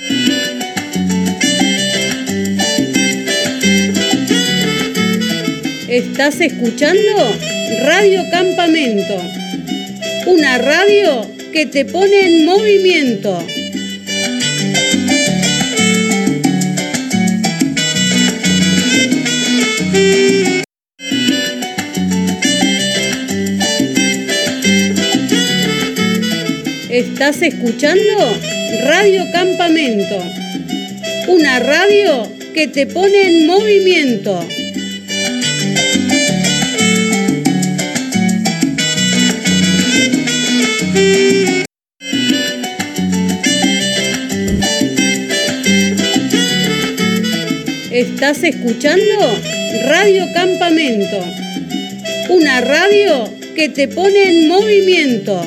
Estás escuchando Radio Campamento, una radio que te pone en movimiento. Estás escuchando Radio Campamento, una radio que te pone en movimiento. Estás escuchando Radio Campamento, una radio que te pone en movimiento.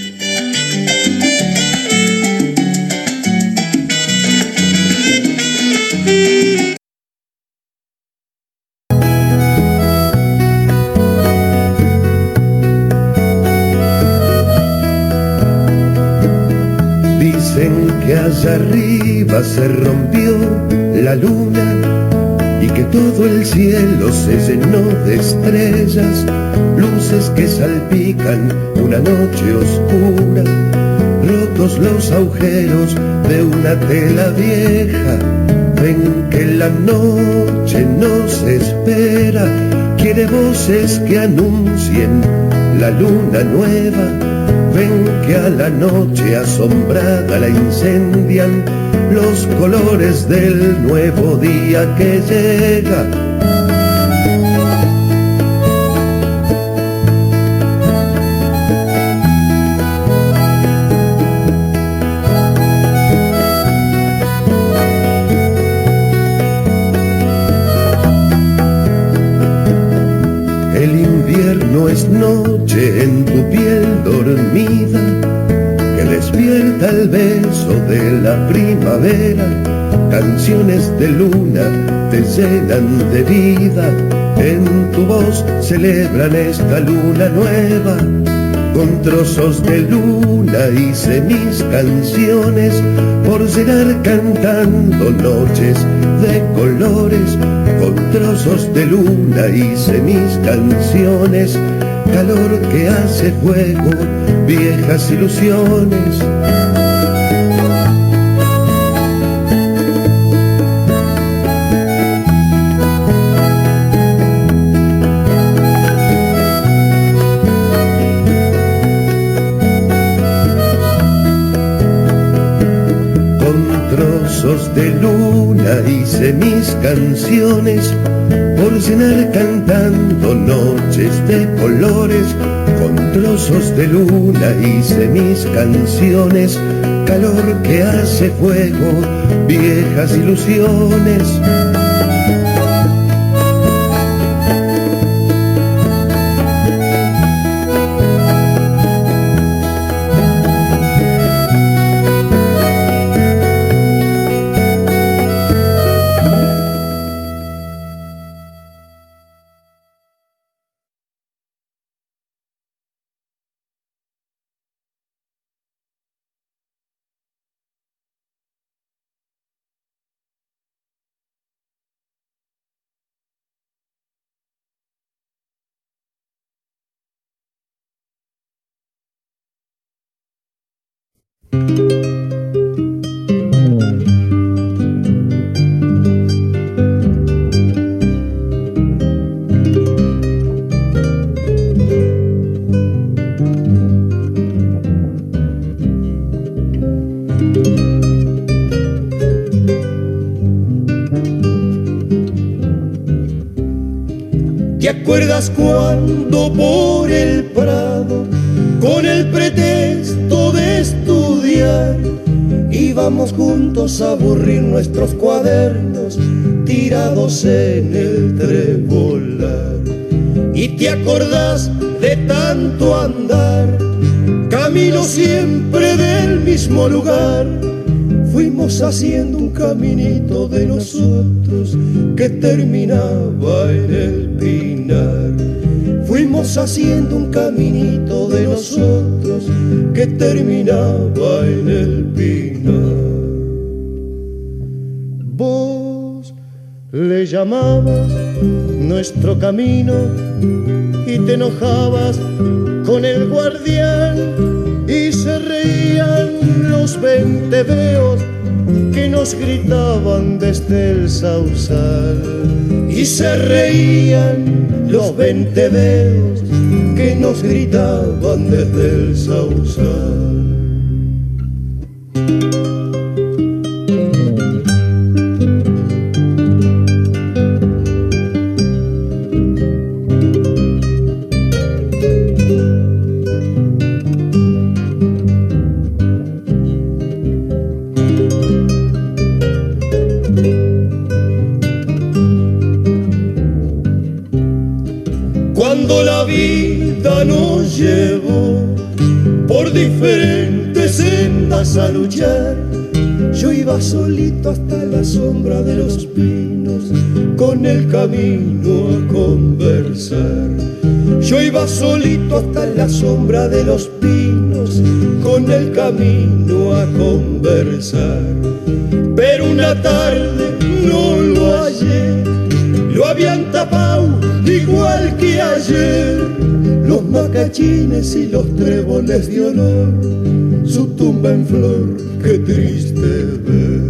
Dicen que allá arriba se rompió la luna y que todo el cielo se llenó de estrellas, luces que salpican una noche oscura, rotos los agujeros de una tela vieja. Ven que la noche nos espera, quiere voces que anuncien la luna nueva. Ven que a la noche asombrada la incendian los colores del nuevo día que llega. El invierno es noche en tu piel dormida, que despierta el beso de la primavera. Canciones de luna te llenan de vida, en tu voz celebran esta luna nueva. Con trozos de luna hice mis canciones, por llegar cantando noches de colores. Con trozos de luna hice mis canciones, calor que hace fuego, viejas ilusiones. De luna hice mis canciones, por llenar cantando noches de colores. Con trozos de luna hice mis canciones, calor que hace fuego, viejas ilusiones. ¿Te acuerdas cuando por el Prado, con el pretexto de estudiar, íbamos juntos a aburrir nuestros cuadernos tirados en el trebolar? ¿Y te acordás de tanto andar, camino siempre del mismo lugar? Fuimos haciendo un caminito de nosotros que terminaba en el pinar. Fuimos haciendo un caminito de nosotros que terminaba en el pinar. Le llamabas nuestro camino y te enojabas con el guardián y se reían los venteveos que nos gritaban desde el sausal. Y se reían los venteveos que nos gritaban desde el sausal. Cuando la vida nos llevó por diferentes sendas a luchar, yo iba solito hasta la sombra de los pinos con el camino a conversar. Yo iba solito hasta la sombra de los pinos con el camino a conversar. Pero una tarde no lo hallé, lo habían tapado igual que ayer, los macachines y los tréboles de olor, su tumba en flor, qué triste ver.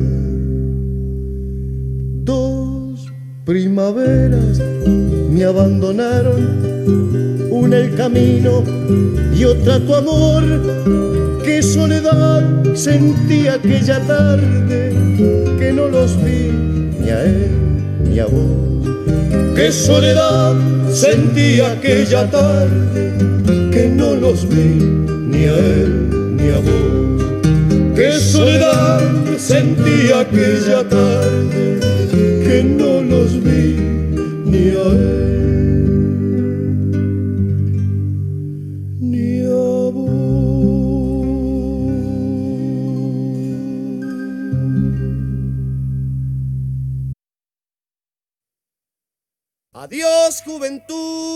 Dos primaveras me abandonaron, una el camino y otra tu amor. Qué soledad sentí aquella tarde, que no los vi ni a él ni a vos. Qué soledad sentí aquella tarde, que no los vi ni a él ni a vos. Qué soledad sentí aquella tarde, que no los vi ni a él ni a vos. Adiós, juventud,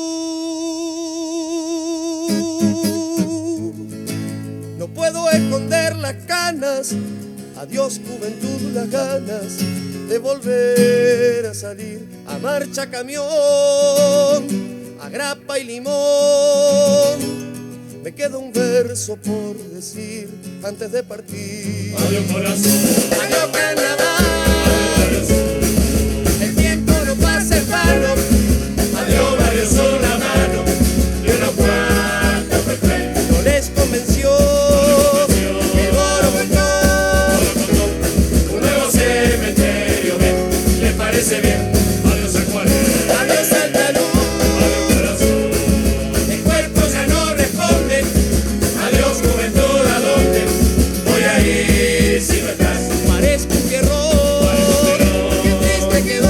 no puedo esconder las canas. Adiós, juventud, las ganas de volver a salir a marcha camión, a grapa y limón. Me queda un verso por decir antes de partir. Adiós, corazón. Adiós, carnaval. El tiempo no pasa en vano. Adiós, varios son la mano y una cuarta perfecta. No les convenció el oro contó un nuevo cementerio. Ven, ¿les parece bien? Adiós, acuarela. Adiós, alta luz. Adiós, corazón. El cuerpo ya no responde. Adiós, juventud, ¿a dónde voy a ir si no estás? Parezco un error. Qué triste quedó.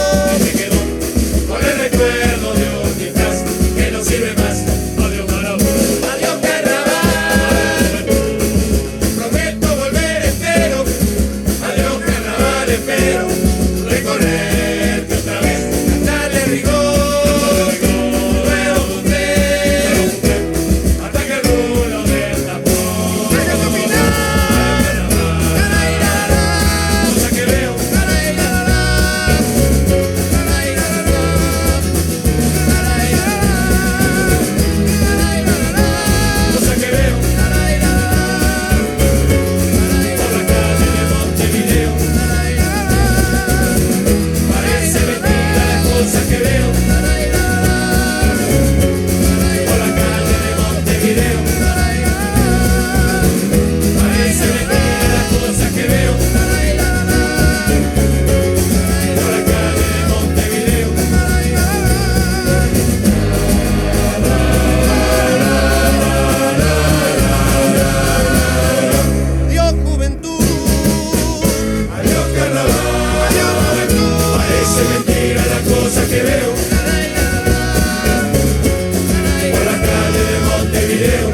Recuerdo de un disfraz que no sirve más. Adiós, carnaval. Adiós, carnaval. Prometo volver, espero. Adiós, carnaval, espero recorrerte otra vez, darle rigor, nuevo cumple, hasta que el rulo del tapón. Adiós, final. Caray, la, la, cosa que veo. Caray, la, la, la. Caray, la, la, la. Cosa que veo por la calle de Montevideo. Parece mentira la cosa que veo por la calle de Montevideo. Parece mentira la cosa que veo por la calle de Montevideo. Adiós, juventud. Adiós, carnaval. Adiós, juventud. Parece mentira la cosa que veo por la calle de Montevideo.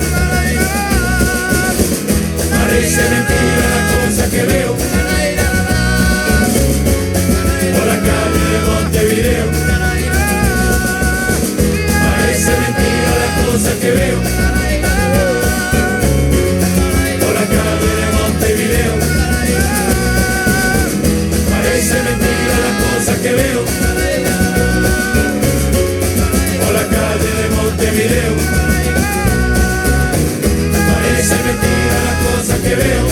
Parece mentira la cosa que veo por la calle de Montevideo. Parece mentira la cosa que veo por la calle de Montevideo. Parece mentira la cosa que veo. Por la calle de Montevideo. Parece mentira la cosa que veo.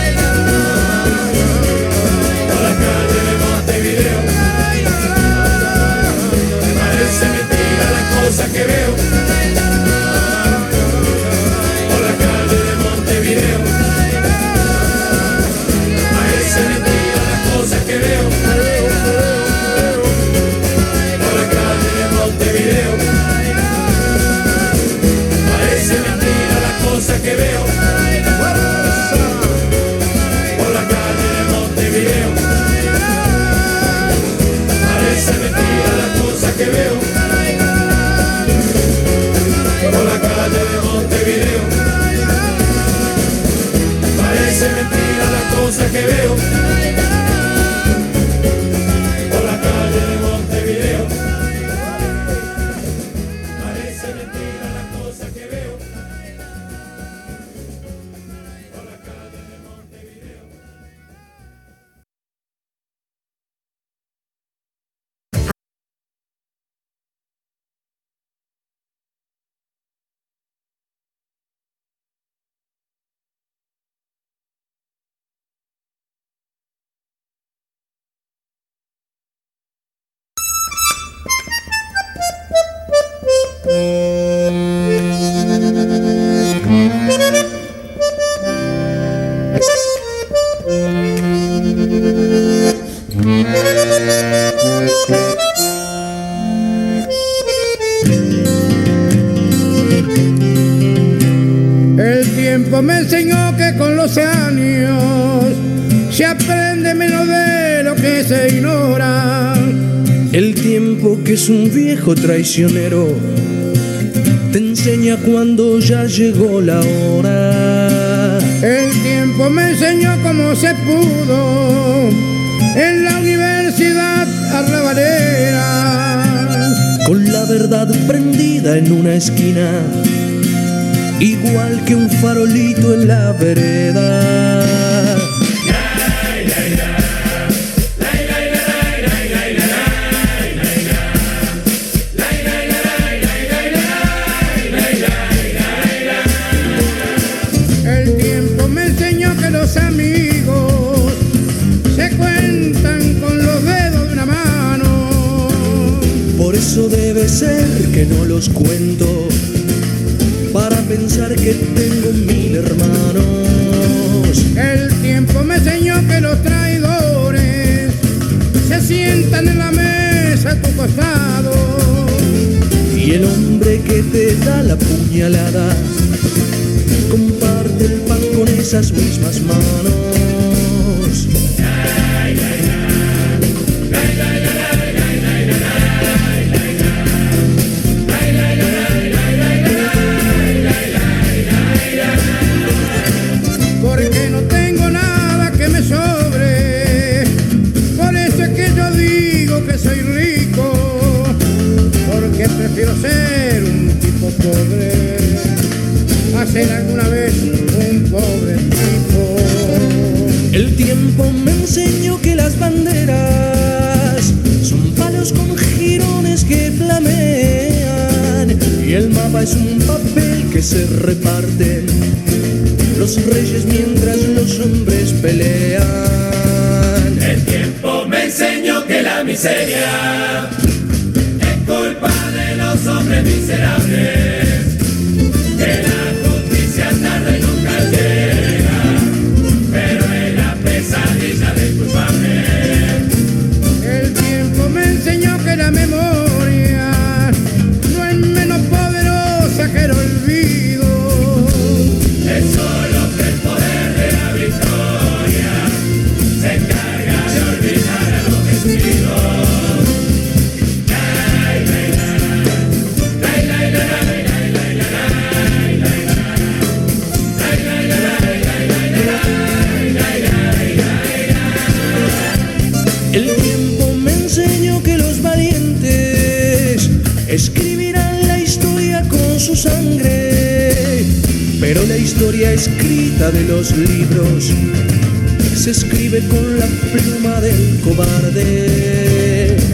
Por la calle de Montevideo. Parece mentira la cosa que veo. Por la calle de Montevideo. Parece mentira la cosa que veo. Por la calle de Montevideo. Parece mentira la cosa que veo. Por la calle de Montevideo. Parece mentira la cosa que veo. Por la calle de Montevideo. Parece mentira la cosa que veo. Por la calle de Montevideo. Parece mentira la cosa que veo. Por la calle de Montevideo. El tiempo me enseñó que con los años se aprende menos de lo que se ignora. El tiempo, que es un viejo traicionero, te enseña cuando ya llegó la hora. El tiempo me enseñó cómo se pudo en la universidad arrabalera, Con la verdad prendida en una esquina, igual que un farolito en la vereda. El tiempo me enseñó que los amigos se cuentan con los dedos de una mano. Por eso debe ser que no los cuento, para pensar que tengo 1000 hermanos. El tiempo me enseñó que los traidores se sientan en la mesa a tu costado. Y el hombre que te da la puñalada comparte el pan con esas mismas manos. Porque no tengo nada que me sobre, por eso es que yo digo que soy rico, porque prefiero ser un tipo pobre a ser alguna vez un pobre tipo. El tiempo me enseñó que las banderas son palos con jirones que flamean, y el mapa es un papel que se reparten los reyes mientras los hombres pelean. El tiempo me enseñó que la miseria es culpa de los hombres miserables, que la justicia tarda y nunca llega, pero es la pesadilla del culpable. El tiempo me enseñó que la memoria no es menos poderosa que el olvido. Es solo que el poder de la victoria se encarga de olvidar a los vencidos. El tiempo me enseñó que los valientes escribirán la historia con su sangre, pero la historia escrita de los libros se escribe con la pluma del cobarde.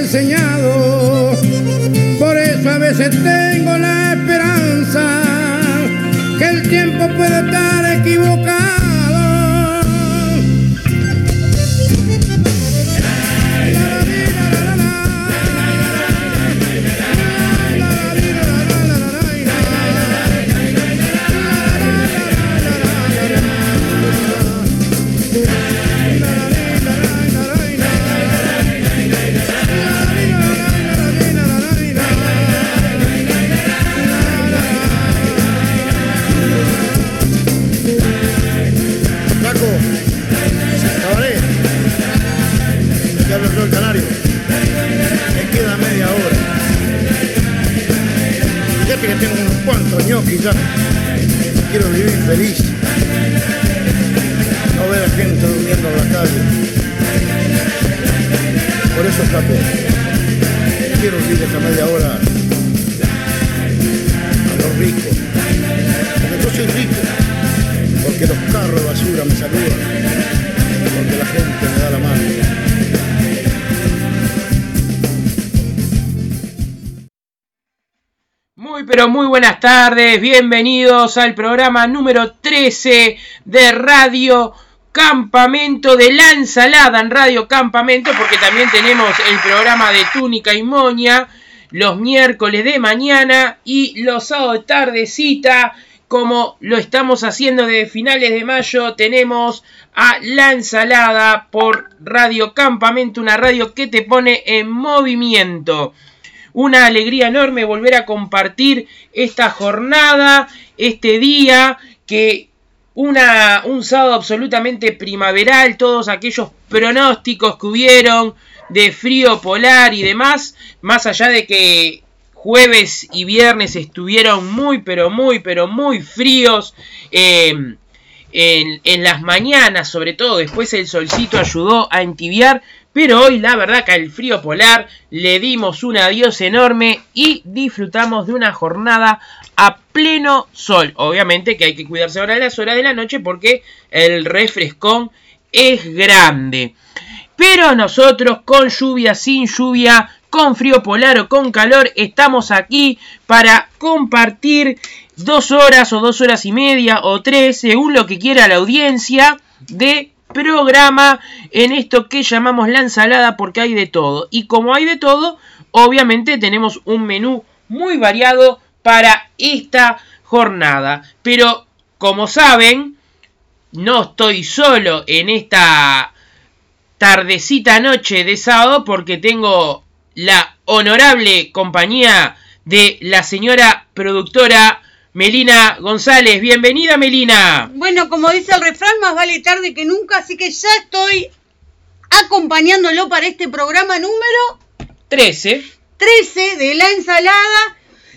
enseñado. Por eso a veces tengo la esperanza que el tiempo puede estar equivocado. El Canario, me queda media hora. Ya que tengo unos cuantos ñoquis ya. Quiero vivir feliz. No ver a gente durmiendo en la calle. Por eso escapo. Quiero vivir esa media hora a los ricos. Porque yo soy rico. Porque los carros de basura me saludan. Porque la gente me da la mano. Pero muy buenas tardes, bienvenidos al programa número 13 de Radio Campamento, de La Ensalada en Radio Campamento, porque también tenemos el programa de Túnica y Moña los miércoles de mañana y los sábados de tardecita, como lo estamos haciendo desde finales de mayo. Tenemos a La Ensalada por Radio Campamento, una radio que te pone en movimiento. Una alegría enorme volver a compartir esta jornada, este día, que un sábado absolutamente primaveral, todos aquellos pronósticos que hubieron de frío polar y demás, más allá de que jueves y viernes estuvieron muy fríos en las mañanas, sobre todo. Después el solcito ayudó a entibiar. Pero hoy la verdad que al frío polar le dimos un adiós enorme y disfrutamos de una jornada a pleno sol. Obviamente que hay que cuidarse ahora a las horas de la noche porque el refrescón es grande. Pero nosotros, con lluvia, sin lluvia, con frío polar o con calor, estamos aquí para compartir 2 horas o 2 horas y media o 3, según lo que quiera la audiencia, de programa en esto que llamamos La Ensalada, porque hay de todo. Y como hay de todo, obviamente tenemos un menú muy variado para esta jornada. Pero como saben, no estoy solo en esta tardecita noche de sábado, porque tengo la honorable compañía de la señora productora Melina González. Bienvenida, Melina. Bueno, como dice el refrán, más vale tarde que nunca, así que ya estoy acompañándolo para este programa número 13 de La Ensalada,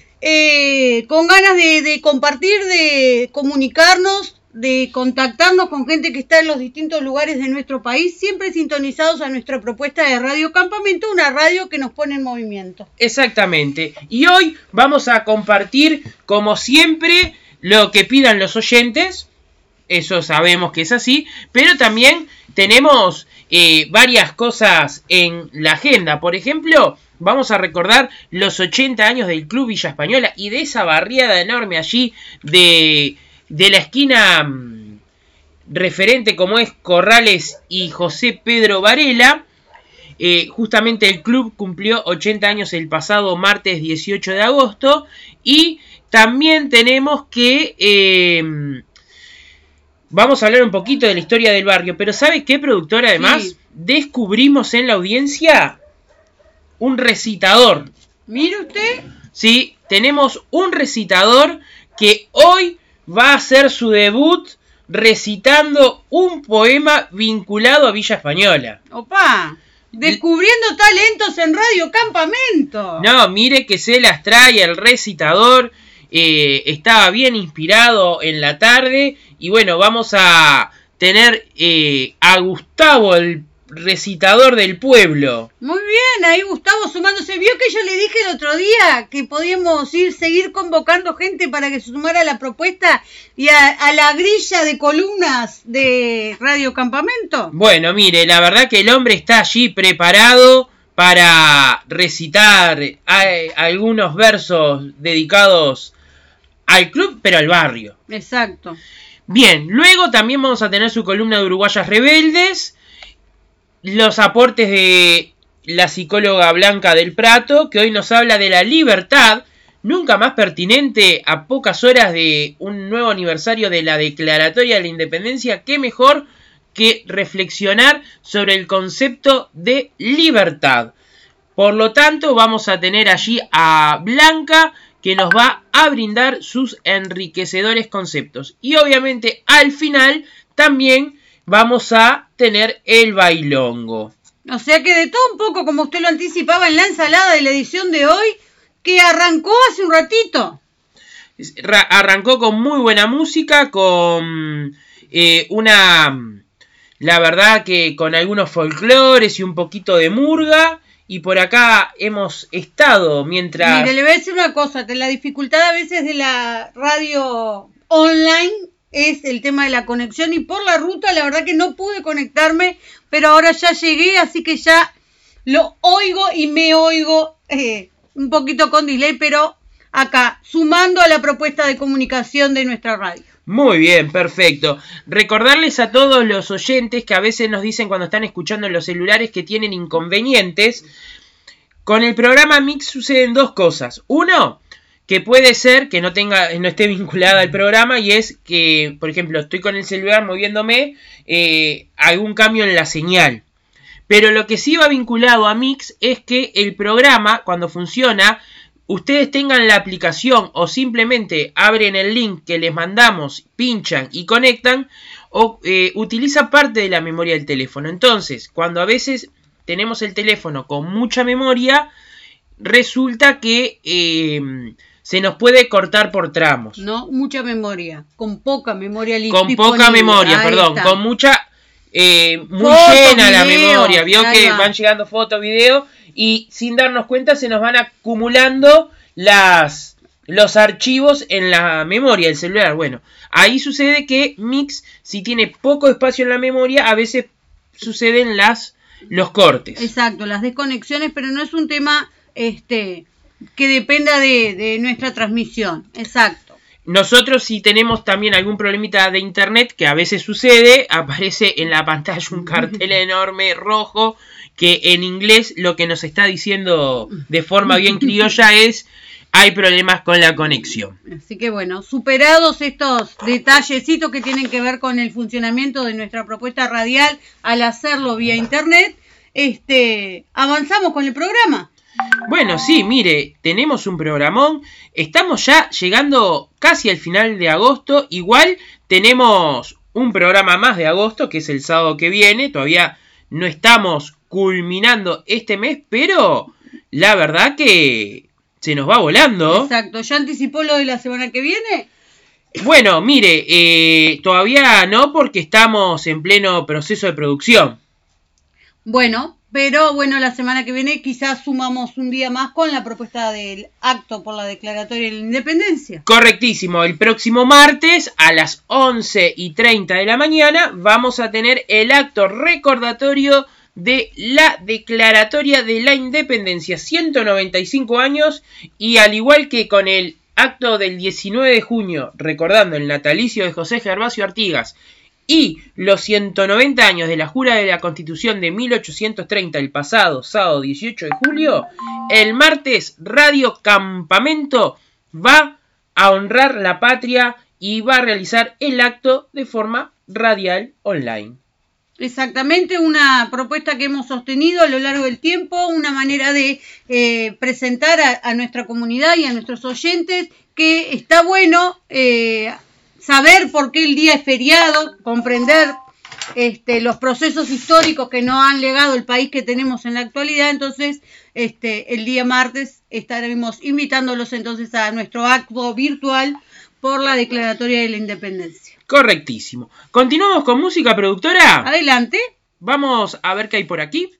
con ganas de compartir, de comunicarnos, de contactarnos con gente que está en los distintos lugares de nuestro país, siempre sintonizados a nuestra propuesta de Radio Campamento, una radio que nos pone en movimiento. Exactamente. Y hoy vamos a compartir, como siempre, lo que pidan los oyentes. Eso sabemos que es así, pero también tenemos varias cosas en la agenda. Por ejemplo, vamos a recordar los 80 años del Club Villa Española y de esa barriada enorme allí de la esquina referente como es Corrales y José Pedro Varela. Justamente el club cumplió 80 años el pasado martes 18 de agosto. Y también tenemos que vamos a hablar un poquito de la historia del barrio. Pero ¿sabe qué, productora? Además, sí, descubrimos en la audiencia un recitador. ¿Mire usted? Sí, tenemos un recitador que hoy va a hacer su debut recitando un poema vinculado a Villa Española. ¡Opa! Descubriendo talentos en Radio Campamento. No, mire que se las trae el recitador. Estaba bien inspirado en la tarde. Y bueno, vamos a tener a Gustavo, el recitador del pueblo. Muy bien, ahí Gustavo sumándose. Vio que yo le dije el otro día que podíamos seguir convocando gente para que se sumara a la propuesta y a la grilla de columnas de Radio Campamento. Bueno, mire, la verdad que el hombre está allí preparado para recitar algunos versos dedicados al club, pero al barrio. Exacto. Bien, luego también vamos a tener su columna de Uruguayas Rebeldes, los aportes de la psicóloga Blanca del Prato, que hoy nos habla de la libertad, nunca más pertinente a pocas horas de un nuevo aniversario de la Declaratoria de la Independencia. Qué mejor que reflexionar sobre el concepto de libertad. Por lo tanto, vamos a tener allí a Blanca, que nos va a brindar sus enriquecedores conceptos. Y obviamente al final también vamos a tener el bailongo. O sea que de todo un poco, como usted lo anticipaba en la ensalada de la edición de hoy, que arrancó hace un ratito. Arrancó con muy buena música, con la verdad que con algunos folclores y un poquito de murga. Y por acá hemos estado mientras... Mire, le voy a decir una cosa, la dificultad a veces de la radio online es el tema de la conexión, y por la ruta la verdad que no pude conectarme, pero ahora ya llegué, así que ya lo oigo y me oigo un poquito con delay, pero acá, sumando a la propuesta de comunicación de nuestra radio. Muy bien, perfecto. Recordarles a todos los oyentes que a veces nos dicen cuando están escuchando en los celulares que tienen inconvenientes. Con el programa Mix suceden dos cosas. Uno, que puede ser que no esté vinculada al programa, y es que, por ejemplo, estoy con el celular moviéndome, algún cambio en la señal. Pero lo que sí va vinculado a Mix es que el programa, cuando funciona, ustedes tengan la aplicación o simplemente abren el link que les mandamos, pinchan y conectan, o utiliza parte de la memoria del teléfono. Entonces, cuando a veces tenemos el teléfono con mucha memoria, resulta que se nos puede cortar por tramos. No, mucha memoria, con poca memoria disponible. Con poca memoria, ahí perdón, está. Con mucha... muy llena la memoria, vio que van llegando fotos, videos, y sin darnos cuenta se nos van acumulando los archivos en la memoria del celular. Bueno, ahí sucede que Mix, si tiene poco espacio en la memoria, a veces suceden los cortes. Exacto, las desconexiones, pero no es un tema que dependa de nuestra transmisión. Exacto. Nosotros, si tenemos también algún problemita de internet, que a veces sucede, aparece en la pantalla un cartel enorme rojo que en inglés lo que nos está diciendo de forma bien criolla es: hay problemas con la conexión. Así que bueno, superados estos detallecitos que tienen que ver con el funcionamiento de nuestra propuesta radial al hacerlo vía internet, avanzamos con el programa. Bueno, sí, mire, tenemos un programón, estamos ya llegando casi al final de agosto, igual tenemos un programa más de agosto, que es el sábado que viene, todavía no estamos culminando este mes, pero la verdad que se nos va volando. Exacto, ¿ya anticipó lo de la semana que viene? Bueno, mire, todavía no, porque estamos en pleno proceso de producción. Bueno, pero bueno, la semana que viene quizás sumamos un día más con la propuesta del acto por la Declaratoria de la Independencia. Correctísimo, el próximo martes a las 11:30 de la mañana vamos a tener el acto recordatorio de la Declaratoria de la Independencia, 195 años, y al igual que con el acto del 19 de junio, recordando el natalicio de José Gervasio Artigas, y los 190 años de la jura de la Constitución de 1830, el pasado sábado 18 de julio, el martes Radio Campamento va a honrar la patria y va a realizar el acto de forma radial online. Exactamente, una propuesta que hemos sostenido a lo largo del tiempo, una manera de presentar a nuestra comunidad y a nuestros oyentes que está bueno saber por qué el día es feriado, comprender los procesos históricos que nos han legado el país que tenemos en la actualidad. Entonces, el día martes estaremos invitándolos entonces a nuestro acto virtual por la Declaratoria de la Independencia. Correctísimo. ¿Continuamos con música, productora? Adelante. Vamos a ver qué hay por aquí.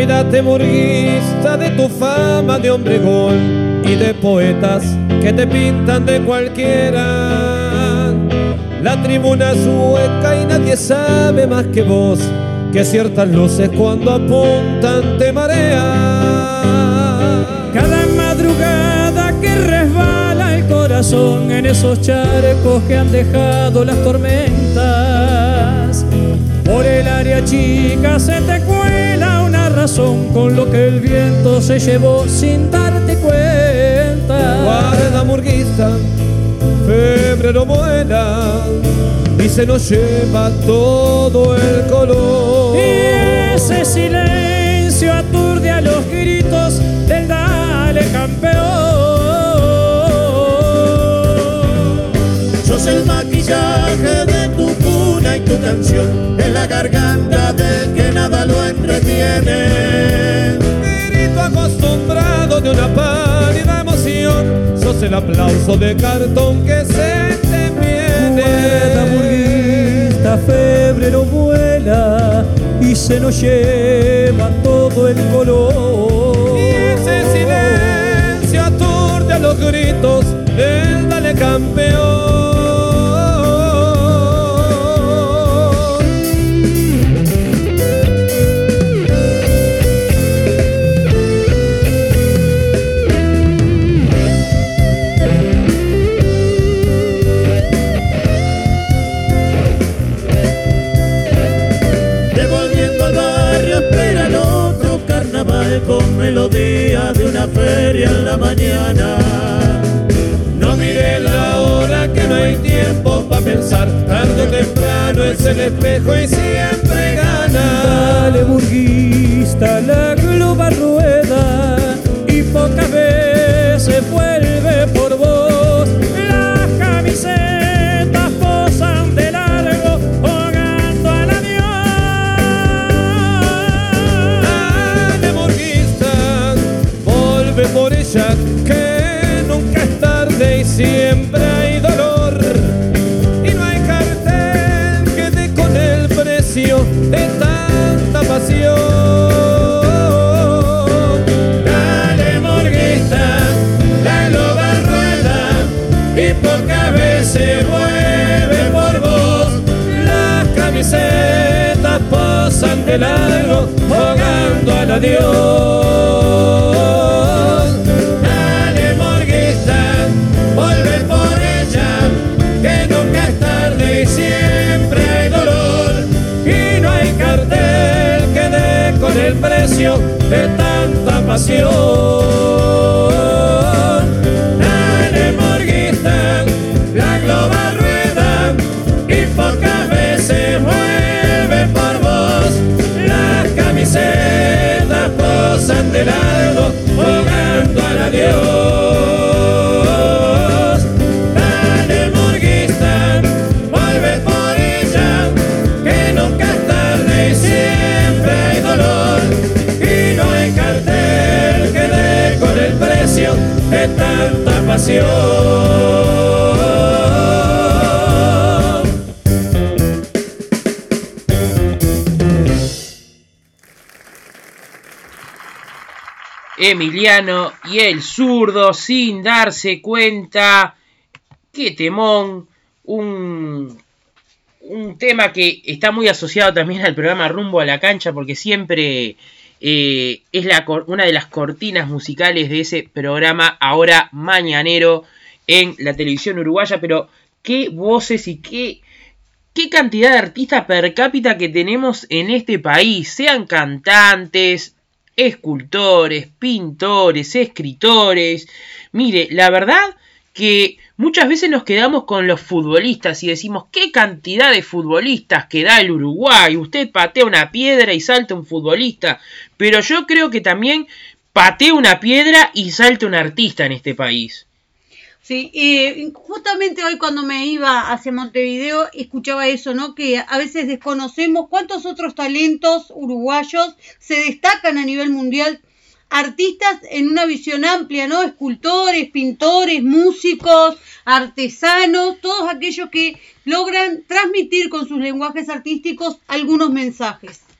Cuídate, murguista, de tu fama de hombre gol y de poetas que te pintan de cualquiera. La tribuna es hueca y nadie sabe más que vos que ciertas luces cuando apuntan te marean. Cada madrugada que resbala el corazón en esos charcos que han dejado las tormentas, por el área chica se te cuela una razón con lo que el viento se llevó sin darte cuenta. Guarda, murguista, febrero vuela y se nos lleva todo el color. Y ese silencio aturde a los gritos del dale campeón. Sos el maquillaje de tu cuna y tu canción en la garganta del que nada lo entretiene. Grito acostumbrado de una pálida emoción, sos el aplauso de cartón que se te viene. Vuela, murguista, febrero vuela y se nos lleva todo el color. Y ese silencio aturde a los gritos del dale campeón. Con melodía de una feria en la mañana. No mires la hora que no hay tiempo para pensar, tarde o temprano es el espejo y siempre gana. Dale, murguista, la globa rueda y pocas veces vuelve por vos. Las camisetas posan de largo jugando al adiós. Por ella, que nunca es tarde y siempre hay dolor, y no hay cartel que dé con el precio de tanta pasión. Dale, murguista, la globa rueda y pocas veces vuelve por vos. Las camisetas posan de largo jugando al adiós. El precio de tanta pasión. Dale, murguista, la globa rueda y pocas veces vuelve por vos. Las camisetas posan de largo jugando al adiós. Dale, murguista, vuelve por ella, que nunca es tarde y siempre hay dolor. Cartel que dé con el precio de tanta pasión. Emiliano y el zurdo sin darse cuenta. Qué temón. Un tema que está muy asociado también al programa Rumbo a la Cancha, porque siempre es una de las cortinas musicales de ese programa ahora mañanero en la televisión uruguaya. Pero qué voces y qué cantidad de artistas per cápita que tenemos en este país, sean cantantes, escultores, pintores, escritores. Mire, la verdad que muchas veces nos quedamos con los futbolistas y decimos qué cantidad de futbolistas que da el Uruguay. Usted patea una piedra y salta un futbolista, pero yo creo que también patea una piedra y salta un artista en este país. Sí, justamente hoy cuando me iba hacia Montevideo escuchaba eso, ¿no? Que a veces desconocemos cuántos otros talentos uruguayos se destacan a nivel mundial. Artistas en una visión amplia, ¿no? Escultores, pintores, músicos, artesanos, todos aquellos que logran transmitir con sus lenguajes artísticos algunos mensajes.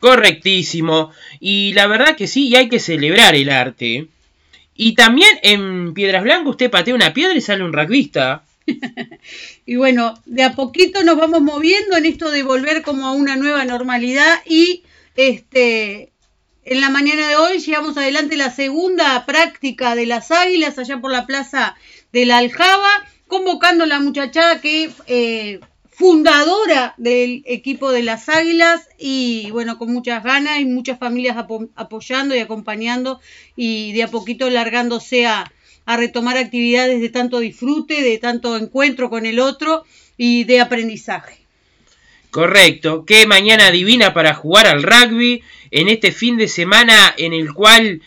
Correctísimo. Y la verdad que sí, y hay que celebrar el arte. Y también en Piedras Blancas usted patea una piedra y sale un rugbyista. Y bueno, de a poquito nos vamos moviendo en esto de volver como a una nueva normalidad y en la mañana de hoy llevamos adelante la segunda práctica de las Águilas allá por la plaza de la Aljaba, convocando a la muchachada que fundadora del equipo de las Águilas y bueno, con muchas ganas y muchas familias apoyando y acompañando y de a poquito largándose a retomar actividades de tanto disfrute, de tanto encuentro con el otro y de aprendizaje. Correcto, qué mañana divina para jugar al rugby en este fin de semana en el cual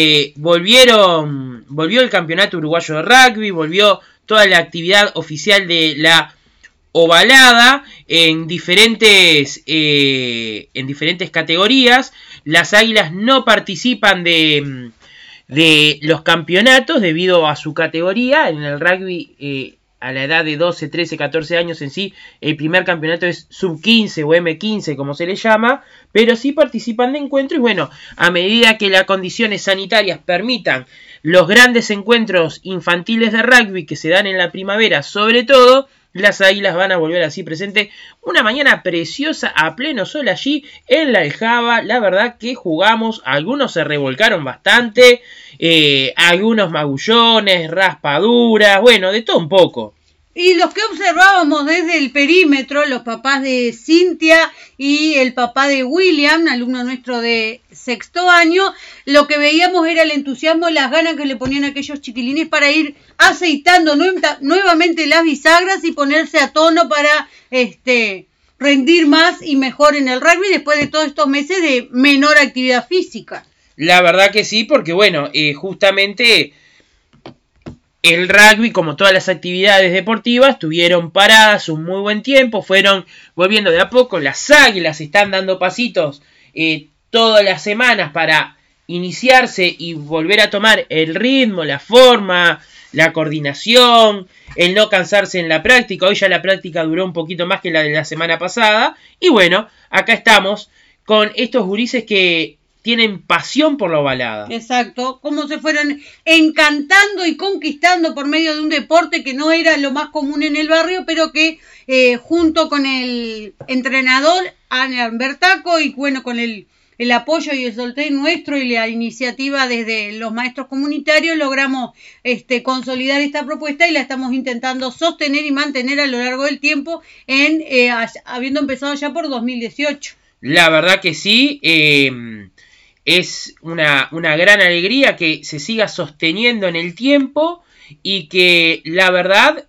volvió el campeonato uruguayo de rugby, volvió toda la actividad oficial de la ovalada en diferentes categorías. Las Águilas no participan de los campeonatos debido a su categoría. En el rugby a la edad de 12, 13, 14 años en sí, el primer campeonato es sub-15 o M15 como se le llama, pero sí participan de encuentros y bueno, a medida que las condiciones sanitarias permitan los grandes encuentros infantiles de rugby que se dan en la primavera, sobre todo, las Águilas van a volver así presente. Una mañana preciosa a pleno sol allí en la Aljaba. La verdad que jugamos, algunos se revolcaron bastante, algunos magullones, raspaduras, bueno, de todo un poco. Y los que observábamos desde el perímetro, los papás de Cintia y el papá de William, alumno nuestro de sexto año, lo que veíamos era el entusiasmo, las ganas que le ponían a aquellos chiquilines para ir aceitando nuevamente las bisagras y ponerse a tono para rendir más y mejor en el rugby después de todos estos meses de menor actividad física. La verdad que sí, porque bueno, justamente el rugby, como todas las actividades deportivas, tuvieron paradas un muy buen tiempo, fueron volviendo de a poco. Las Águilas están dando pasitos todas las semanas para iniciarse y volver a tomar el ritmo, la forma, la coordinación, el no cansarse en la práctica. Hoy ya la práctica duró un poquito más que la de la semana pasada. Y bueno, acá estamos con estos gurises que tienen pasión por la ovalada. Exacto, cómo se fueron encantando y conquistando por medio de un deporte que no era lo más común en el barrio, pero que junto con el entrenador Ana Bertaco y bueno, con el apoyo y el solté nuestro y la iniciativa desde los maestros comunitarios logramos consolidar esta propuesta y la estamos intentando sostener y mantener a lo largo del tiempo habiendo empezado ya por 2018. La verdad que sí, es una gran alegría que se siga sosteniendo en el tiempo y que la verdad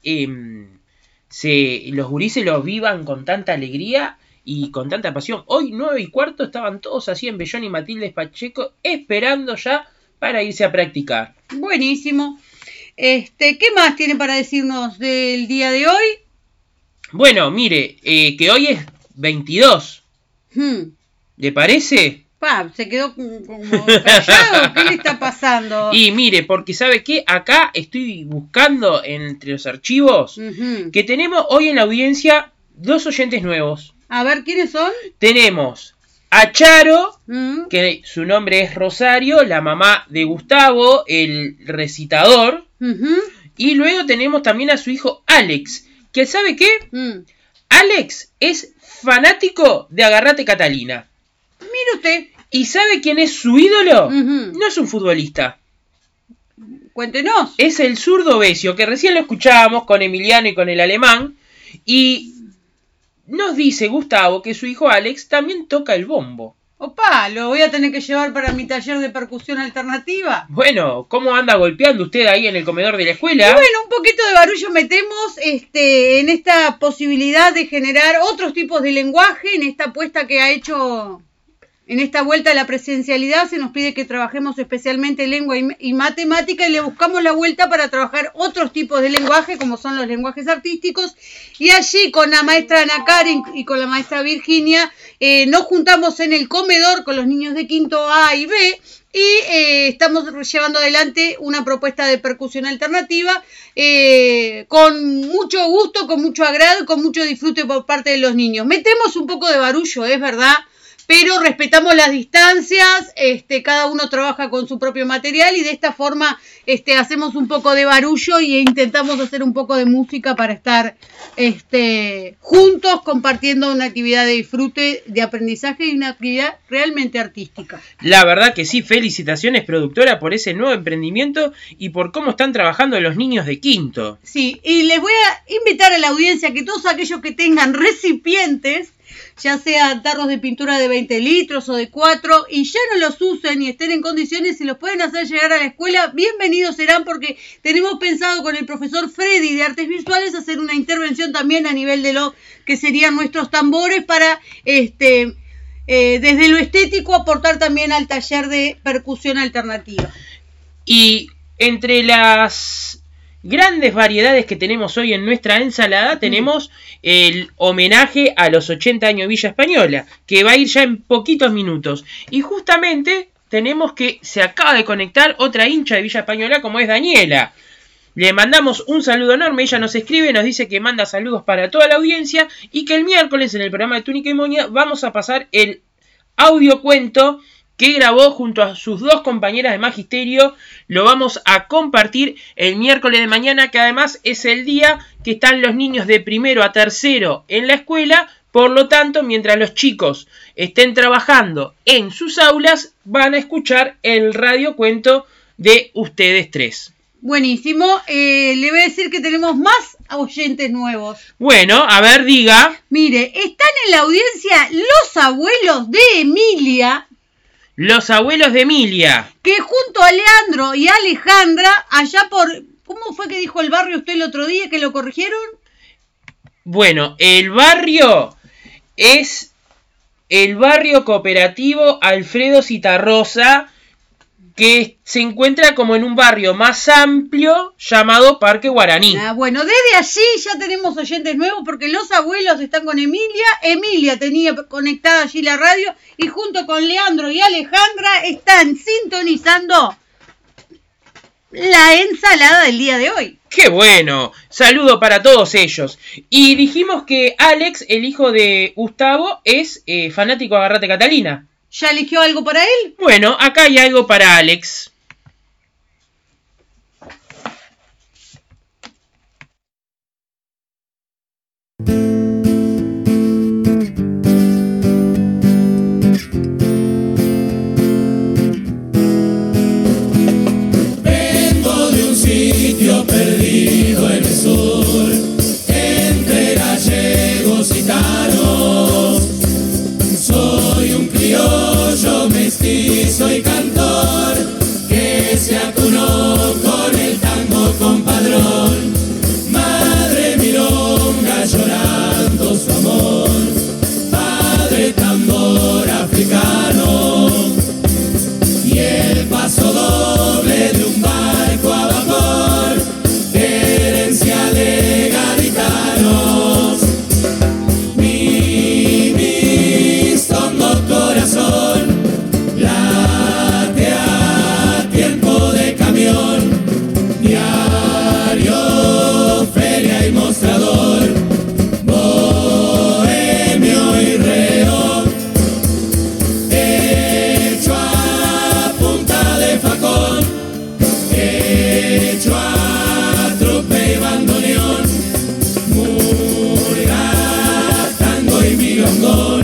los gurises lo vivan con tanta alegría y con tanta pasión. Hoy 9:15 estaban todos así en Bellón y Matilde Pacheco esperando ya para irse a practicar. Buenísimo. ¿Qué más tiene para decirnos del día de hoy? Bueno, mire, que hoy es 22. ¿Le parece? Se quedó como callado. ¿Qué le está pasando? Y mire, porque ¿sabe qué? Acá estoy buscando entre los archivos que tenemos hoy en la audiencia 2 oyentes nuevos. A ver, ¿quiénes son? Tenemos a Charo, que su nombre es Rosario, la mamá de Gustavo, el recitador. Y luego tenemos también a su hijo Alex, que ¿sabe qué? Alex es fanático de Agarrate Catalina. Mire usted. ¿Y sabe quién es su ídolo? No es un futbolista. Cuéntenos. Es el zurdo Besio, que recién lo escuchábamos con Emiliano y con el alemán. Y nos dice Gustavo que su hijo Alex también toca el bombo. Opa, lo voy a tener que llevar para mi taller de percusión alternativa. Bueno, ¿cómo anda golpeando usted ahí en el comedor de la escuela? Y bueno, un poquito de barullo metemos en esta posibilidad de generar otros tipos de lenguaje, en esta apuesta que ha hecho. En esta vuelta a la presencialidad se nos pide que trabajemos especialmente lengua y matemática y le buscamos la vuelta para trabajar otros tipos de lenguaje como son los lenguajes artísticos y allí con la maestra Ana Karen y con la maestra Virginia nos juntamos en el comedor con los niños de quinto A y B y estamos llevando adelante una propuesta de percusión alternativa con mucho gusto, con mucho agrado y con mucho disfrute por parte de los niños. Metemos un poco de barullo, es verdad, pero respetamos las distancias, cada uno trabaja con su propio material y de esta forma hacemos un poco de barullo e intentamos hacer un poco de música para estar juntos compartiendo una actividad de disfrute, de aprendizaje y una actividad realmente artística. La verdad que sí, felicitaciones productora por ese nuevo emprendimiento y por cómo están trabajando los niños de quinto. Sí, y les voy a invitar a la audiencia que todos aquellos que tengan recipientes, ya sea tarros de pintura de 20 litros o de 4, y ya no los usen y estén en condiciones y los pueden hacer llegar a la escuela, bienvenidos serán, porque tenemos pensado con el profesor Freddy de Artes Visuales hacer una intervención también a nivel de lo que serían nuestros tambores para, desde lo estético, aportar también al taller de percusión alternativa. Y entre las grandes variedades que tenemos hoy en nuestra ensalada, tenemos el homenaje a los 80 años de Villa Española, que va a ir ya en poquitos minutos. Y justamente tenemos que se acaba de conectar otra hincha de Villa Española, como es Daniela. Le mandamos un saludo enorme, ella nos escribe, nos dice que manda saludos para toda la audiencia y que el miércoles en el programa de Túnica y Moña vamos a pasar el audiocuento que grabó junto a sus dos compañeras de magisterio. Lo vamos a compartir el miércoles de mañana, que además es el día que están los niños de primero a tercero en la escuela. Por lo tanto, mientras los chicos estén trabajando en sus aulas, van a escuchar el radiocuento de ustedes tres. Buenísimo. Le voy a decir que tenemos más oyentes nuevos. Bueno, a ver, diga. Mire, están en la audiencia los abuelos de Emilia. Los abuelos de Emilia. Que junto a Leandro y Alejandra, allá por... ¿Cómo fue que dijo el barrio usted el otro día que lo corrigieron? Bueno, el barrio es el barrio cooperativo Alfredo Citarrosa, que se encuentra como en un barrio más amplio llamado Parque Guaraní. Bueno, desde allí ya tenemos oyentes nuevos porque los abuelos están con Emilia. Emilia tenía conectada allí la radio y junto con Leandro y Alejandra están sintonizando la ensalada del día de hoy. ¡Qué bueno! Saludo para todos ellos. Y dijimos que Alex, el hijo de Gustavo, es fanático de Agarrate Catalina. ¿Ya eligió algo para él? Bueno, acá hay algo para Alex. Vengo de un sitio perdido en el sur, entre gallegos y gitanos. Soy un criollo mestizo y cantor que se acunó con el tango compadrón. Madre milonga llorando su amor, padre tambor africano y el paso doble de un barco a vapor, herencia de gaditanos. Late a tiempo de camión, diario, feria y mostrador, bohemio y reo, hecho a punta de facón, hecho a trupe y bandoneón, murga, tango y milongón.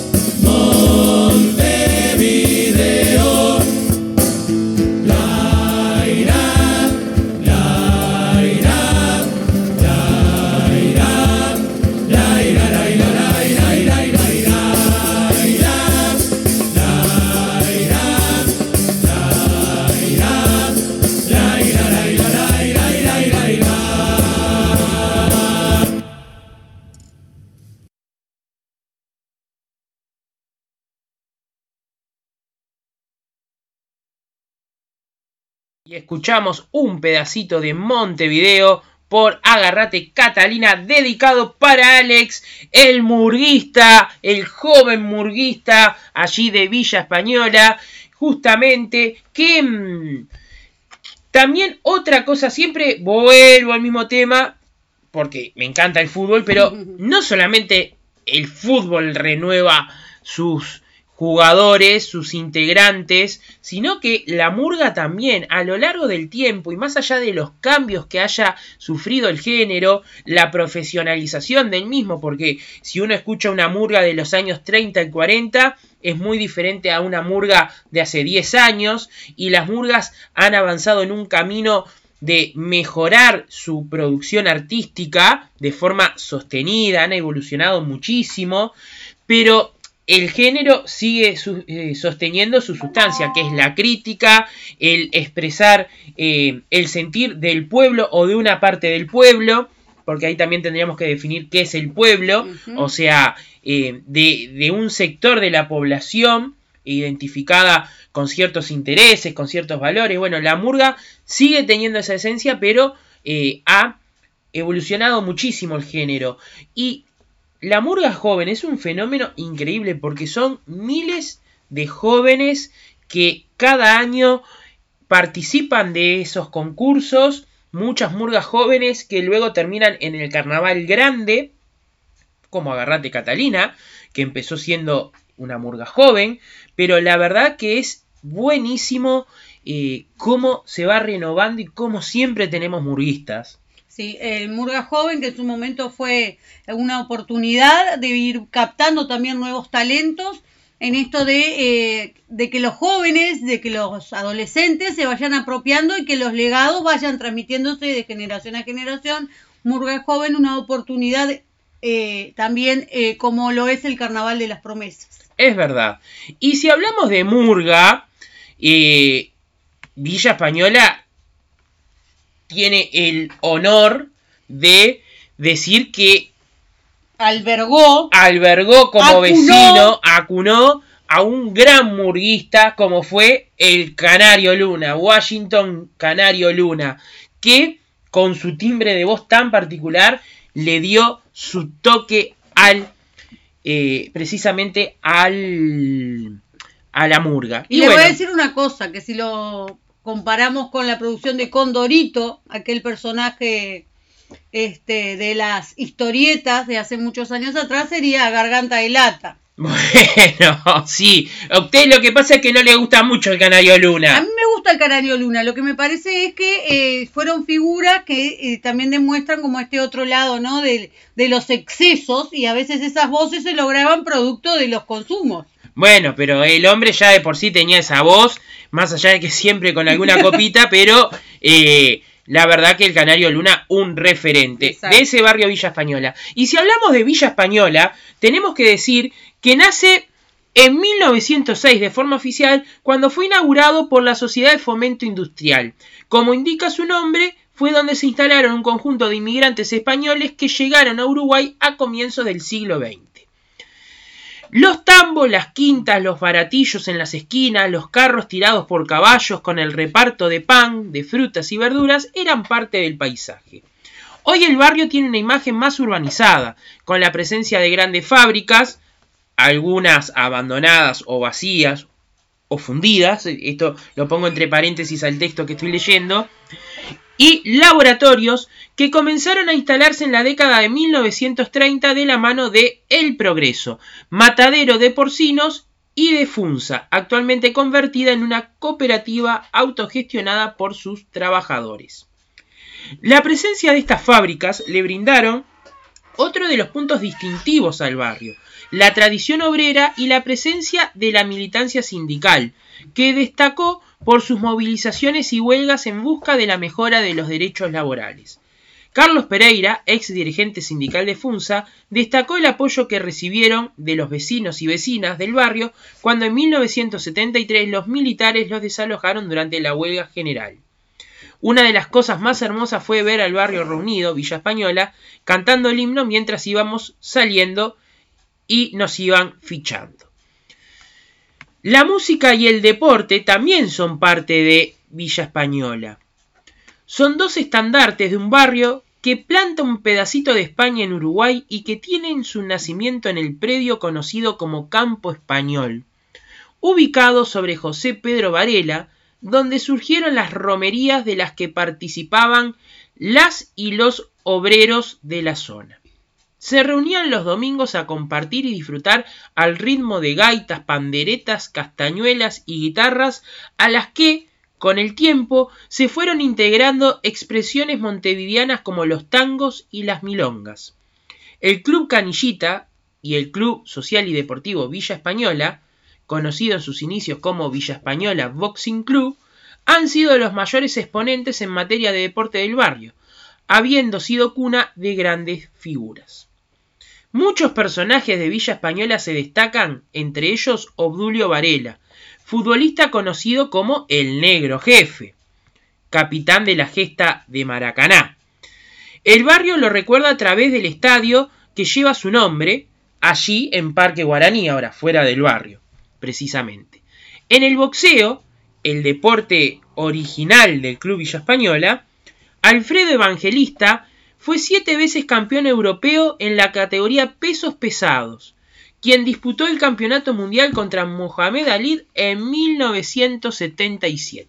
Y escuchamos un pedacito de Montevideo por Agarrate Catalina, dedicado para Alex, el murguista, el joven murguista allí de Villa Española, justamente, que también otra cosa, siempre vuelvo al mismo tema, porque me encanta el fútbol, pero no solamente el fútbol renueva sus jugadores, sus integrantes, sino que la murga también, a lo largo del tiempo y más allá de los cambios que haya sufrido el género, la profesionalización del mismo, porque si uno escucha una murga de los años 30 y 40, es muy diferente a una murga de hace 10 años, y las murgas han avanzado en un camino de mejorar su producción artística de forma sostenida, han evolucionado muchísimo, pero el género sigue sosteniendo su sustancia, que es la crítica, el expresar el sentir del pueblo o de una parte del pueblo, porque ahí también tendríamos que definir qué es el pueblo, o sea, de un sector de la población identificada con ciertos intereses, con ciertos valores. Bueno, la murga sigue teniendo esa esencia, pero ha evolucionado muchísimo el género. Y la murga joven es un fenómeno increíble porque son miles de jóvenes que cada año participan de esos concursos, muchas murgas jóvenes que luego terminan en el carnaval grande, como Agarrate Catalina, que empezó siendo una murga joven, pero la verdad que es buenísimo cómo se va renovando y cómo siempre tenemos murguistas. Sí, el Murga Joven, que en su momento fue una oportunidad de ir captando también nuevos talentos en esto de que los jóvenes, de que los adolescentes se vayan apropiando y que los legados vayan transmitiéndose de generación a generación. Murga Joven, una oportunidad también como lo es el Carnaval de las Promesas. Es verdad. Y si hablamos de murga, Villa Española tiene el honor de decir que albergó como vecino, acunó a un gran murguista como fue el Canario Luna, Washington Canario Luna, que con su timbre de voz tan particular le dio su toque precisamente a la murga. Y le voy a decir una cosa, que si lo comparamos con la producción de Condorito, aquel personaje de las historietas de hace muchos años atrás, sería Garganta de Lata. Bueno, sí. A usted lo que pasa es que no le gusta mucho el Canario Luna. A mí me gusta el Canario Luna. Lo que me parece es que fueron figuras que también demuestran como este otro lado, ¿no? De los excesos, y a veces esas voces se lograban producto de los consumos. Bueno, pero el hombre ya de por sí tenía esa voz, más allá de que siempre con alguna copita, pero la verdad que el Canario Luna, un referente. Exacto. De ese barrio Villa Española. Y si hablamos de Villa Española, tenemos que decir que nace en 1906 de forma oficial, cuando fue inaugurado por la Sociedad de Fomento Industrial. Como indica su nombre, fue donde se instalaron un conjunto de inmigrantes españoles que llegaron a Uruguay a comienzos del siglo XX. Los tambos, las quintas, los baratillos en las esquinas, los carros tirados por caballos con el reparto de pan, de frutas y verduras eran parte del paisaje. Hoy el barrio tiene una imagen más urbanizada, con la presencia de grandes fábricas, algunas abandonadas o vacías o fundidas, esto lo pongo entre paréntesis al texto que estoy leyendo, y laboratorios que comenzaron a instalarse en la década de 1930 de la mano de El Progreso, matadero de porcinos, y de Funza, actualmente convertida en una cooperativa autogestionada por sus trabajadores. La presencia de estas fábricas le brindaron otro de los puntos distintivos al barrio, la tradición obrera y la presencia de la militancia sindical, que destacó por sus movilizaciones y huelgas en busca de la mejora de los derechos laborales. Carlos Pereira, ex dirigente sindical de Funza, destacó el apoyo que recibieron de los vecinos y vecinas del barrio cuando en 1973 los militares los desalojaron durante la huelga general. Una de las cosas más hermosas fue ver al barrio reunido, Villa Española, cantando el himno mientras íbamos saliendo y nos iban fichando. La música y el deporte también son parte de Villa Española. Son dos estandartes de un barrio que planta un pedacito de España en Uruguay y que tienen su nacimiento en el predio conocido como Campo Español, ubicado sobre José Pedro Varela, donde surgieron las romerías de las que participaban las y los obreros de la zona. se reunían los domingos a compartir y disfrutar al ritmo de gaitas, panderetas, castañuelas y guitarras, a las que, con el tiempo, se fueron integrando expresiones montevideanas como los tangos y las milongas. El Club Canillita y el Club Social y Deportivo Villa Española, conocido en sus inicios como Villa Española Boxing Club, han sido los mayores exponentes en materia de deporte del barrio, habiendo sido cuna de grandes figuras. Muchos personajes de Villa Española se destacan, entre ellos Obdulio Varela, futbolista conocido como el Negro Jefe, capitán de la gesta de Maracaná. El barrio lo recuerda a través del estadio que lleva su nombre, allí en Parque Guaraní, ahora fuera del barrio, precisamente. En el boxeo, el deporte original del Club Villa Española, Alfredo Evangelista fue 7 veces campeón europeo en la categoría pesos pesados, quien disputó el campeonato mundial contra Mohamed Ali en 1977.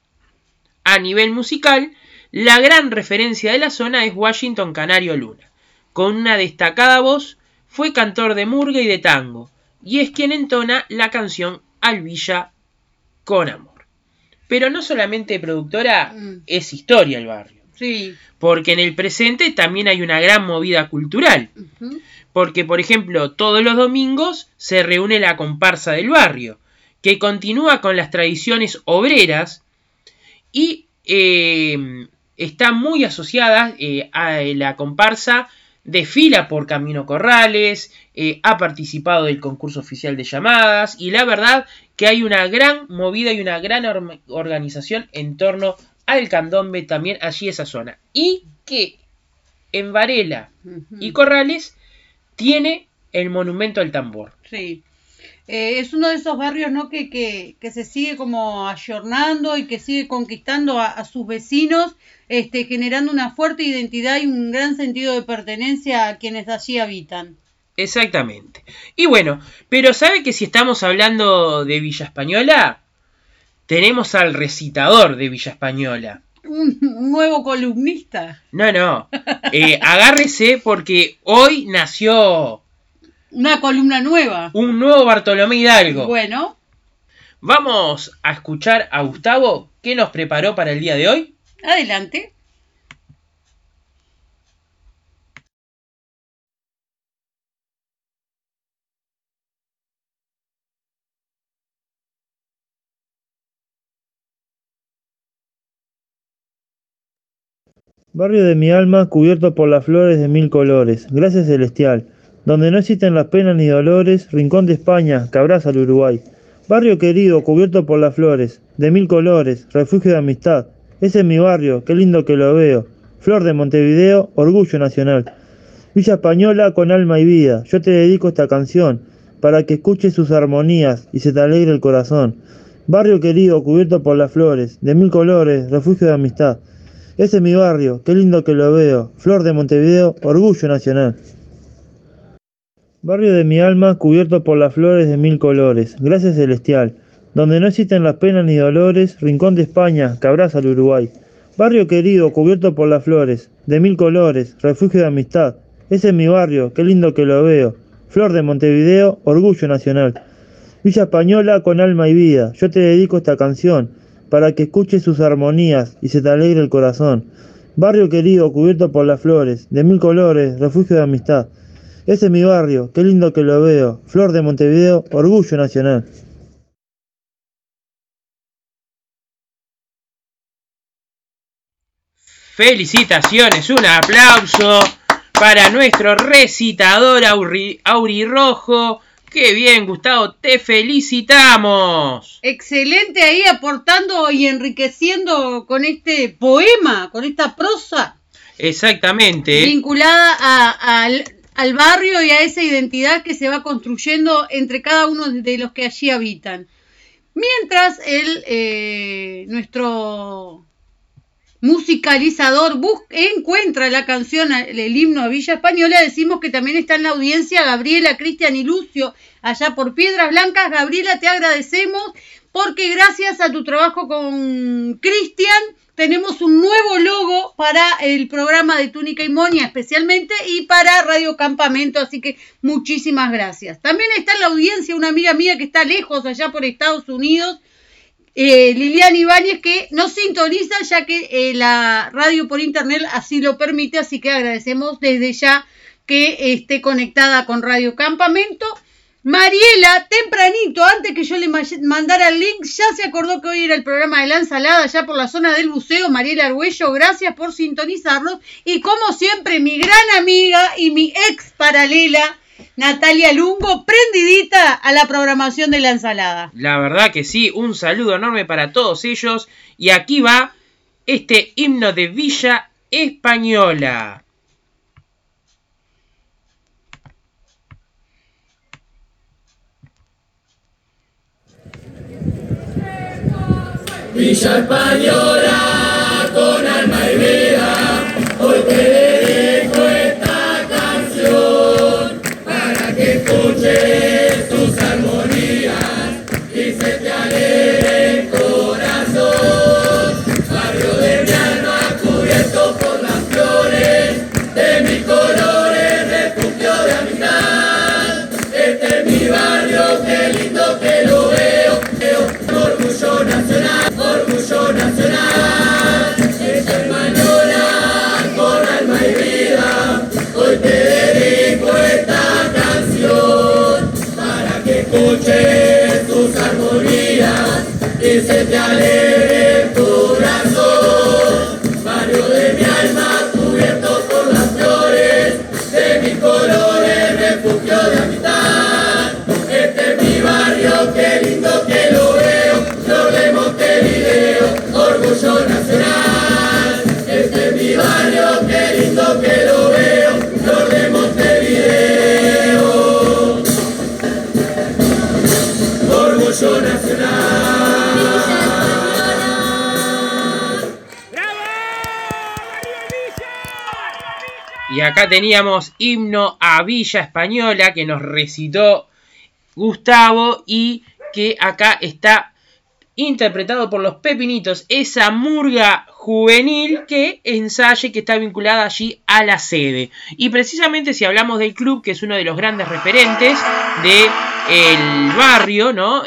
A nivel musical, la gran referencia de la zona es Washington Canario Luna. Con una destacada voz, fue cantor de murga y de tango, y es quien entona la canción Al Villa con amor. Pero no solamente productora, es historia el barrio. Sí. Porque en el presente también hay una gran movida cultural. Porque, por ejemplo, todos los domingos se reúne la comparsa del barrio, que continúa con las tradiciones obreras y está muy asociada a la comparsa, desfila por Camino Corrales, ha participado del concurso oficial de llamadas, y la verdad que hay una gran movida y una gran organización en torno al candombe también allí esa zona. Y que en Varela y Corrales tiene el monumento al tambor. Sí. Es uno de esos barrios, ¿no?, que se sigue como ayornando y que sigue conquistando a sus vecinos, generando una fuerte identidad y un gran sentido de pertenencia a quienes allí habitan. Exactamente. Y bueno, pero ¿sabe que si estamos hablando de Villa Española, tenemos al recitador de Villa Española? ¿Un nuevo columnista? No. Agárrese porque hoy nació... una columna nueva. Un nuevo Bartolomé Hidalgo. Bueno. Vamos a escuchar a Gustavo, ¿qué nos preparó para el día de hoy? Adelante. Barrio de mi alma, cubierto por las flores de mil colores, gracia celestial, donde no existen las penas ni dolores, rincón de España que abraza al Uruguay. Barrio querido, cubierto por las flores, de mil colores, refugio de amistad. Ese es mi barrio, qué lindo que lo veo. Flor de Montevideo, orgullo nacional. Villa Española con alma y vida, yo te dedico esta canción, para que escuches sus armonías y se te alegre el corazón. Barrio querido, cubierto por las flores, de mil colores, refugio de amistad. Ese es mi barrio, qué lindo que lo veo. Flor de Montevideo, orgullo nacional. Barrio de mi alma, cubierto por las flores de mil colores, gracia celestial, donde no existen las penas ni dolores, rincón de España que abraza al Uruguay. Barrio querido, cubierto por las flores, de mil colores, refugio de amistad. Ese es mi barrio, qué lindo que lo veo. Flor de Montevideo, orgullo nacional. Villa Española con alma y vida, yo te dedico esta canción, para que escuches sus armonías y se te alegre el corazón. Barrio querido, cubierto por las flores, de mil colores, refugio de amistad. Ese es mi barrio, qué lindo que lo veo. Flor de Montevideo, orgullo nacional. Felicitaciones, un aplauso para nuestro recitador aurirrojo. ¡Qué bien, Gustavo! ¡Te felicitamos! Excelente ahí, aportando y enriqueciendo con este poema, con esta prosa. Exactamente. Vinculada al barrio y a esa identidad que se va construyendo entre cada uno de los que allí habitan. Mientras nuestro musicalizador, encuentra la canción, el himno a Villa Española. Decimos que también está en la audiencia Gabriela, Cristian y Lucio, allá por Piedras Blancas. Gabriela, te agradecemos porque gracias a tu trabajo con Cristian tenemos un nuevo logo para el programa de Túnica y Moña especialmente y para Radio Campamento, así que muchísimas gracias. También está en la audiencia una amiga mía que está lejos, allá por Estados Unidos, Liliana Ibáñez, que nos sintoniza ya que la radio por internet así lo permite, así que agradecemos desde ya que esté conectada con Radio Campamento. Mariela, tempranito, antes que yo le mandara el link, ya se acordó que hoy era el programa de la ensalada, ya por la zona del buceo. Mariela Arguello, gracias por sintonizarnos. Y como siempre, mi gran amiga y mi ex paralela, Natalia Lungo, prendidita a la programación de la ensalada. La verdad que sí, un saludo enorme para todos ellos. Y aquí va este himno de Villa Española. Villa Española con alma y vida, hoy te dedico esta canción para que escuches tus armonías y se te alegre el corazón. Barrio de mi alma cubierto por las flores de mis colores, refugio de amistad. Este es mi barrio, qué lindo que lo veo, orgullo nacional. Orgullo nacional, es española con alma y vida. Hoy te dedico esta canción para que escuches tus armonías y se te alegre el corazón. Barrio de mi alma cubierto por las flores de mis colores, refugio de amistad. Este es mi barrio, qué lindo que lo veo, flor de Montevideo, orgullo nacional. Este es mi barrio, qué lindo que lo veo, flor de Montevideo, orgullo nacional. Y acá teníamos himno a Villa Española que nos recitó Gustavo y que acá está interpretado por los Pepinitos, esa murga juvenil que ensaya y que está vinculada allí a la sede. Y precisamente si hablamos del club, que es uno de los grandes referentes del barrio, ¿no?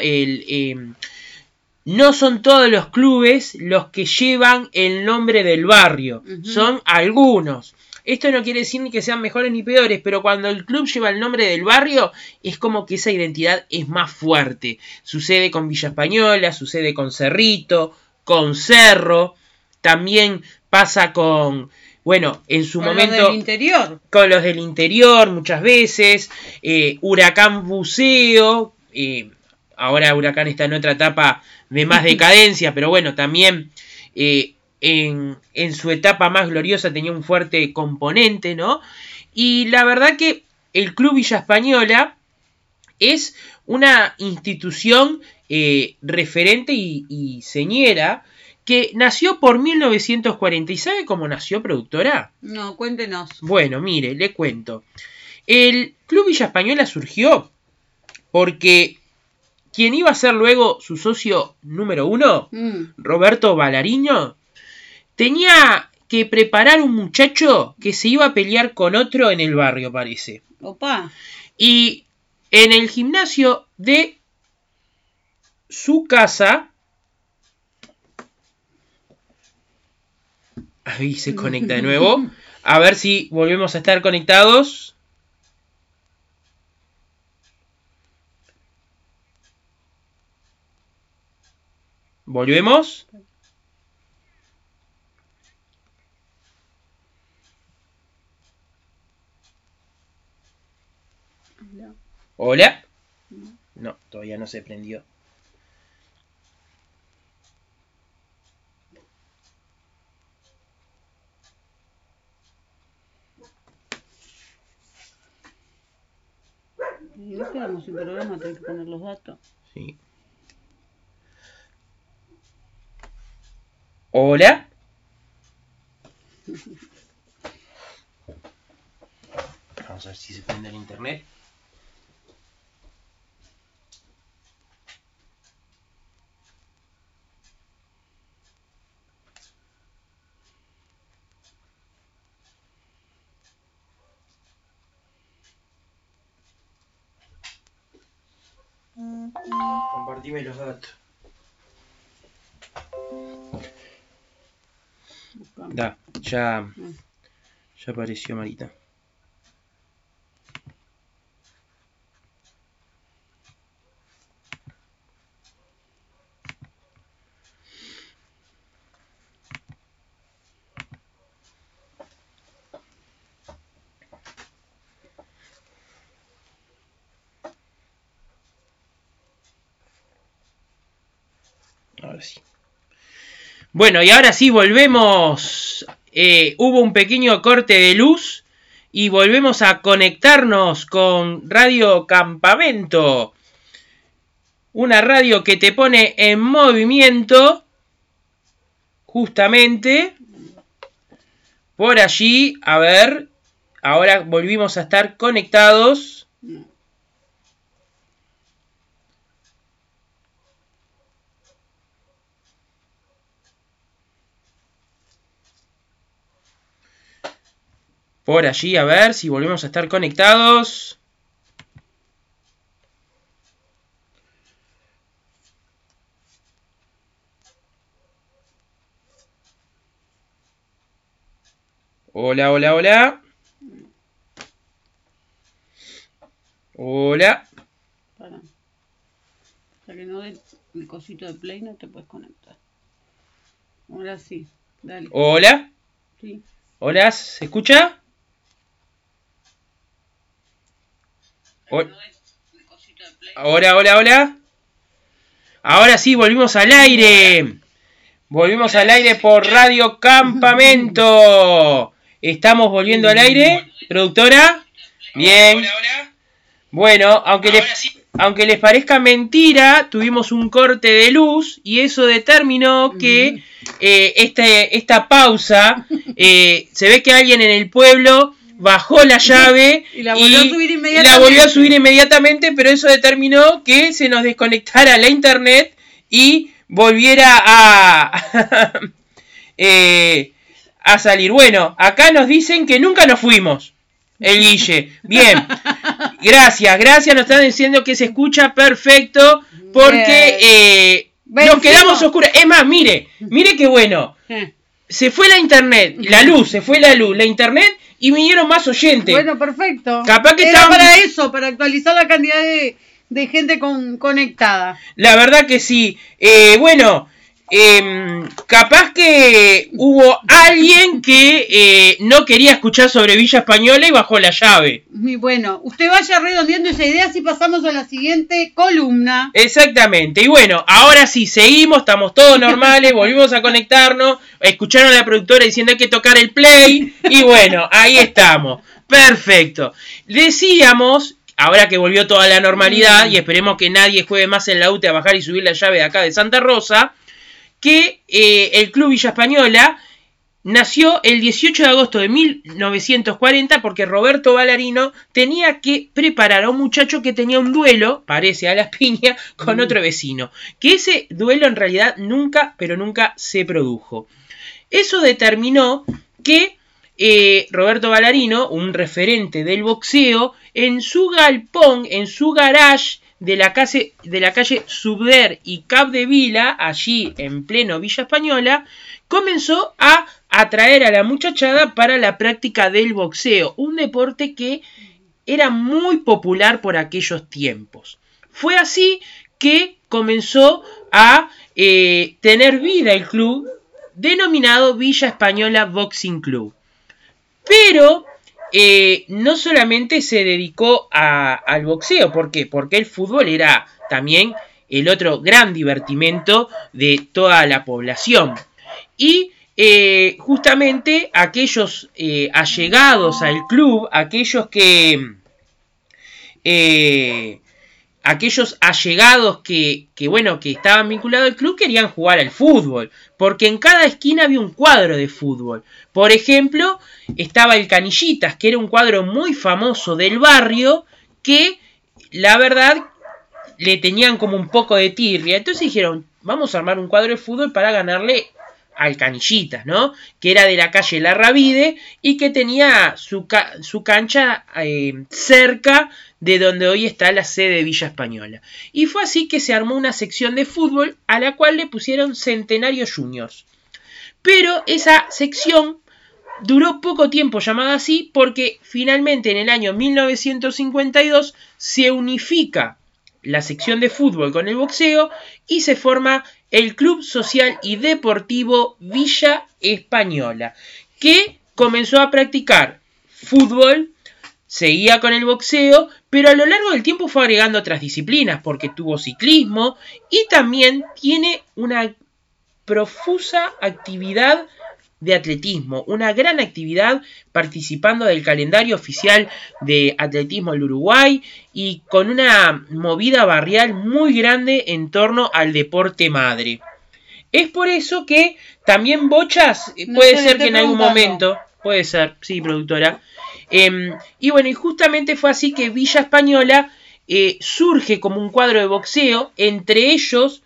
No son todos los clubes los que llevan el nombre del barrio, son algunos. Esto no quiere decir ni que sean mejores ni peores, pero cuando el club lleva el nombre del barrio, es como que esa identidad es más fuerte. Sucede con Villa Española, sucede con Cerrito, con Cerro, también pasa con, bueno, en su momento... Los del interior. Con los del interior muchas veces, Huracán Buceo, ahora Huracán está en otra etapa de más decadencia, pero bueno, también... En su etapa más gloriosa tenía un fuerte componente, ¿no? Y la verdad que el Club Villa Española es una institución referente y señera que nació por 1940. ¿Y sabe cómo nació, productora? No, cuéntenos. Bueno, mire, le cuento. El Club Villa Española surgió porque quien iba a ser luego su socio número 1, Roberto Balariño, tenía que preparar un muchacho que se iba a pelear con otro en el barrio, parece. Opa. Y en el gimnasio de su casa... Ahí se conecta de nuevo. A ver si volvemos a estar conectados. ¿Volvemos? ¿Hola? No, todavía no se prendió. Y no quedamos sin programa, tengo que poner los datos. Sí. ¿Hola? Vamos a ver si se prende el internet. Compartime los datos. Ya apareció Marita. Ahora sí. Bueno, y ahora sí volvemos. Hubo un pequeño corte de luz y volvemos a conectarnos con Radio Campamento. Una radio que te pone en movimiento. Justamente por allí. A ver. Ahora volvimos a estar conectados. Por allí, a ver si volvemos a estar conectados. Hola, hola, hola. Hola. Para. Hasta que no dé el cosito de play no te puedes conectar. Ahora sí, dale. Hola. Sí. Hola, ¿se escucha? Hola, hola, hola. Ahora sí, volvimos al aire. Volvimos al aire por Radio Campamento. Estamos volviendo al aire. ¿Productora? Bien. Bueno, aunque les parezca mentira, tuvimos un corte de luz y eso determinó que esta pausa, se ve que alguien en el pueblo bajó la llave y la volvió a subir inmediatamente, pero eso determinó que se nos desconectara la internet y volviera a salir. Bueno, acá nos dicen que nunca nos fuimos. El Guille. Bien. Gracias. Nos están diciendo que se escucha perfecto porque nos quedamos oscuros. Es más, mire qué bueno. Se fue la internet, la internet y vinieron más oyentes. Bueno, perfecto. Capaz que era para eso, para actualizar la cantidad de gente conectada. La verdad que sí. Capaz que hubo alguien que no quería escuchar sobre Villa Española y bajó la llave. Muy bueno. Usted vaya redondeando esa idea si pasamos a la siguiente columna. Exactamente. Y bueno, ahora sí, seguimos, estamos todos normales, volvimos a conectarnos, escucharon a la productora diciendo hay que tocar el play y bueno, ahí estamos. Perfecto. Decíamos, ahora que volvió toda la normalidad y esperemos que nadie juegue más en la UTE a bajar y subir la llave de acá de Santa Rosa, que el Club Villa Española nació el 18 de agosto de 1940 porque Roberto Ballarino tenía que preparar a un muchacho que tenía un duelo, parece a las piñas, con otro vecino. Que ese duelo en realidad nunca se produjo. Eso determinó que Roberto Ballarino, un referente del boxeo, en su galpón, en su garage, de la calle Subder y Capdevila, allí en pleno Villa Española, comenzó a atraer a la muchachada para la práctica del boxeo, un deporte que era muy popular por aquellos tiempos. Fue así que comenzó a tener vida el club denominado Villa Española Boxing Club. Pero no solamente se dedicó al boxeo. ¿Por qué? Porque el fútbol era también el otro gran divertimento de toda la población. Y justamente aquellos allegados al club, aquellos que aquellos allegados que estaban vinculados al club querían jugar al fútbol, porque en cada esquina había un cuadro de fútbol. Por ejemplo, estaba el Canillitas, que era un cuadro muy famoso del barrio, que la verdad le tenían como un poco de tirria. Entonces dijeron, vamos a armar un cuadro de fútbol para ganarle al Canillitas, ¿no? Que era de la calle Larravide y que tenía su cancha cerca de donde hoy está la sede de Villa Española. Y fue así que se armó una sección de fútbol a la cual le pusieron Centenario Juniors. Pero esa sección duró poco tiempo llamada así porque finalmente en el año 1952 se unifica la sección de fútbol con el boxeo y se forma el Club Social y Deportivo Villa Española, que comenzó a practicar fútbol, seguía con el boxeo, pero a lo largo del tiempo fue agregando otras disciplinas, porque tuvo ciclismo y también tiene una profusa actividad de atletismo, una gran actividad participando del calendario oficial de atletismo del Uruguay y con una movida barrial muy grande en torno al deporte madre. Es por eso que también bochas, puede ser que en algún momento, puede ser, sí, productora. Y bueno, y justamente fue así que Villa Española surge como un cuadro de boxeo. Entre ellos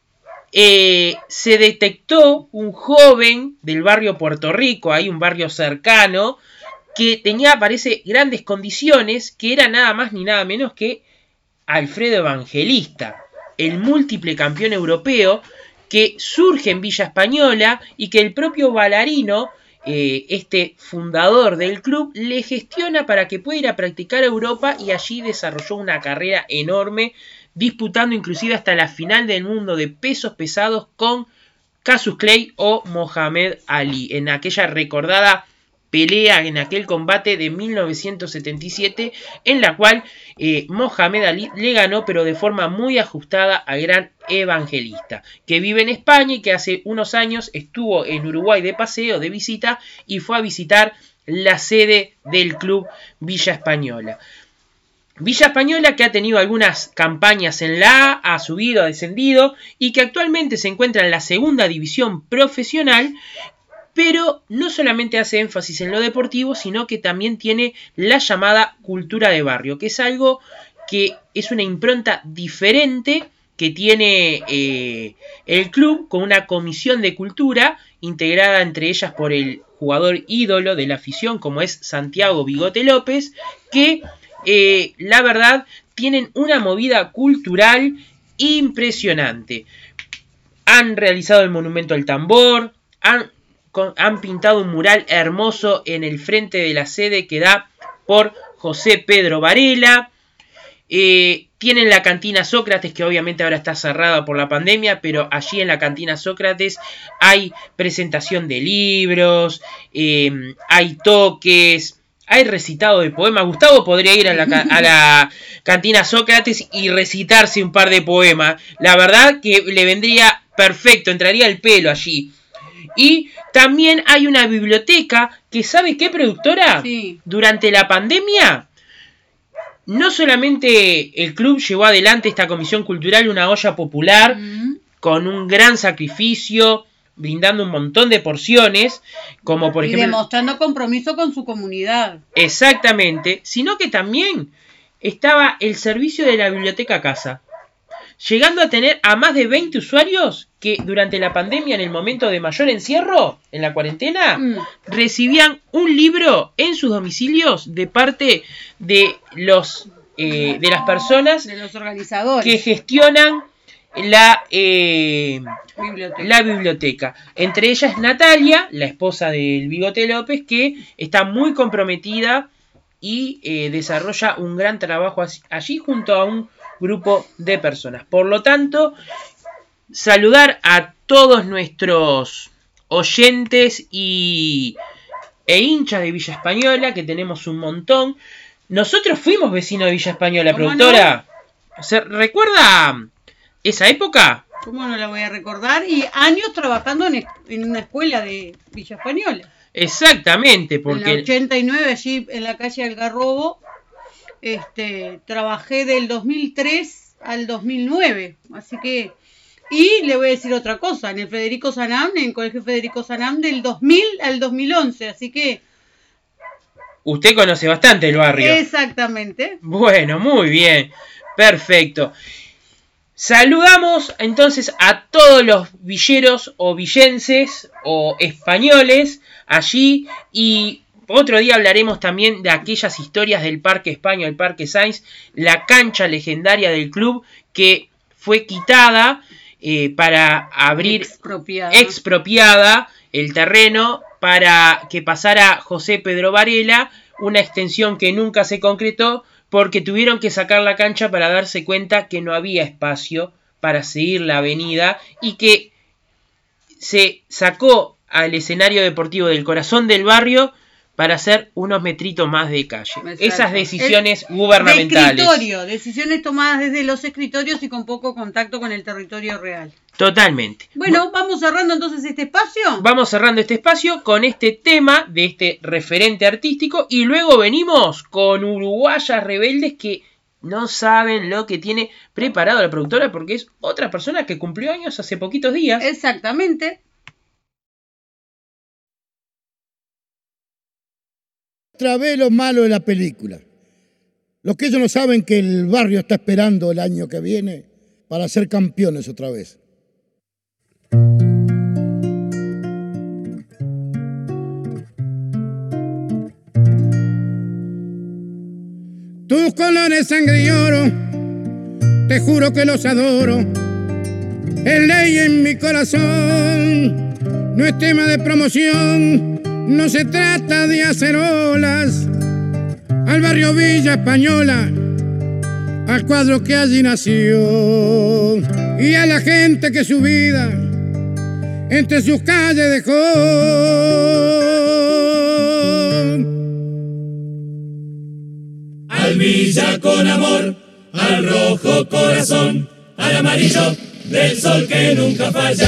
se detectó un joven del barrio Puerto Rico, hay un barrio cercano, que tenía, parece, grandes condiciones, que era nada más ni nada menos que Alfredo Evangelista, el múltiple campeón europeo, que surge en Villa Española y que el propio Ballarino, este fundador del club, le gestiona para que pueda ir a practicar a Europa y allí desarrolló una carrera enorme, disputando inclusive hasta la final del mundo de pesos pesados con Cassius Clay o Mohamed Ali, en aquella recordada pelea, en aquel combate de 1977, en la cual Mohamed Ali le ganó, pero de forma muy ajustada al gran Evangelista, que vive en España y que hace unos años estuvo en Uruguay de paseo, de visita, y fue a visitar la sede del club Villa Española. Villa Española, que ha tenido algunas campañas en la A, ha subido, ha descendido y que actualmente se encuentra en la segunda división profesional, pero no solamente hace énfasis en lo deportivo, sino que también tiene la llamada cultura de barrio, que es algo que es una impronta diferente que tiene el club, con una comisión de cultura integrada entre ellas por el jugador ídolo de la afición como es Santiago Bigote López, que la verdad tienen una movida cultural impresionante. Han realizado el monumento al tambor, han pintado un mural hermoso en el frente de la sede que da por José Pedro Varela. Tienen la cantina Sócrates, que obviamente ahora está cerrada por la pandemia, pero allí en la cantina Sócrates hay presentación de libros, hay toques, hay recitado de poemas. Gustavo podría ir a la cantina Sócrates y recitarse un par de poemas. La verdad que le vendría perfecto, entraría el pelo allí. Y también hay una biblioteca que, ¿sabe qué, productora? Sí. Durante la pandemia, no solamente el club llevó adelante esta comisión cultural, una olla popular, con un gran sacrificio, brindando un montón de porciones, como por ejemplo... Y demostrando compromiso con su comunidad. Exactamente, sino que también estaba el servicio de la biblioteca casa, llegando a tener a más de 20 usuarios que durante la pandemia, en el momento de mayor encierro, en la cuarentena, recibían un libro en sus domicilios de parte de las personas, de los organizadores que gestionan la biblioteca. Entre ellas Natalia, la esposa del Bigote López, que está muy comprometida y desarrolla un gran trabajo allí junto a un grupo de personas. Por lo tanto, saludar a todos nuestros oyentes e hinchas de Villa Española, que tenemos un montón. Nosotros fuimos vecinos de Villa Española, productora. No? ¿Se recuerda esa época? ¿Cómo no la voy a recordar? Y años trabajando en una escuela de Villa Española. Exactamente, porque... En la 89, allí en la calle Algarrobo, trabajé del 2003 al 2009. Así que... Y le voy a decir otra cosa, en el Colegio Federico Sanam del 2000 al 2011, así que... Usted conoce bastante el barrio. Exactamente. Bueno, muy bien, perfecto. Saludamos entonces a todos los villeros o villenses o españoles allí, y otro día hablaremos también de aquellas historias del Parque España, el Parque Sáenz, la cancha legendaria del club que fue quitada para abrir expropiada el terreno para que pasara José Pedro Varela, una extensión que nunca se concretó porque tuvieron que sacar la cancha para darse cuenta que no había espacio para seguir la avenida y que se sacó al escenario deportivo del corazón del barrio para hacer unos metritos más de calle. Exacto. Esas decisiones gubernamentales. Decisiones tomadas desde los escritorios y con poco contacto con el territorio real. Totalmente. Bueno, ¿vamos cerrando entonces este espacio? Vamos cerrando este espacio con este tema de este referente artístico y luego venimos con Uruguayas Rebeldes, que no saben lo que tiene preparado la productora porque es otra persona que cumplió años hace poquitos días. Exactamente. Otra vez lo malo de la película. Los que ellos no saben que el barrio está esperando el año que viene para ser campeones otra vez. Tus colores sangre y oro, te juro que los adoro. Es ley en mi corazón, no es tema de promoción. No se trata de hacer olas al barrio Villa Española, al cuadro que allí nació y a la gente que su vida entre sus calles dejó. Al Villa con amor, al rojo corazón, al amarillo del sol que nunca falla.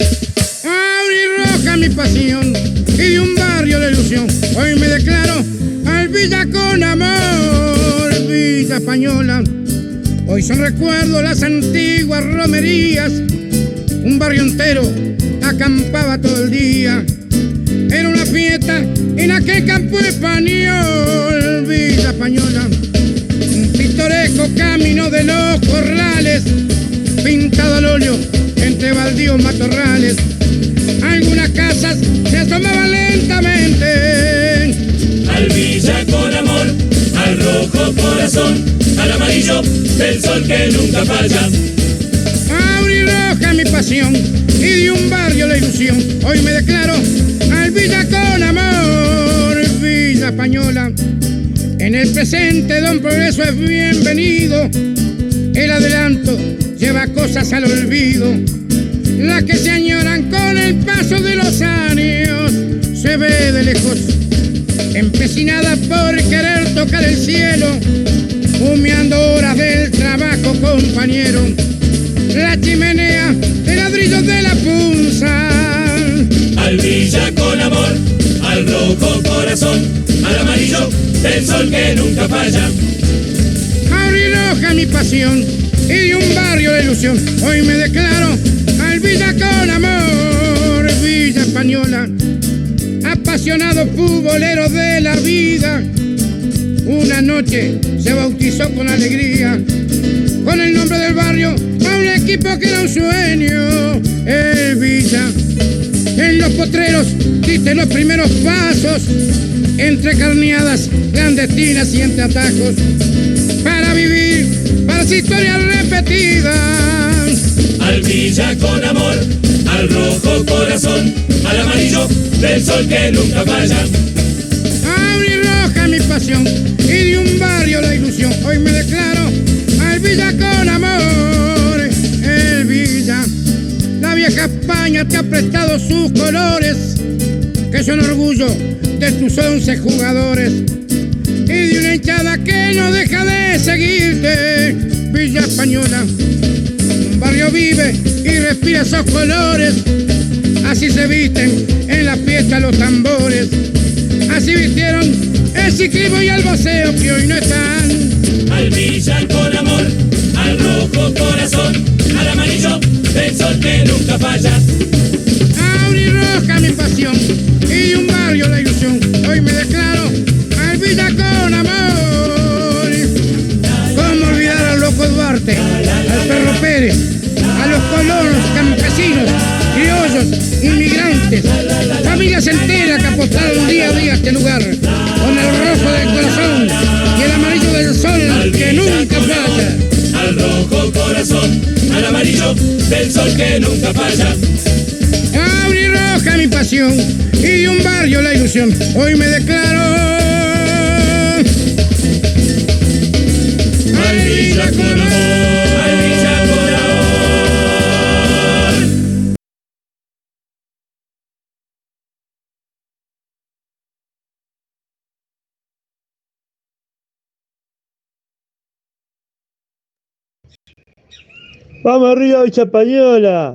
Auri roja mi pasión y de un barrio de ilusión, hoy me declaro al Villa con amor, Villa Española. Hoy son recuerdos las antiguas romerías, un barrio entero acampaba todo el día. Era una fiesta en aquel campo español, Villa Española. Un pintoresco camino de los corrales, pintado al óleo entre baldíos matorrales. Algunas casas se asomaban lentamente. Al Villa con amor, al rojo corazón, al amarillo del sol que nunca falla. Aurirroja mi pasión y de un barrio la ilusión, hoy me declaro al Villa con amor, Villa Española. En el presente don Progreso es bienvenido, el adelanto lleva cosas al olvido. Las que se añoran con el paso de los años, se ve de lejos, empecinada por querer tocar el cielo, humeando horas del trabajo, compañero. La chimenea de ladrillos de la punza. Al Villa con amor, al rojo corazón, al amarillo del sol que nunca falla. Aurirroja mi pasión y de un barrio de ilusión, hoy me declaro al Villa con amor, Villa Española. Apasionado futbolero de la vida, una noche se bautizó con alegría, con el nombre del barrio, a un equipo que era un sueño, el Villa. En los potreros diste los primeros pasos, entre carneadas clandestinas y entre atajos, para vivir, para su historia repetida. Al Villa con amor, al rojo corazón, al amarillo del sol que nunca falla. Aurirroja mi pasión y de un barrio la ilusión, hoy me declaro al Villa con amor, el Villa. La vieja España te ha prestado sus colores, que son orgullo de tus 11 jugadores y de una hinchada que no deja de seguirte, Villa Española. Un barrio vive y respira esos colores, así se visten en la fiesta los tambores, así vistieron el ciclismo y el boxeo que hoy no están. al brillar con amor, al rojo corazón, al amarillo del sol que nunca falla. Auriroja mi pasión y un barrio la ilusión. Hoy me declaro al Villa con amor. ¿Cómo olvidar al loco Duarte, al Perro Pérez, a los colonos, campesinos, criollos, inmigrantes, familias enteras que apostaron día a día a este lugar, con el rojo del corazón y el amarillo del sol que nunca falla? Al rojo corazón, al amarillo del sol que nunca falla. Auriroja mi pasión y un barrio la ilusión. Hoy me declaro al Villa con amor, al Villa con amor. ¡Vamos arriba, Villa Española!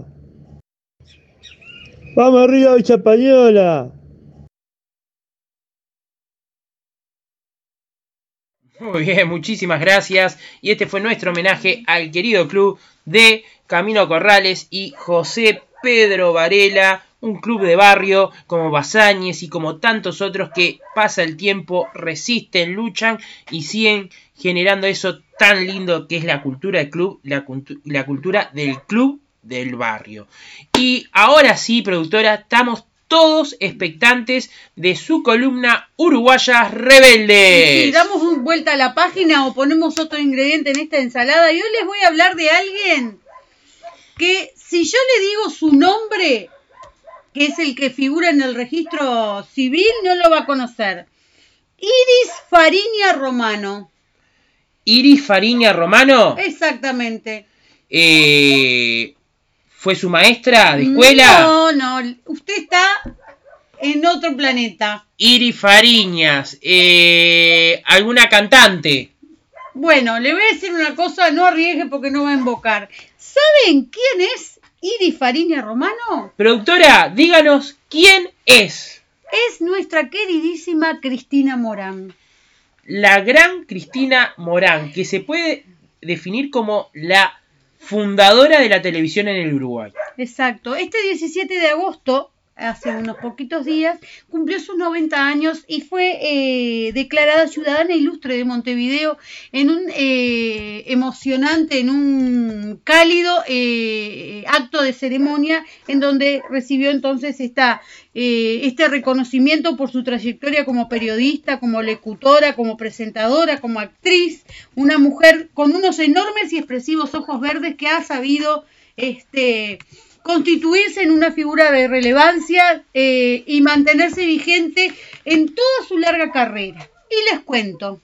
¡Vamos arriba, Villa Española! Muy bien, muchísimas gracias. Y este fue nuestro homenaje al querido club de Camino Corrales y José Pedro Varela, un club de barrio como Basáñez y como tantos otros que pasa el tiempo, resisten, luchan y siguen generando eso tan lindo que es la cultura del club, la cultura del club del barrio. Y ahora sí, productora, estamos todos expectantes de su columna Uruguayas Rebeldes. Si damos vuelta a la página o ponemos otro ingrediente en esta ensalada, y hoy les voy a hablar de alguien que, si yo le digo su nombre, que es el que figura en el registro civil, no lo va a conocer. Iris Fariña Romano. ¿Iris Fariña Romano? Exactamente. ¿Fue su maestra de escuela? No, usted está en otro planeta. Iris Fariñas, ¿alguna cantante? Bueno, le voy a decir una cosa, no arriesgue porque no va a invocar. ¿Saben quién es Iris Fariña Romano? Productora, díganos quién es. Es nuestra queridísima Cristina Morán. La gran Cristina Morán, que se puede definir como la fundadora de la televisión en el Uruguay. Exacto. Este 17 de agosto, hace unos poquitos días, cumplió sus 90 años y fue declarada ciudadana ilustre de Montevideo en un emocionante, en un cálido acto de ceremonia en donde recibió entonces este reconocimiento por su trayectoria como periodista, como locutora, como presentadora, como actriz, una mujer con unos enormes y expresivos ojos verdes que ha sabido constituirse en una figura de relevancia y mantenerse vigente en toda su larga carrera. Y les cuento.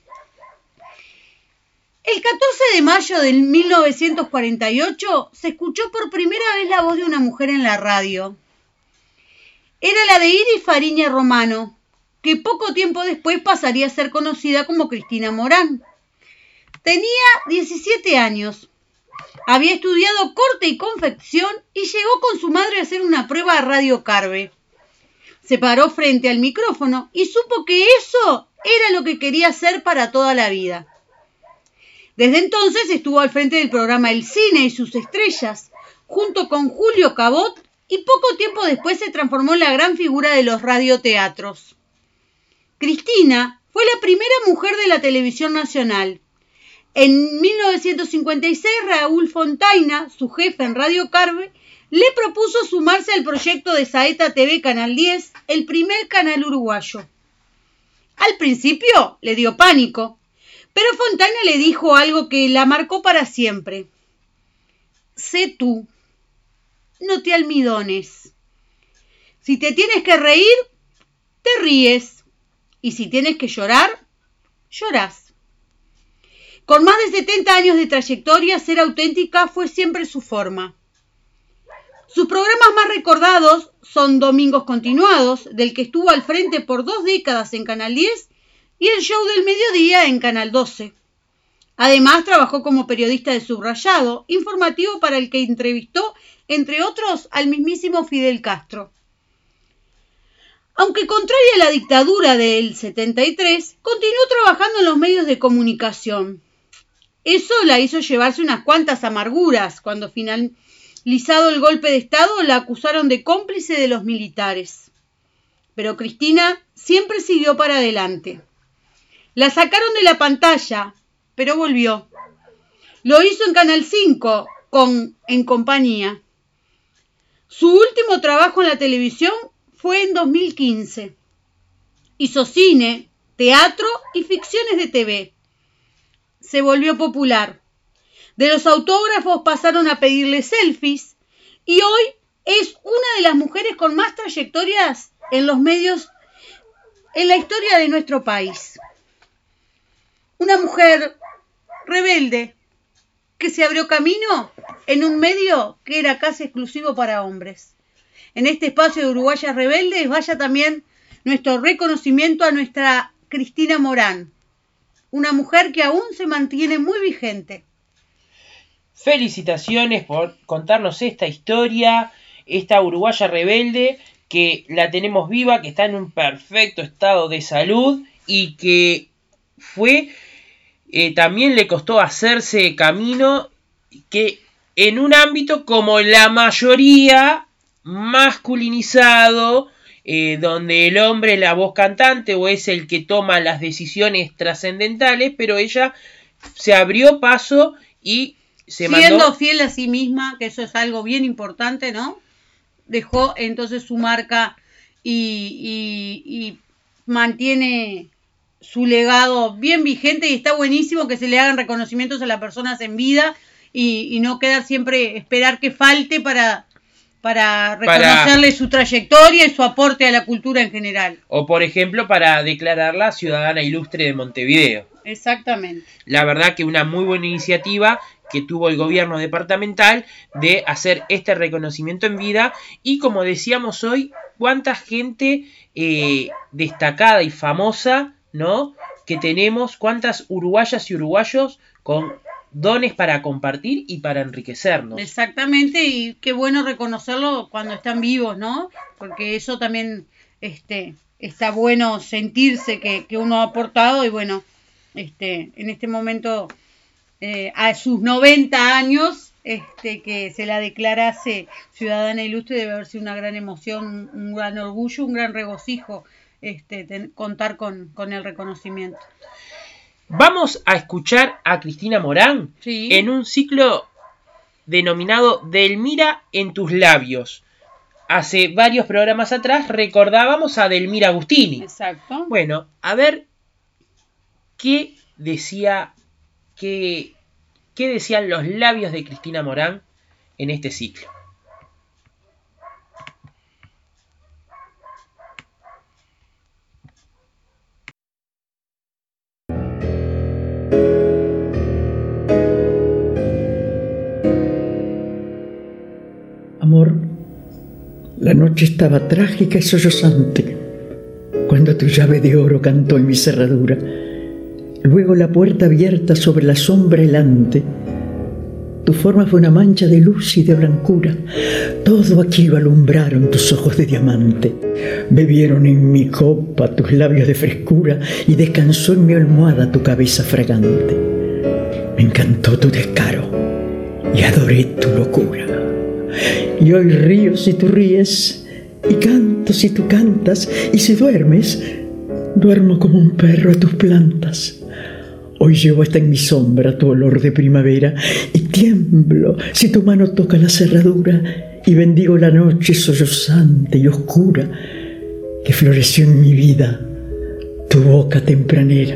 El 14 de mayo de 1948 se escuchó por primera vez la voz de una mujer en la radio. Era la de Iris Fariña Romano, que poco tiempo después pasaría a ser conocida como Cristina Morán. Tenía 17 años. Había estudiado corte y confección y llegó con su madre a hacer una prueba a Radio Carve. Se paró frente al micrófono y supo que eso era lo que quería hacer para toda la vida. Desde entonces estuvo al frente del programa El Cine y sus estrellas, junto con Julio Cabot, y poco tiempo después se transformó en la gran figura de los radioteatros. Cristina fue la primera mujer de la televisión nacional. En 1956, Raúl Fontaina, su jefe en Radio Carve, le propuso sumarse al proyecto de Saeta TV Canal 10, el primer canal uruguayo. Al principio le dio pánico, pero Fontaina le dijo algo que la marcó para siempre. Sé tú, no te almidones. Si te tienes que reír, te ríes. Y si tienes que llorar, llorás. Con más de 70 años de trayectoria, ser auténtica fue siempre su forma. Sus programas más recordados son Domingos Continuados, del que estuvo al frente por 2 décadas en Canal 10, y El Show del Mediodía en Canal 12. Además, trabajó como periodista de Subrayado, informativo para el que entrevistó, entre otros, al mismísimo Fidel Castro. Aunque contraria a la dictadura del 73, continuó trabajando en los medios de comunicación. Eso la hizo llevarse unas cuantas amarguras. Cuando finalizado el golpe de Estado, la acusaron de cómplice de los militares. Pero Cristina siempre siguió para adelante. La sacaron de la pantalla, pero volvió. Lo hizo en Canal 5, En Compañía. Su último trabajo en la televisión fue en 2015. Hizo cine, teatro y ficciones de TV. Se volvió popular. De los autógrafos pasaron a pedirle selfies y hoy es una de las mujeres con más trayectorias en los medios en la historia de nuestro país. Una mujer rebelde que se abrió camino en un medio que era casi exclusivo para hombres. En este espacio de Uruguayas Rebeldes vaya también nuestro reconocimiento a nuestra Cristina Morán, una mujer que aún se mantiene muy vigente. Felicitaciones por contarnos esta historia, esta uruguaya rebelde que la tenemos viva, que está en un perfecto estado de salud y que también le costó hacerse camino, que en un ámbito como la mayoría masculinizado, donde el hombre es la voz cantante o es el que toma las decisiones trascendentales, pero ella se abrió paso y siendo fiel a sí misma, que eso es algo bien importante, ¿no? Dejó entonces su marca y mantiene su legado bien vigente, y está buenísimo que se le hagan reconocimientos a las personas en vida y no quedar siempre, esperar que falte para reconocerle su trayectoria y su aporte a la cultura en general. O por ejemplo para declararla ciudadana ilustre de Montevideo. Exactamente. La verdad que una muy buena iniciativa que tuvo el gobierno departamental de hacer este reconocimiento en vida, y como decíamos hoy, cuánta gente destacada y famosa, ¿no?, que tenemos, cuántas uruguayas y uruguayos con dones para compartir y para enriquecernos. Exactamente, y qué bueno reconocerlo cuando están vivos, ¿no? Porque eso también está bueno sentirse que uno ha aportado, y bueno, en este momento a sus 90 años que se la declarase ciudadana ilustre debe haber sido una gran emoción, un gran orgullo, un gran regocijo contar con el reconocimiento. Vamos a escuchar a Cristina Morán, sí, en un ciclo denominado Delmira en tus labios. Hace varios programas atrás recordábamos a Delmira Agustini. Exacto. Bueno, a ver qué decían los labios de Cristina Morán en este ciclo. Amor, la noche estaba trágica y sollozante cuando tu llave de oro cantó en mi cerradura. Luego la puerta abierta sobre la sombra helante. Tu forma fue una mancha de luz y de blancura. Todo aquí lo alumbraron tus ojos de diamante. Bebieron en mi copa tus labios de frescura y descansó en mi almohada tu cabeza fragante. Me encantó tu descaro y adoré tu locura. Y hoy río si tú ríes, y canto si tú cantas, y si duermes, duermo como un perro a tus plantas. Hoy llevo hasta en mi sombra tu olor de primavera, y tiemblo si tu mano toca la cerradura, y bendigo la noche sollozante y oscura que floreció en mi vida tu boca tempranera.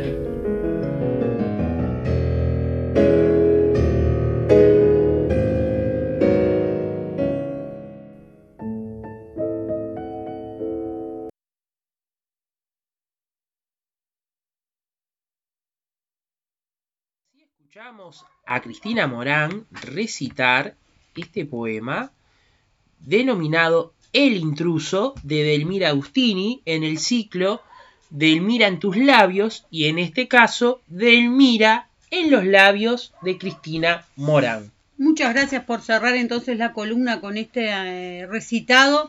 Escuchamos a Cristina Morán recitar este poema denominado El intruso de Delmira Agustini en el ciclo Delmira en tus labios, y en este caso Delmira en los labios de Cristina Morán. Muchas gracias por cerrar entonces la columna con este recitado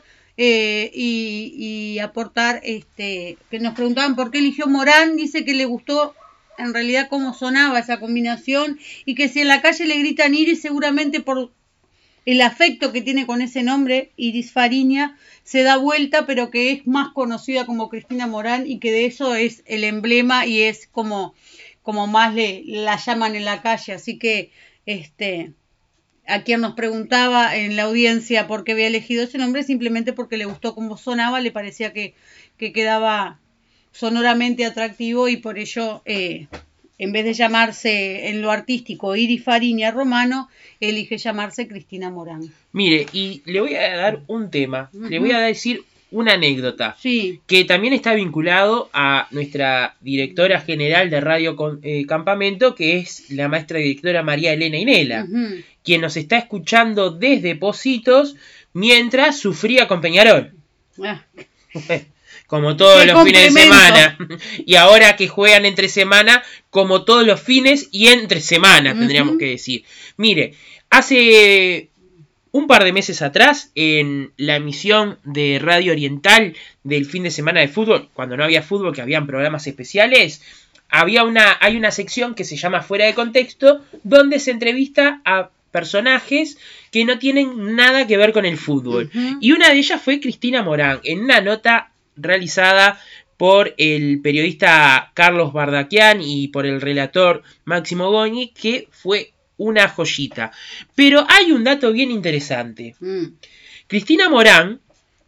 y aportar que nos preguntaban por qué eligió Morán. Dice que le gustó en realidad cómo sonaba esa combinación, y que si en la calle le gritan Iris, seguramente por el afecto que tiene con ese nombre, Iris Fariña, se da vuelta, pero que es más conocida como Cristina Morán, y que de eso es el emblema y es como más la llaman en la calle. Así que a quien nos preguntaba en la audiencia por qué había elegido ese nombre, simplemente porque le gustó cómo sonaba, le parecía que quedaba sonoramente atractivo, y por ello, en vez de llamarse en lo artístico Iris Fariña Romano, elige llamarse Cristina Morán. Mire, y le voy a dar un tema, le voy a decir una anécdota, sí, que también está vinculado a nuestra directora general de Radio Campamento, que es la maestra directora María Elena Inela, quien nos está escuchando desde Positos mientras sufría con Peñarol. Como todos los fines de semana. Y ahora que juegan entre semana, como todos los fines y entre semana, tendríamos que decir. Mire, hace un par de meses atrás, en la emisión de Radio Oriental del fin de semana de fútbol, cuando no había fútbol, que habían programas especiales, hay una sección que se llama Fuera de Contexto, donde se entrevista a personajes que no tienen nada que ver con el fútbol. Y una de ellas fue Cristina Morán, en una nota realizada por el periodista Carlos Bardaquian y por el relator Máximo Goñi, que fue una joyita. Pero hay un dato bien interesante. Cristina Morán,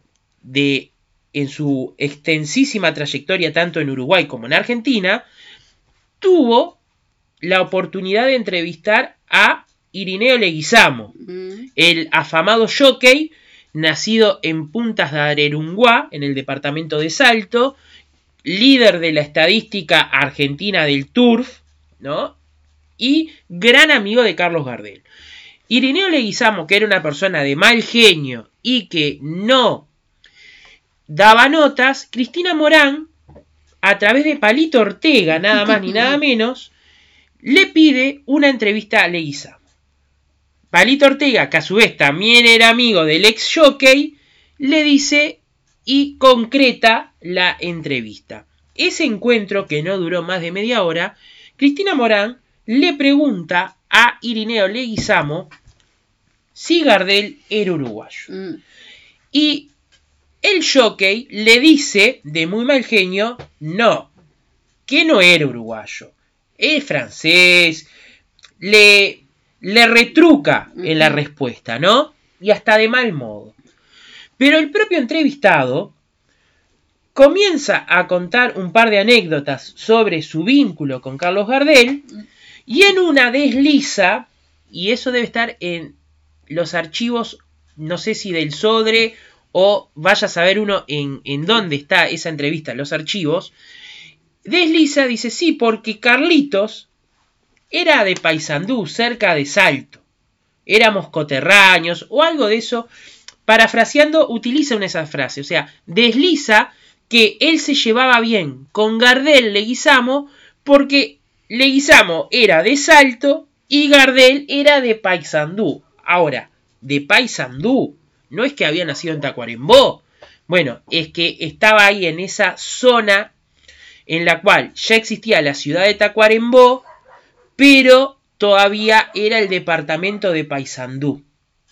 en su extensísima trayectoria tanto en Uruguay como en Argentina, tuvo la oportunidad de entrevistar a Irineo Leguizamo, el afamado jockey, nacido en Puntas de Arerunguá, en el departamento de Salto, líder de la estadística argentina del turf, ¿no? Y gran amigo de Carlos Gardel. Irineo Leguizamo, que era una persona de mal genio y que no daba notas, Cristina Morán, a través de Palito Ortega, nada más ni nada menos, le pide una entrevista a Leguizamo. Palito Ortega, que a su vez también era amigo del ex jockey, le dice y concreta la entrevista. Ese encuentro, que no duró más de media hora, Cristina Morán le pregunta a Irineo Leguizamo si Gardel era uruguayo. Y el jockey le dice, de muy mal genio, no, que no era uruguayo, es francés, le retruca en la respuesta, ¿no? Y hasta de mal modo. Pero el propio entrevistado comienza a contar un par de anécdotas sobre su vínculo con Carlos Gardel, y en una desliza, y eso debe estar en los archivos, no sé si del Sodre o vaya a saber uno en dónde está esa entrevista, en los archivos, desliza, dice, sí, porque Carlitos era de Paysandú, cerca de Salto, éramos coterráneos o algo de eso. Parafraseando, utiliza esa frase, o sea, desliza que él se llevaba bien con Gardel Leguizamo porque Leguizamo era de Salto y Gardel era de Paysandú. Ahora, de Paysandú, no es que había nacido en Tacuarembó. Bueno, es que estaba ahí en esa zona en la cual ya existía la ciudad de Tacuarembó, pero todavía era el departamento de Paysandú.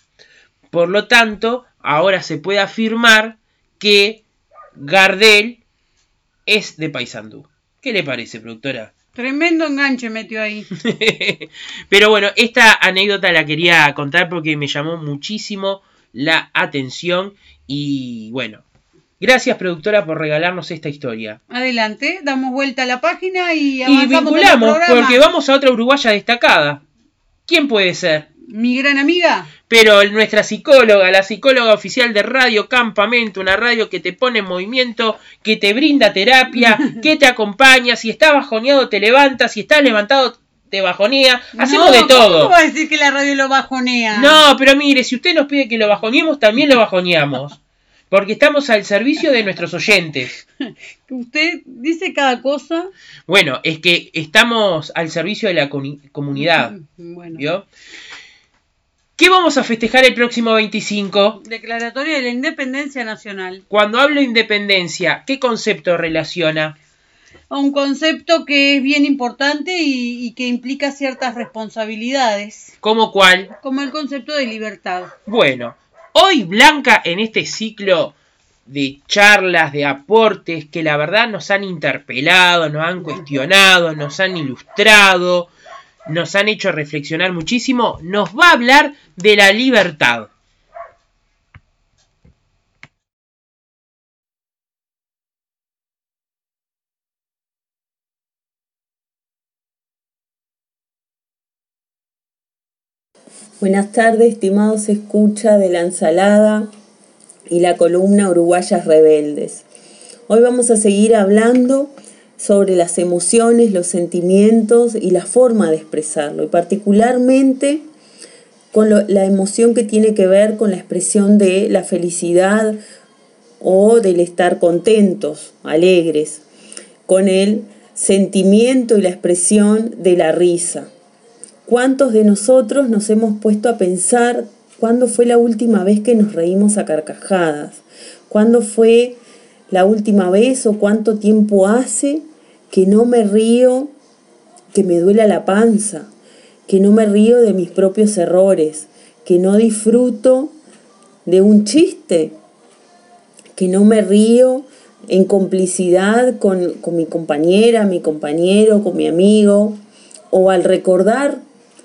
Por lo tanto, ahora se puede afirmar que Gardel es de Paysandú. ¿Qué le parece, productora? Tremendo enganche metió ahí. Pero bueno, esta anécdota la quería contar porque me llamó muchísimo la atención. Y bueno, gracias, productora, por regalarnos esta historia. Adelante, damos vuelta a la página y avanzamos. Y vinculamos, porque vamos a otra uruguaya destacada. ¿Quién puede ser? Mi gran amiga. Pero nuestra psicóloga, la psicóloga oficial de Radio Campamento, una radio que te pone en movimiento, que te brinda terapia, que te acompaña. Si estás bajoneado, te levantas. Si estás levantado, te bajonea. Hacemos de todo. ¿Cómo va a decir que la radio lo bajonea? No, pero mire, si usted nos pide que lo bajoneemos, también lo bajoneamos. Porque estamos al servicio de nuestros oyentes. Usted dice cada cosa. Bueno, es que estamos al servicio de la comunidad. Bueno. ¿Vio? ¿Qué vamos a festejar el próximo 25? Declaratoria de la Independencia Nacional. Cuando hablo de independencia, ¿qué concepto relaciona? a un concepto que es bien importante y que implica ciertas responsabilidades. ¿Cómo cuál? Como el concepto de libertad. Bueno, hoy Blanca, en este ciclo de charlas, de aportes que la verdad nos han interpelado, nos han cuestionado, nos han ilustrado, nos han hecho reflexionar muchísimo, nos va a hablar de la libertad. Buenas tardes, estimados escucha de La Ensalada y la columna Uruguayas Rebeldes. Hoy vamos a seguir hablando sobre las emociones, los sentimientos y la forma de expresarlo, y particularmente con la emoción que tiene que ver con la expresión de la felicidad o del estar contentos, alegres, con el sentimiento y la expresión de la risa. ¿Cuántos de nosotros nos hemos puesto a pensar cuándo fue la última vez que nos reímos a carcajadas? ¿Cuándo fue la última vez o cuánto tiempo hace que no me río, que me duela la panza, que no me río de mis propios errores, que no disfruto de un chiste, que no me río en complicidad con mi compañera, mi compañero, con mi amigo, o al recordar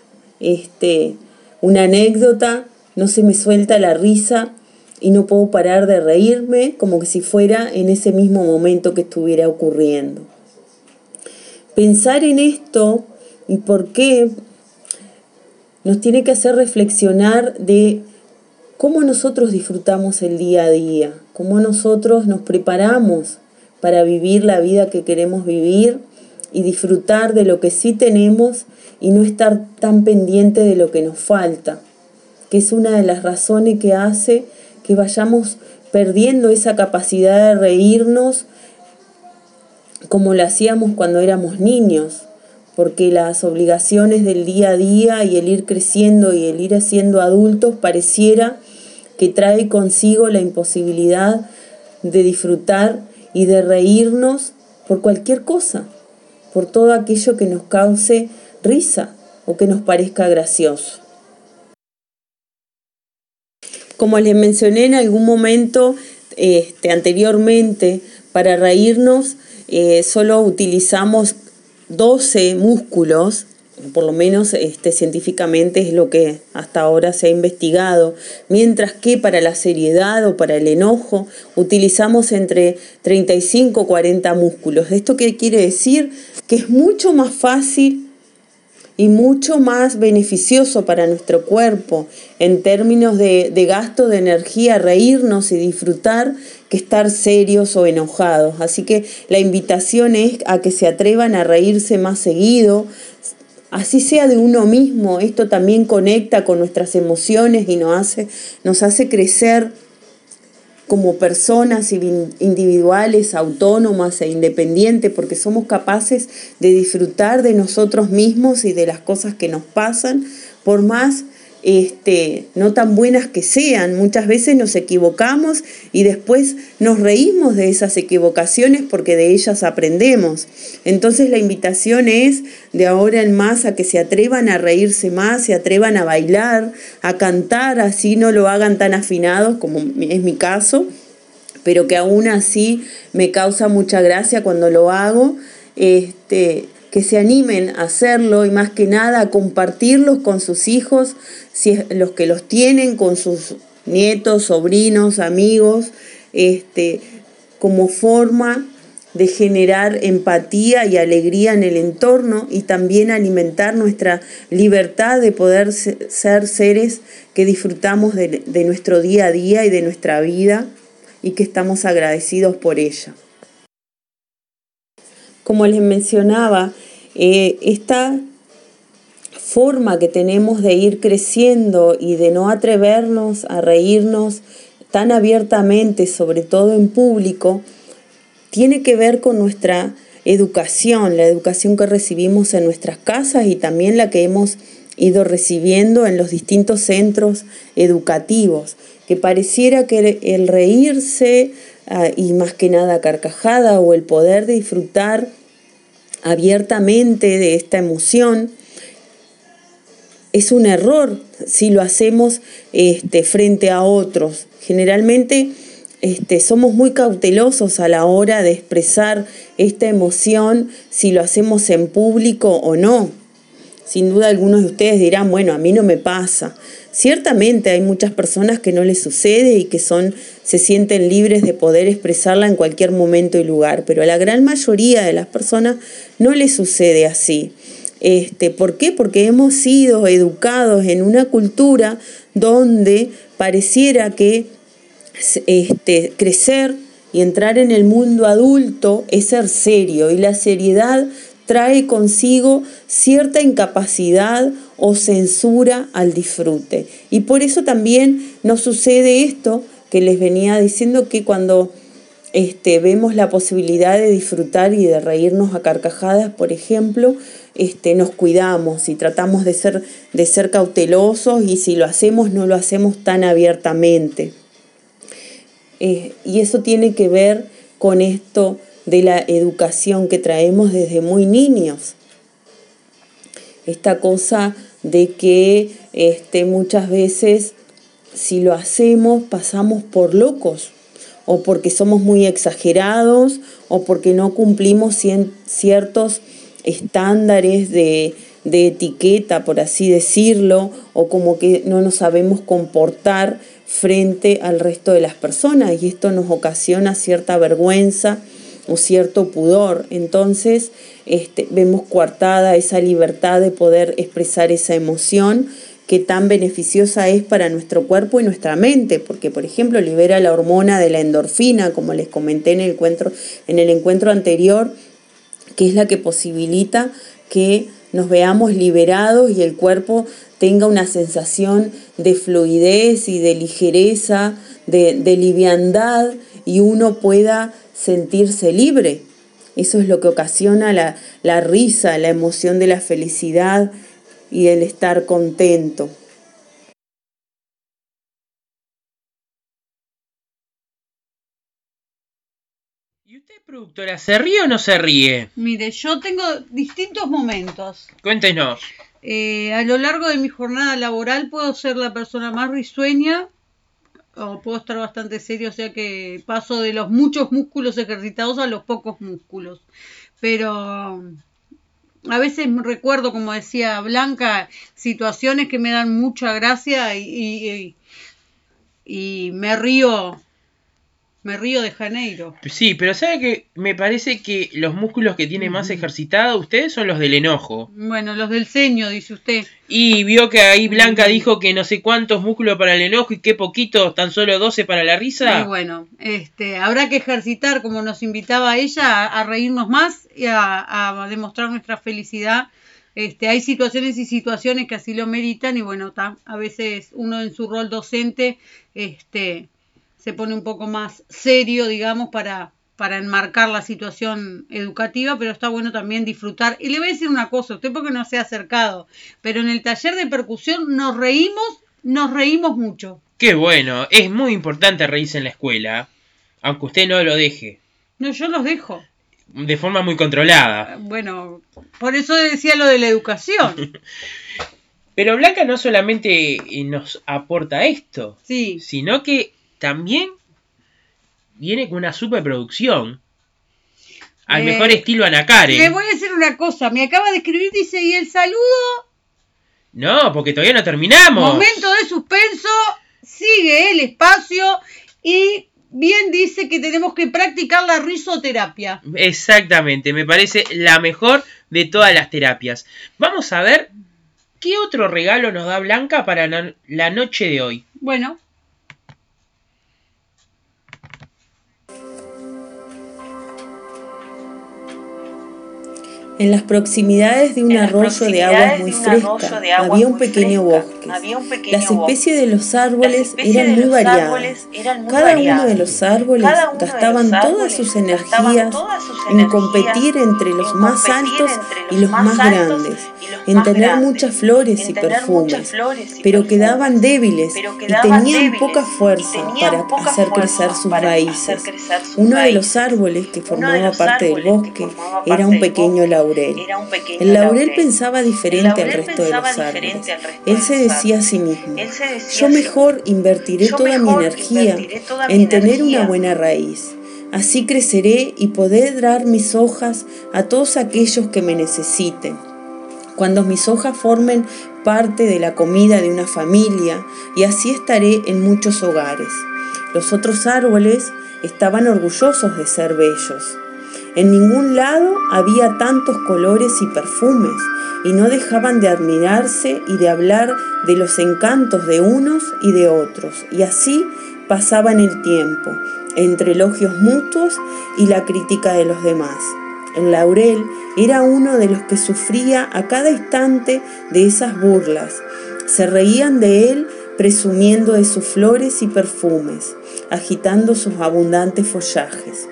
una anécdota, no se me suelta la risa y no puedo parar de reírme como que si fuera en ese mismo momento que estuviera ocurriendo. Pensar en esto y por qué nos tiene que hacer reflexionar de cómo nosotros disfrutamos el día a día, cómo nosotros nos preparamos para vivir la vida que queremos vivir y disfrutar de lo que sí tenemos y no estar tan pendiente de lo que nos falta, que es una de las razones que hace que vayamos perdiendo esa capacidad de reírnos como lo hacíamos cuando éramos niños, porque las obligaciones del día a día y el ir creciendo y el ir siendo adultos pareciera que trae consigo la imposibilidad de disfrutar y de reírnos por cualquier cosa, por todo aquello que nos cause risa o que nos parezca gracioso. Como les mencioné en algún momento anteriormente, para reírnos solo utilizamos 12 músculos, por lo menos científicamente es lo que hasta ahora se ha investigado, mientras que para la seriedad o para el enojo utilizamos entre 35 o 40 músculos. ¿Esto qué quiere decir? Que es mucho más fácil y mucho más beneficioso para nuestro cuerpo en términos de gasto de energía, reírnos y disfrutar, que estar serios o enojados. Así que la invitación es a que se atrevan a reírse más seguido, así sea de uno mismo. Esto también conecta con nuestras emociones y nos hace crecer como personas individuales, autónomas e independientes, porque somos capaces de disfrutar de nosotros mismos y de las cosas que nos pasan, por más no tan buenas que sean. Muchas veces nos equivocamos y después nos reímos de esas equivocaciones porque de ellas aprendemos. Entonces la invitación es de ahora en más a que se atrevan a reírse más, se atrevan a bailar, a cantar, así no lo hagan tan afinados como es mi caso, pero que aún así me causa mucha gracia cuando lo hago, que se animen a hacerlo y más que nada a compartirlos con sus hijos, si los que los tienen, con sus nietos, sobrinos, amigos, como forma de generar empatía y alegría en el entorno y también alimentar nuestra libertad de poder ser seres que disfrutamos de nuestro día a día y de nuestra vida y que estamos agradecidos por ella. Como les mencionaba, esta forma que tenemos de ir creciendo y de no atrevernos a reírnos tan abiertamente, sobre todo en público, tiene que ver con nuestra educación, la educación que recibimos en nuestras casas y también la que hemos ido recibiendo en los distintos centros educativos, que pareciera que el reírse y más que nada carcajada o el poder disfrutar abiertamente de esta emoción, es un error si lo hacemos frente a otros. Generalmente somos muy cautelosos a la hora de expresar esta emoción, si lo hacemos en público o no. Sin duda algunos de ustedes dirán, bueno, a mí no me pasa. Ciertamente hay muchas personas que no les sucede y que se sienten libres de poder expresarla en cualquier momento y lugar, pero a la gran mayoría de las personas no les sucede así. ¿Por qué? Porque hemos sido educados en una cultura donde pareciera que crecer y entrar en el mundo adulto es ser serio, y la seriedad trae consigo cierta incapacidad o censura al disfrute. Y por eso también nos sucede esto que les venía diciendo, que cuando vemos la posibilidad de disfrutar y de reírnos a carcajadas, por ejemplo, nos cuidamos y tratamos de ser cautelosos, y si lo hacemos, no lo hacemos tan abiertamente. Y eso tiene que ver con esto de la educación que traemos desde muy niños. Esta cosa de que muchas veces, si lo hacemos, pasamos por locos, o porque somos muy exagerados, o porque no cumplimos ciertos estándares de etiqueta, por así decirlo, o como que no nos sabemos comportar frente al resto de las personas, y esto nos ocasiona cierta vergüenza o cierto pudor. Entonces vemos coartada esa libertad de poder expresar esa emoción que tan beneficiosa es para nuestro cuerpo y nuestra mente, porque por ejemplo libera la hormona de la endorfina, como les comenté en el encuentro anterior, que es la que posibilita que nos veamos liberados y el cuerpo tenga una sensación de fluidez y de ligereza, de liviandad, y uno pueda sentirse libre. Eso es lo que ocasiona la risa, la emoción de la felicidad y el estar contento. ¿Y usted, productora, se ríe o no se ríe? Mire, yo tengo distintos momentos. Cuéntenos. A lo largo de mi jornada laboral puedo ser la persona más risueña, o puedo estar bastante serio, o sea que paso de los muchos músculos ejercitados a los pocos músculos. Pero a veces recuerdo, como decía Blanca, situaciones que me dan mucha gracia y me río de Janeiro. Sí, pero ¿sabe que me parece que los músculos que tiene más ejercitados ustedes son los del enojo? Bueno, los del ceño, dice usted. Y vio que ahí Blanca dijo que no sé cuántos músculos para el enojo y qué poquitos, tan solo 12 para la risa. Y bueno, habrá que ejercitar, como nos invitaba ella, a reírnos más y a demostrar nuestra felicidad. Hay situaciones y situaciones que así lo meritan, y bueno, a veces uno en su rol docente se pone un poco más serio, digamos, para enmarcar la situación educativa, pero está bueno también disfrutar. Y le voy a decir una cosa, usted porque no se ha acercado, pero en el taller de percusión nos reímos mucho. Qué bueno, es muy importante reírse en la escuela, aunque usted no lo deje. No, yo los dejo. De forma muy controlada. Bueno, por eso decía lo de la educación. Pero Blanca no solamente nos aporta esto, sí, sino que también viene con una superproducción al mejor estilo Ana Karen. Le voy a decir una cosa, me acaba de escribir, dice, ¿y el saludo? No, porque todavía no terminamos. Momento de suspenso, sigue el espacio y bien dice que tenemos que practicar la risoterapia. Exactamente, me parece la mejor de todas las terapias. Vamos a ver qué otro regalo nos da Blanca para la noche de hoy. Bueno. En las proximidades de un arroyo de aguas muy frescas había un pequeño bosque. Las especies de los árboles eran muy variadas. Cada uno de los árboles gastaban todas sus energías en competir entre los más altos y los más grandes, en tener muchas flores y perfumes, pero quedaban débiles y tenían poca fuerza para hacer crecer sus raíces. Uno de los árboles que formaba parte del bosque era un pequeño laurel. laurel. El laurel pensaba diferente al resto de los árboles. Él se decía a sí mismo: yo mejor invertiré toda mi energía en tener una buena raíz. Así creceré y podré dar mis hojas a todos aquellos que me necesiten. Cuando mis hojas formen parte de la comida de una familia, y así estaré en muchos hogares. Los otros árboles estaban orgullosos de ser bellos. En ningún lado había tantos colores y perfumes, y no dejaban de admirarse y de hablar de los encantos de unos y de otros, y así pasaban el tiempo, entre elogios mutuos y la crítica de los demás. El laurel era uno de los que sufría a cada instante de esas burlas. Se reían de él presumiendo de sus flores y perfumes, agitando sus abundantes follajes.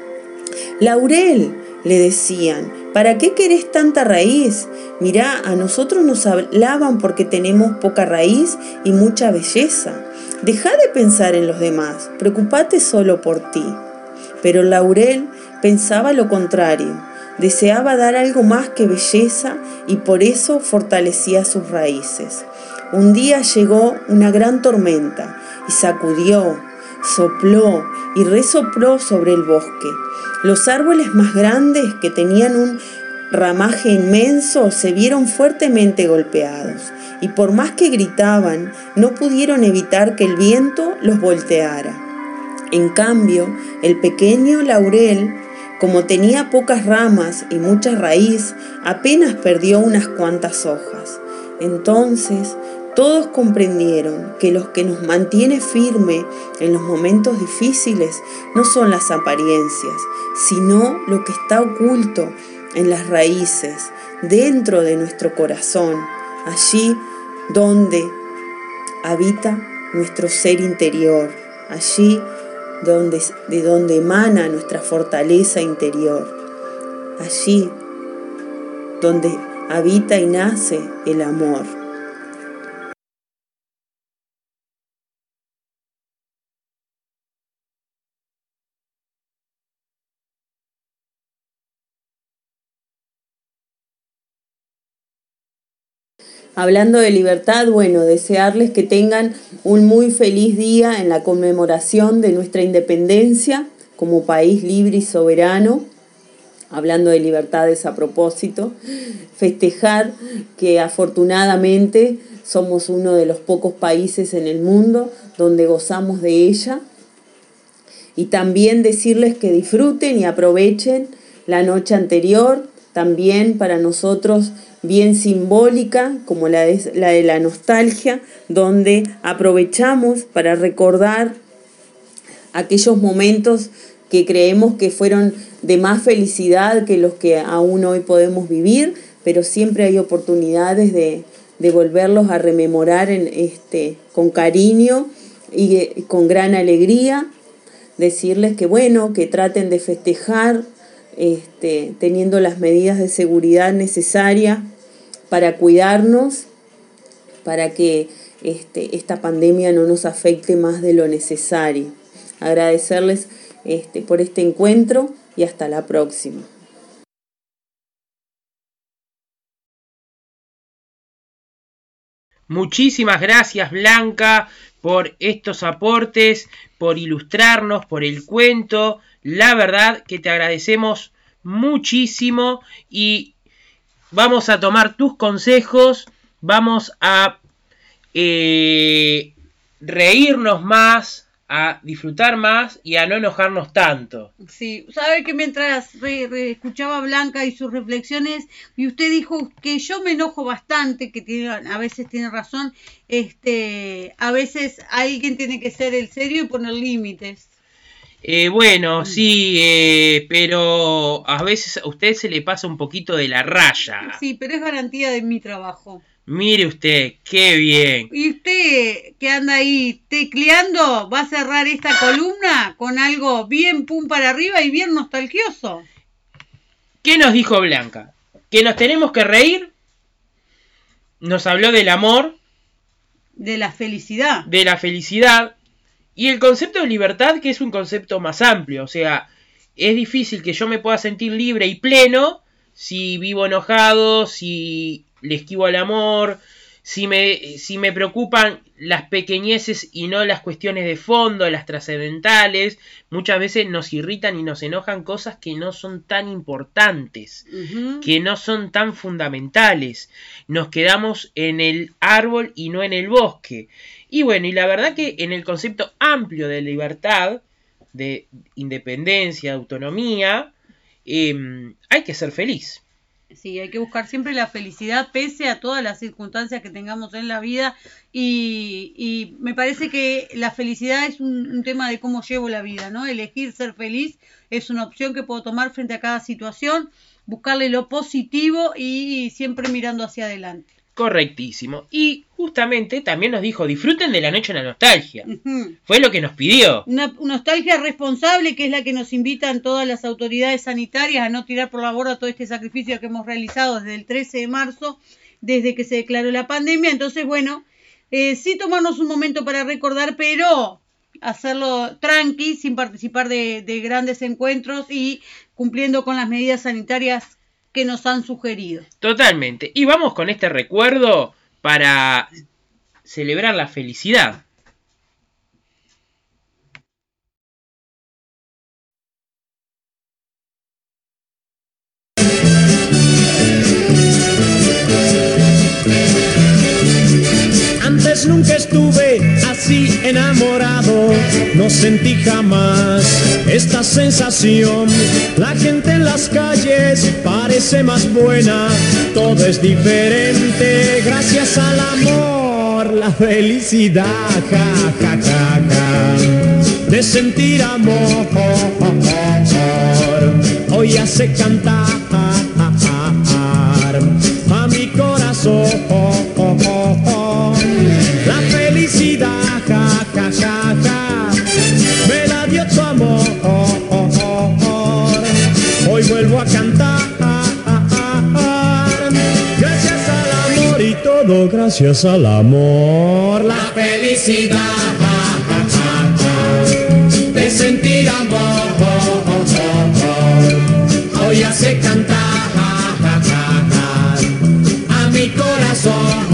«Laurel», le decían, «¿para qué querés tanta raíz? Mirá, a nosotros nos hablaban porque tenemos poca raíz y mucha belleza. Dejá de pensar en los demás, preocupate solo por ti». Pero el laurel pensaba lo contrario. Deseaba dar algo más que belleza y por eso fortalecía sus raíces. Un día llegó una gran tormenta y sacudió, sopló y resopló sobre el bosque. Los árboles más grandes, que tenían un ramaje inmenso, se vieron fuertemente golpeados y por más que gritaban, no pudieron evitar que el viento los volteara. En cambio, el pequeño laurel, como tenía pocas ramas y mucha raíz, apenas perdió unas cuantas hojas. Entonces, todos comprendieron que lo que nos mantiene firme en los momentos difíciles no son las apariencias, sino lo que está oculto en las raíces, dentro de nuestro corazón, allí donde habita nuestro ser interior, allí de donde emana nuestra fortaleza interior, allí donde habita y nace el amor. Hablando de libertad, bueno, desearles que tengan un muy feliz día en la conmemoración de nuestra independencia como país libre y soberano. Hablando de libertades a propósito, festejar que afortunadamente somos uno de los pocos países en el mundo donde gozamos de ella. Y también decirles que disfruten y aprovechen la noche anterior, también para nosotros bien simbólica, como la de la nostalgia, donde aprovechamos para recordar aquellos momentos que creemos que fueron de más felicidad que los que aún hoy podemos vivir, pero siempre hay oportunidades de volverlos a rememorar con cariño y con gran alegría. Decirles que bueno, que traten de festejar teniendo las medidas de seguridad necesarias para cuidarnos, para que esta pandemia no nos afecte más de lo necesario. Agradecerles por este encuentro y hasta la próxima. Muchísimas gracias, Blanca, por estos aportes, por ilustrarnos, por el cuento. La verdad que te agradecemos muchísimo y vamos a tomar tus consejos, vamos a reírnos más, a disfrutar más y a no enojarnos tanto. Sí, sabe que mientras escuchaba a Blanca y sus reflexiones, y usted dijo que yo me enojo bastante, que a veces tiene razón, a veces alguien tiene que ser el serio y poner límites. Bueno, sí, pero a veces a usted se le pasa un poquito de la raya. Sí, pero es garantía de mi trabajo. Mire usted, qué bien. Y usted que anda ahí tecleando, va a cerrar esta columna con algo bien pum para arriba y bien nostalgioso. ¿Qué nos dijo Blanca? Que nos tenemos que reír. Nos habló del amor. De la felicidad. De la felicidad. Y el concepto de libertad, que es un concepto más amplio. O sea, es difícil que yo me pueda sentir libre y pleno si vivo enojado, si le esquivo al amor, si me preocupan las pequeñeces y no las cuestiones de fondo, las trascendentales. Muchas veces nos irritan y nos enojan cosas que no son tan importantes, que no son tan fundamentales. Nos quedamos en el árbol y no en el bosque. Y bueno, y la verdad que en el concepto amplio de libertad, de independencia, de autonomía, hay que ser feliz. Sí, hay que buscar siempre la felicidad pese a todas las circunstancias que tengamos en la vida y me parece que la felicidad es un tema de cómo llevo la vida, ¿no? Elegir ser feliz es una opción que puedo tomar frente a cada situación, buscarle lo positivo y siempre mirando hacia adelante. Correctísimo. Y justamente también nos dijo, disfruten de la noche en la nostalgia. Fue lo que nos pidió. Una nostalgia responsable que es la que nos invitan todas las autoridades sanitarias a no tirar por la borda todo este sacrificio que hemos realizado desde el 13 de marzo, desde que se declaró la pandemia. Entonces, bueno, sí tomarnos un momento para recordar, pero hacerlo tranqui, sin participar de grandes encuentros y cumpliendo con las medidas sanitarias que nos han sugerido. Totalmente. Y vamos con este recuerdo para celebrar la felicidad. Antes nunca estuve así enamorado, no sentí jamás esta sensación. La gente en las calles parece más buena, todo es diferente gracias al amor, la felicidad, ja, ja, ja, ja, de sentir amor, hoy hace cantar a mi corazón. La felicidad, ja, ja, ja, ja, me la dio tu amor. Hoy vuelvo a cantar, gracias al amor y todo gracias al amor. La felicidad, ja, ja, ja, ja, de sentir amor, hoy hace cantar, ja, ja, ja, ja, a mi corazón.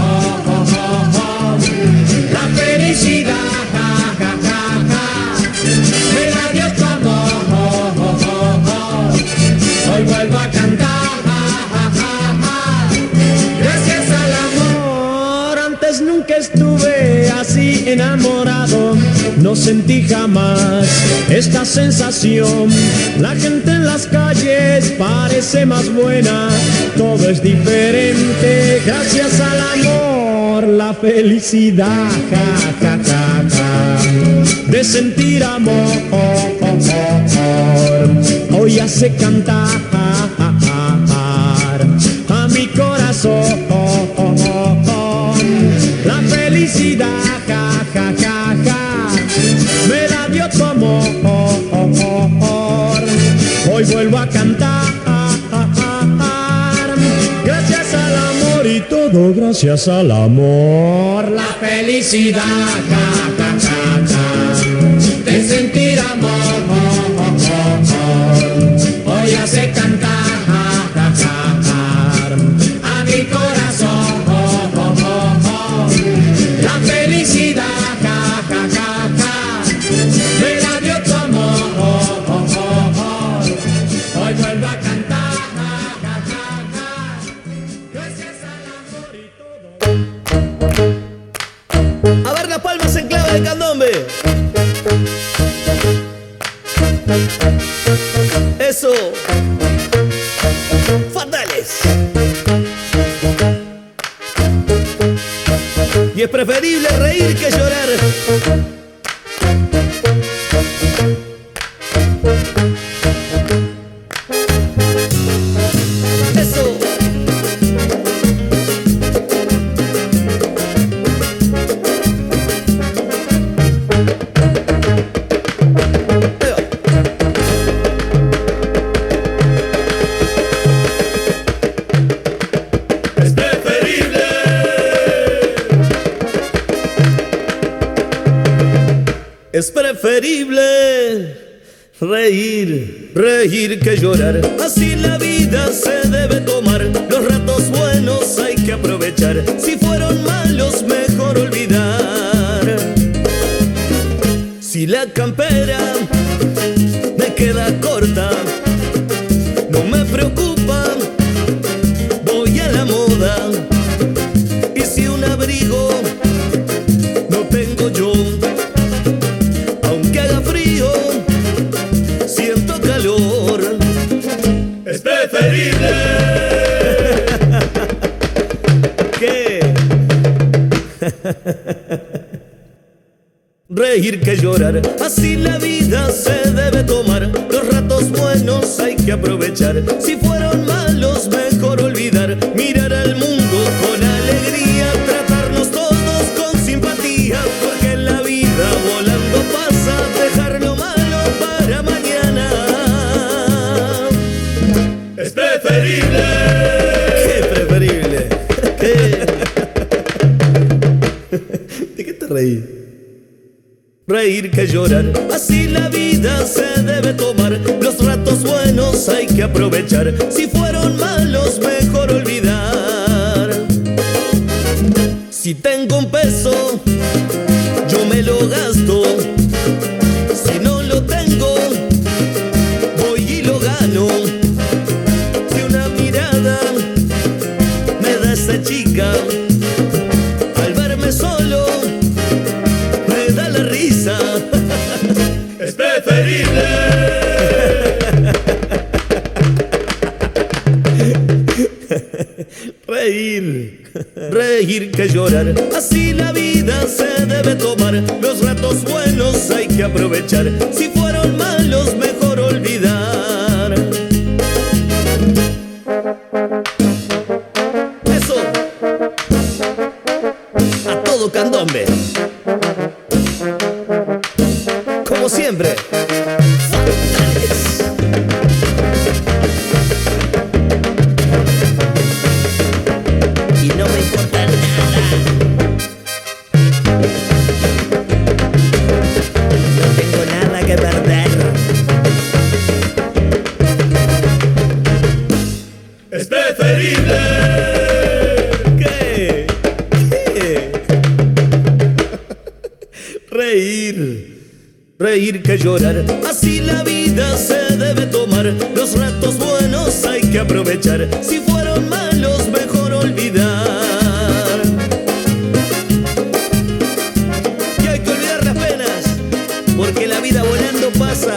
La felicidad, ja, ja, ja, ja, me la dio tu amor. Hoy vuelvo a cantar, ja, ja, ja, ja, gracias al amor. Antes nunca estuve así enamorado, no sentí jamás esta sensación. La gente en las calles parece más buena, todo es diferente gracias al amor. La felicidad, ja, ja, ja, ja, de sentir amor, hoy hace cantar a mi corazón. La felicidad, ja, ja, ja, ja, me la dio tu amor. Hoy vuelvo a cantar, gracias al amor y todo gracias al amor. La felicidad, ja, ja, ja, ja, de sentir amor, hoy hace cantar, ja, ja, ja, ja, a mi corazón. La felicidad, ja, ja, ja, ja, me la dio tu amor. Hoy vuelvo a cantar, ja, ja, ja, ja, gracias al amor y todo. A ver las palmas en clave de candombe. Eso. Fatales. Y es preferible reír que llorar. Eso. Es preferible reír reír que llorar, así la vida se debe tomar. Los ratos buenos hay que aprovechar, si fueron malos mejor olvidar. Si la campera me queda corta, no me preocupa, voy a la moda. Y si un abrigo no tengo yo, aunque haga frío, siento calor. Es preferible ¿qué? Reír que llorar, así la vida se debe tomar. Los ratos buenos hay que aprovechar, si fueron malos mejor olvidar. Mirar al mundo con alegría, tratarnos todos con simpatía, porque en la vida volando pasa, dejar lo malo para mañana. Es preferible. ¿Qué preferible? ¿Qué? ¿De qué te reís? Reír que llorar, así la vida se debe tomar. Los ratos buenos hay que aprovechar, si fueron malos mejor olvidar. Si tengo un peso, yo me lo gasto. Si no lo tengo, voy y lo gano. Si una mirada me da esa chica, al verme solo me da la risa. Es preferible reír que llorar, así la vida se debe tomar. Los ratos buenos hay que aprovechar, si fueron malos mejor olvidar. Eso, a todo candombe, como siempre. Y no me importa nada, no tengo nada que perder. Es preferible ¿qué? Reír que llorar, así la vida se debe tomar. Los ratos buenos hay que aprovechar, si fueron malos mejor olvidar. Y hay que olvidar las penas, porque la vida volando pasa.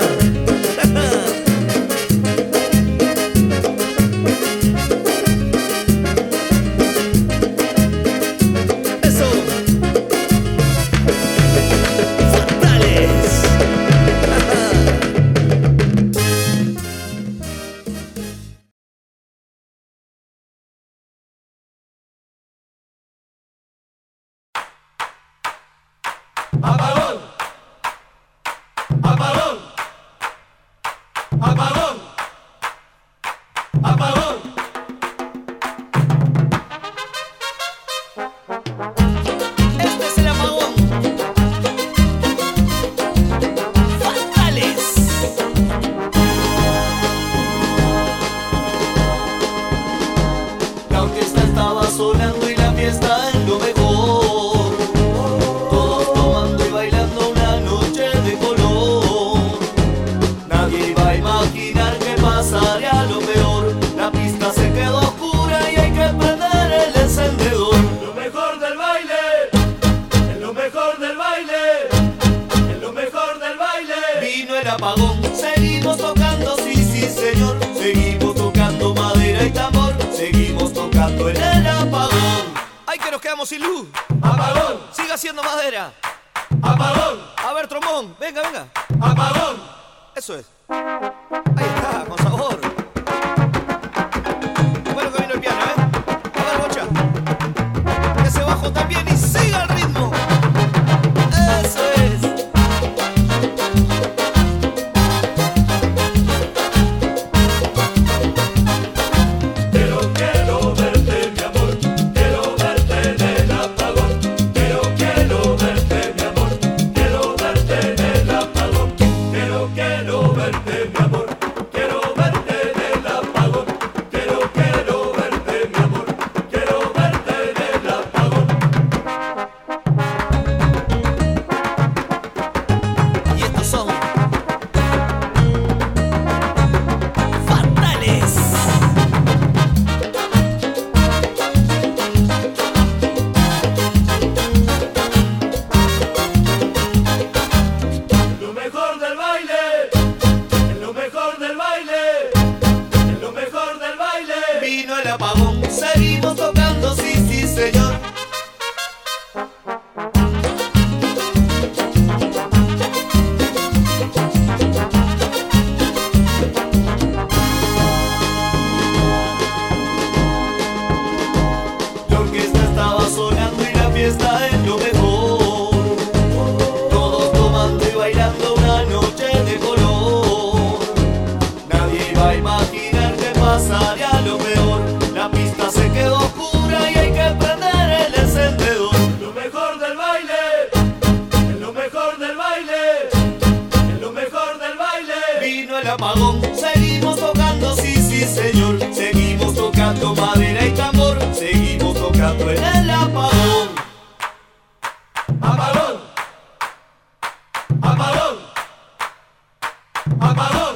Apagón, apagón, apagón, apagón. Este es el apagón. Fatales. La orquesta estaba sonando y la fiesta en lo mejor. Pasaría lo peor, la pista se quedó oscura y hay que prender el encendedor. Lo mejor del baile, en lo mejor del baile, en lo mejor del baile. Vino el apagón, seguimos tocando, sí, sí señor. Seguimos tocando madera y tambor, seguimos tocando en el apagón. Ay, que nos quedamos sin luz. Apagón, siga haciendo madera. apagón, A ver, trombón, venga, venga. apagón. Eso es. Ahí está, con sabor. Bueno que vino el piano, ¿eh? A ver, bocha. Ese bajo también y siga el ritmo. Eso es. Quiero verte, mi amor. Quiero verte en el apagón. Quiero verte, mi amor. Quiero verte en el apagón. Quiero verte, mi amor. el apagón. Seguimos tocando, sí, sí, señor. Seguimos tocando madera y tambor. Seguimos tocando en el apagón. Apagón. Apagón. Apagón.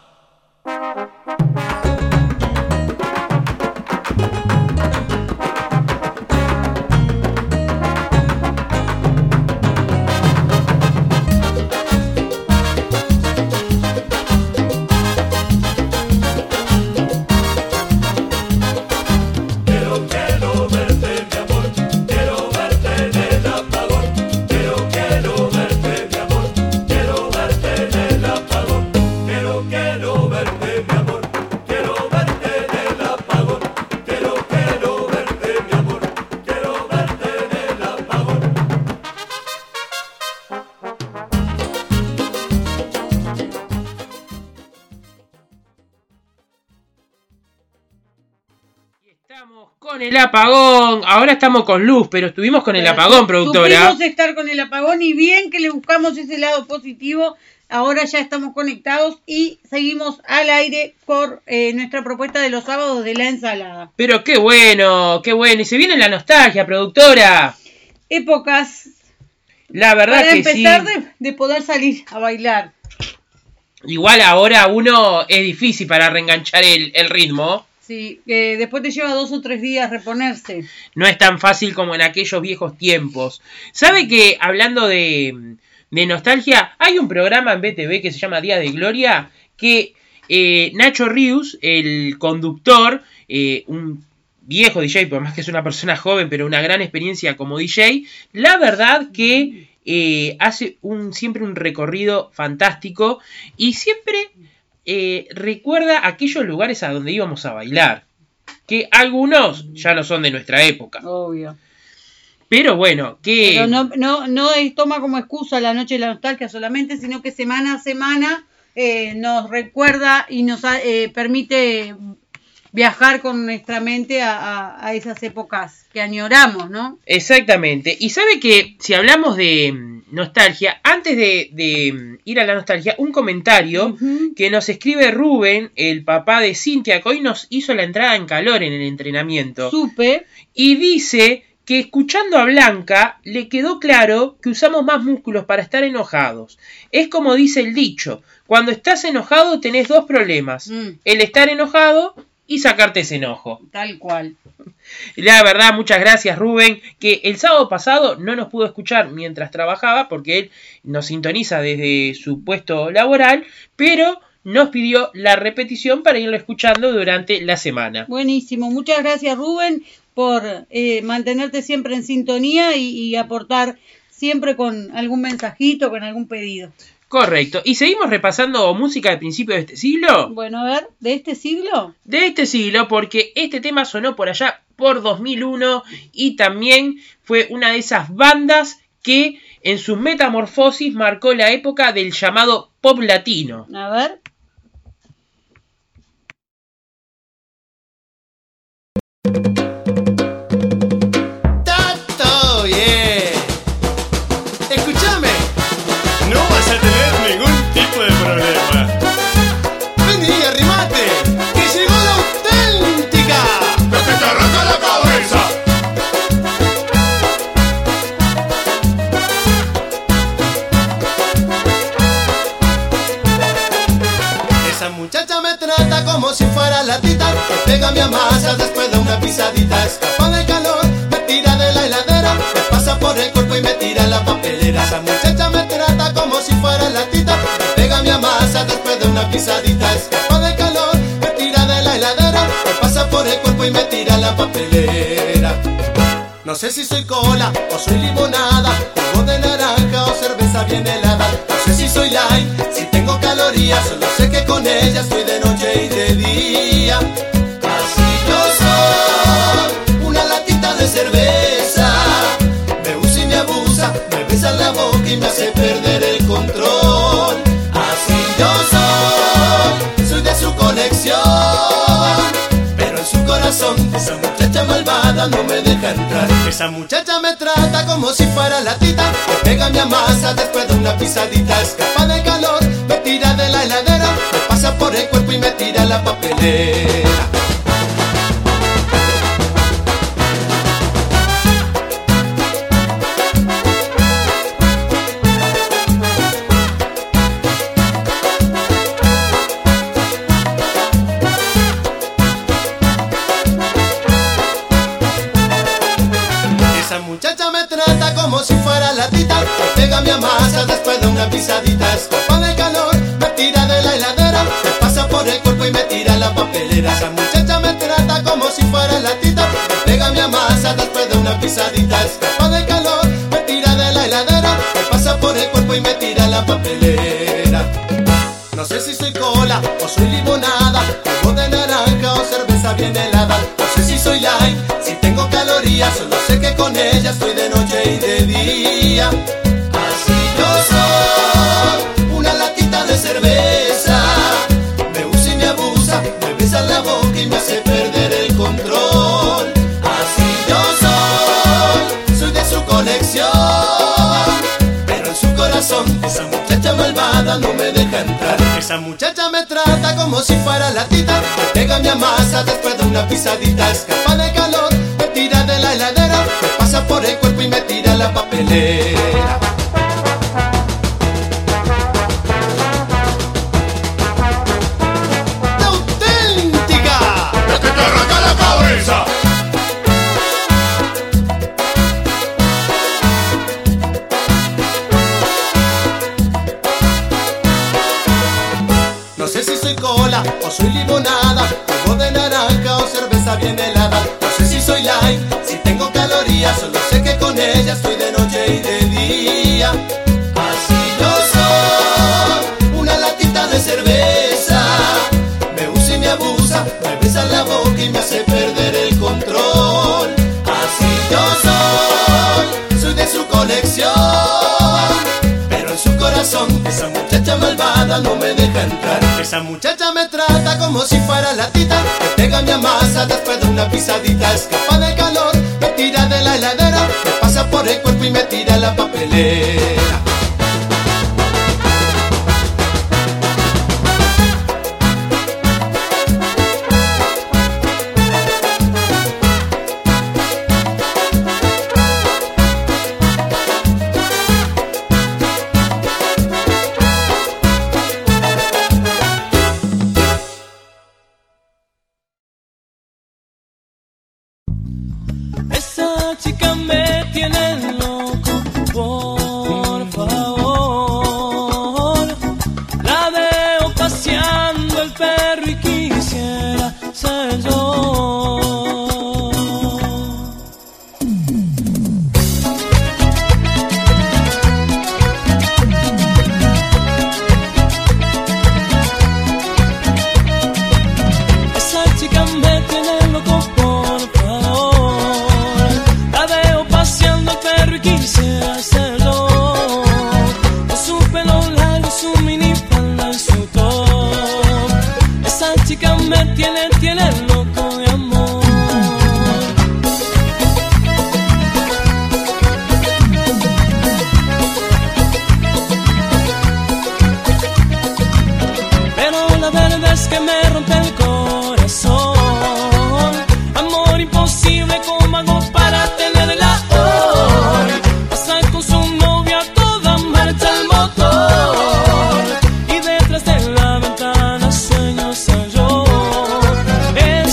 Con el apagón, ahora estamos con luz, pero estuvimos con el apagón, productora. Supimos estar con el apagón y bien que le buscamos ese lado positivo. Ahora ya estamos conectados y seguimos al aire por nuestra propuesta de los sábados de la ensalada. Pero qué bueno, y se viene la nostalgia, productora. Épocas. La verdad para que empezar sí. de poder salir a bailar. Igual ahora uno es difícil para reenganchar el ritmo. Sí, después te lleva 2 o 3 días reponerse. No es tan fácil como en aquellos viejos tiempos. ¿Sabe que hablando de nostalgia, hay un programa en BTV que se llama Día de Gloria, que Nacho Rius, el conductor, un viejo DJ, por más que es una persona joven, pero una gran experiencia como DJ, la verdad que hace siempre un recorrido fantástico y siempre recuerda aquellos lugares a donde íbamos a bailar, que algunos ya no son de nuestra época. Obvio. Pero bueno, que... Pero no toma como excusa la noche de la nostalgia solamente, sino que semana a semana nos recuerda y nos permite viajar con nuestra mente a esas épocas que añoramos, ¿no? Exactamente. Y sabe que si hablamos de nostalgia, antes de ir a la nostalgia, un comentario que nos escribe Rubén, el papá de Cintia, que hoy nos hizo la entrada en calor en el entrenamiento. Supe. Y dice que escuchando a Blanca le quedó claro que usamos más músculos para estar enojados. Es como dice el dicho, cuando estás enojado tenés 2 problemas, el estar enojado y sacarte ese enojo. Tal cual. La verdad, muchas gracias Rubén, que el sábado pasado no nos pudo escuchar mientras trabajaba porque él nos sintoniza desde su puesto laboral, pero nos pidió la repetición para irlo escuchando durante la semana. Buenísimo, muchas gracias Rubén por mantenerte siempre en sintonía y aportar siempre con algún mensajito, con algún pedido. Correcto. ¿Y seguimos repasando música de principio de este siglo? Bueno, a ver, ¿de este siglo? De este siglo, porque este tema sonó por allá por 2001 y también fue una de esas bandas que en su metamorfosis marcó la época del llamado pop latino. A ver. Como si fuera latita, me pega mi masa después de una pisadita. Escapa del calor, me tira de la heladera, me pasa por el cuerpo y me tira la papelera. Esa muchacha me trata como si fuera latita, me pega mi masa después de una pisadita. Escapa del calor, me tira de la heladera, me pasa por el cuerpo y me tira la papelera. No sé si soy cola o soy limonada, jugo de naranja o cerveza bien helada. No sé si soy light, si tengo calorías, solo sé que con ella estoy de noche y de día. Así yo soy, una latita de cerveza, me usa y me abusa, me besa en la boca y me hace perder el control. Así yo soy de su colección, pero en su corazón esa muchacha malvada no me deja entrar. Esa muchacha me trata como si fuera latita, me pega mi masa después de una pisadita. Escapa del calor, me tira de la heladera, me pasa pasa por el cuerpo y me tira a la papelera. Como si fuera latita, me pega mi amasa después de una pisadita. Escapa del calor, me tira de la heladera, me pasa por el cuerpo y me tira a la papelera. Esa muchacha me trata como si fuera latita, me pega mi amasa después de una pisadita. Escapa del calor, me tira de la heladera, me pasa por el cuerpo y me tira a la papelera. No sé si soy cola o soy limonada, jugo de naranja o cerveza bien helada. No sé si soy light, si tengo calorías, solo sé que con ella estoy de noche y de día. Así yo soy, una latita de cerveza, me usa y me abusa, me besa en la boca y me hace perder el control. Así yo soy de su colección, pero en su corazón esa muchacha malvada no me deja entrar. Esa muchacha me trata como si fuera latita, me pega mi amasa después de una pisadita. Escapa de calor, me tira de la heladera, me pasa por el cuerpo y me tira a la papelera. ¡La auténtica! ¡La que te arranca la cabeza! No sé si soy cola o soy limonada, jugo de naranja o cerveza bien helada. No sé si soy light, si tengo calorías, solo sé que con ella estoy de noche y de día. Así yo soy, una latita de cerveza, me usa y me abusa, me besa en la boca y me hace perder el control. Así yo soy de su colección, pero en su corazón esa muchacha malvada no me deja entrar. Esa muchacha me trata como si fuera latita, me pega mi amasa después de una pisadita. Escapa del calor, me tira de la heladera, me pasa por el cuerpo y me tira a la papelera. Esa chica me tiene loco, por favor. La veo paseando el perro y quisiera ser yo. Esa chica me tiene loco, por favor. La veo paseando el perro y quisiera hacerlo. Con su pelo largo, su minifalda y su top. Esa chica me tiene loco de amor. Pero la verdad es que me rompe el corazón. Amor imposible, ¿cómo hago para tenerla hoy? Pasa con su novia a toda marcha el motor, y detrás de la ventana sueño ser yo. El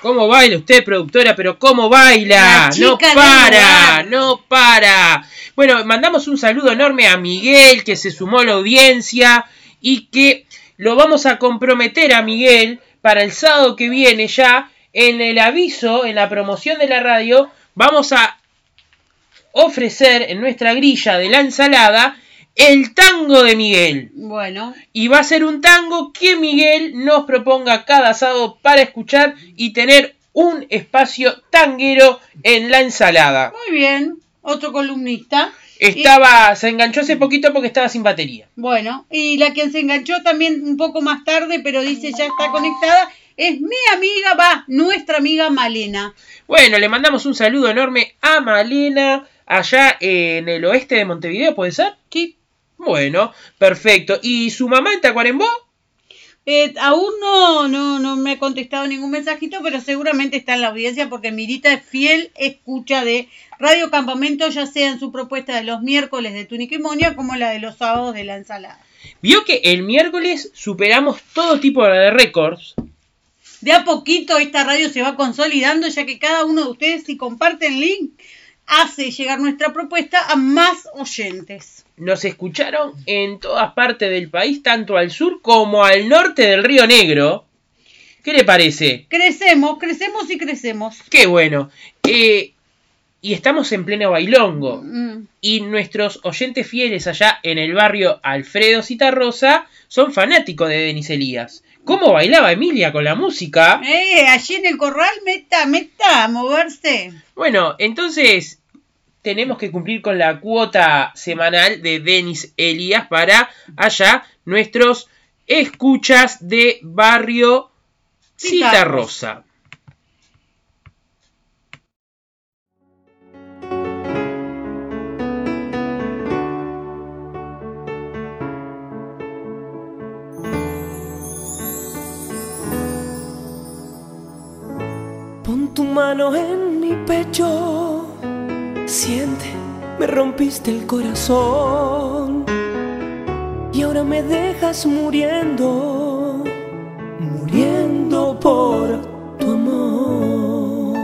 ¿Cómo baila usted, productora? Pero ¿cómo baila? No para, no para. Bueno, mandamos un saludo enorme a Miguel, que se sumó a la audiencia y que lo vamos a comprometer a Miguel para el sábado que viene ya. En el aviso, en la promoción de la radio, vamos a ofrecer en nuestra grilla de la ensalada el tango de Miguel. Bueno. Y va a ser un tango que Miguel nos proponga cada sábado para escuchar y tener un espacio tanguero en la ensalada. Muy bien. Otro columnista. Se enganchó hace poquito porque estaba sin batería. Bueno, y la que se enganchó también un poco más tarde, pero dice ya está conectada, es nuestra amiga Malena. Bueno, le mandamos un saludo enorme a Malena, allá en el oeste de Montevideo, ¿puede ser? Sí. Bueno, perfecto. ¿Y su mamá en Tacuarembó? Aún no me ha contestado ningún mensajito, pero seguramente está en la audiencia porque Mirita es fiel escucha de Radio Campamento, ya sea en su propuesta de los miércoles de Túnica y Moña como la de los sábados de la ensalada. Vio que el miércoles superamos todo tipo de récords. De a poquito esta radio se va consolidando, ya que cada uno de ustedes, si comparten el link, hace llegar nuestra propuesta a más oyentes. Nos escucharon en todas partes del país, tanto al sur como al norte del Río Negro. ¿Qué le parece? Crecemos. Qué bueno. Y estamos en pleno bailongo. Y nuestros oyentes fieles allá en el barrio Alfredo Citarrosa son fanáticos de Denis Elías. ¿Cómo bailaba Emilia con la música? Allí en el corral, meta, a moverse. Bueno, entonces tenemos que cumplir con la cuota semanal de Denis Elías para allá nuestros escuchas de barrio Citarrosa. Pon tu mano en mi pecho, siente, me rompiste el corazón y ahora me dejas muriendo por tu amor.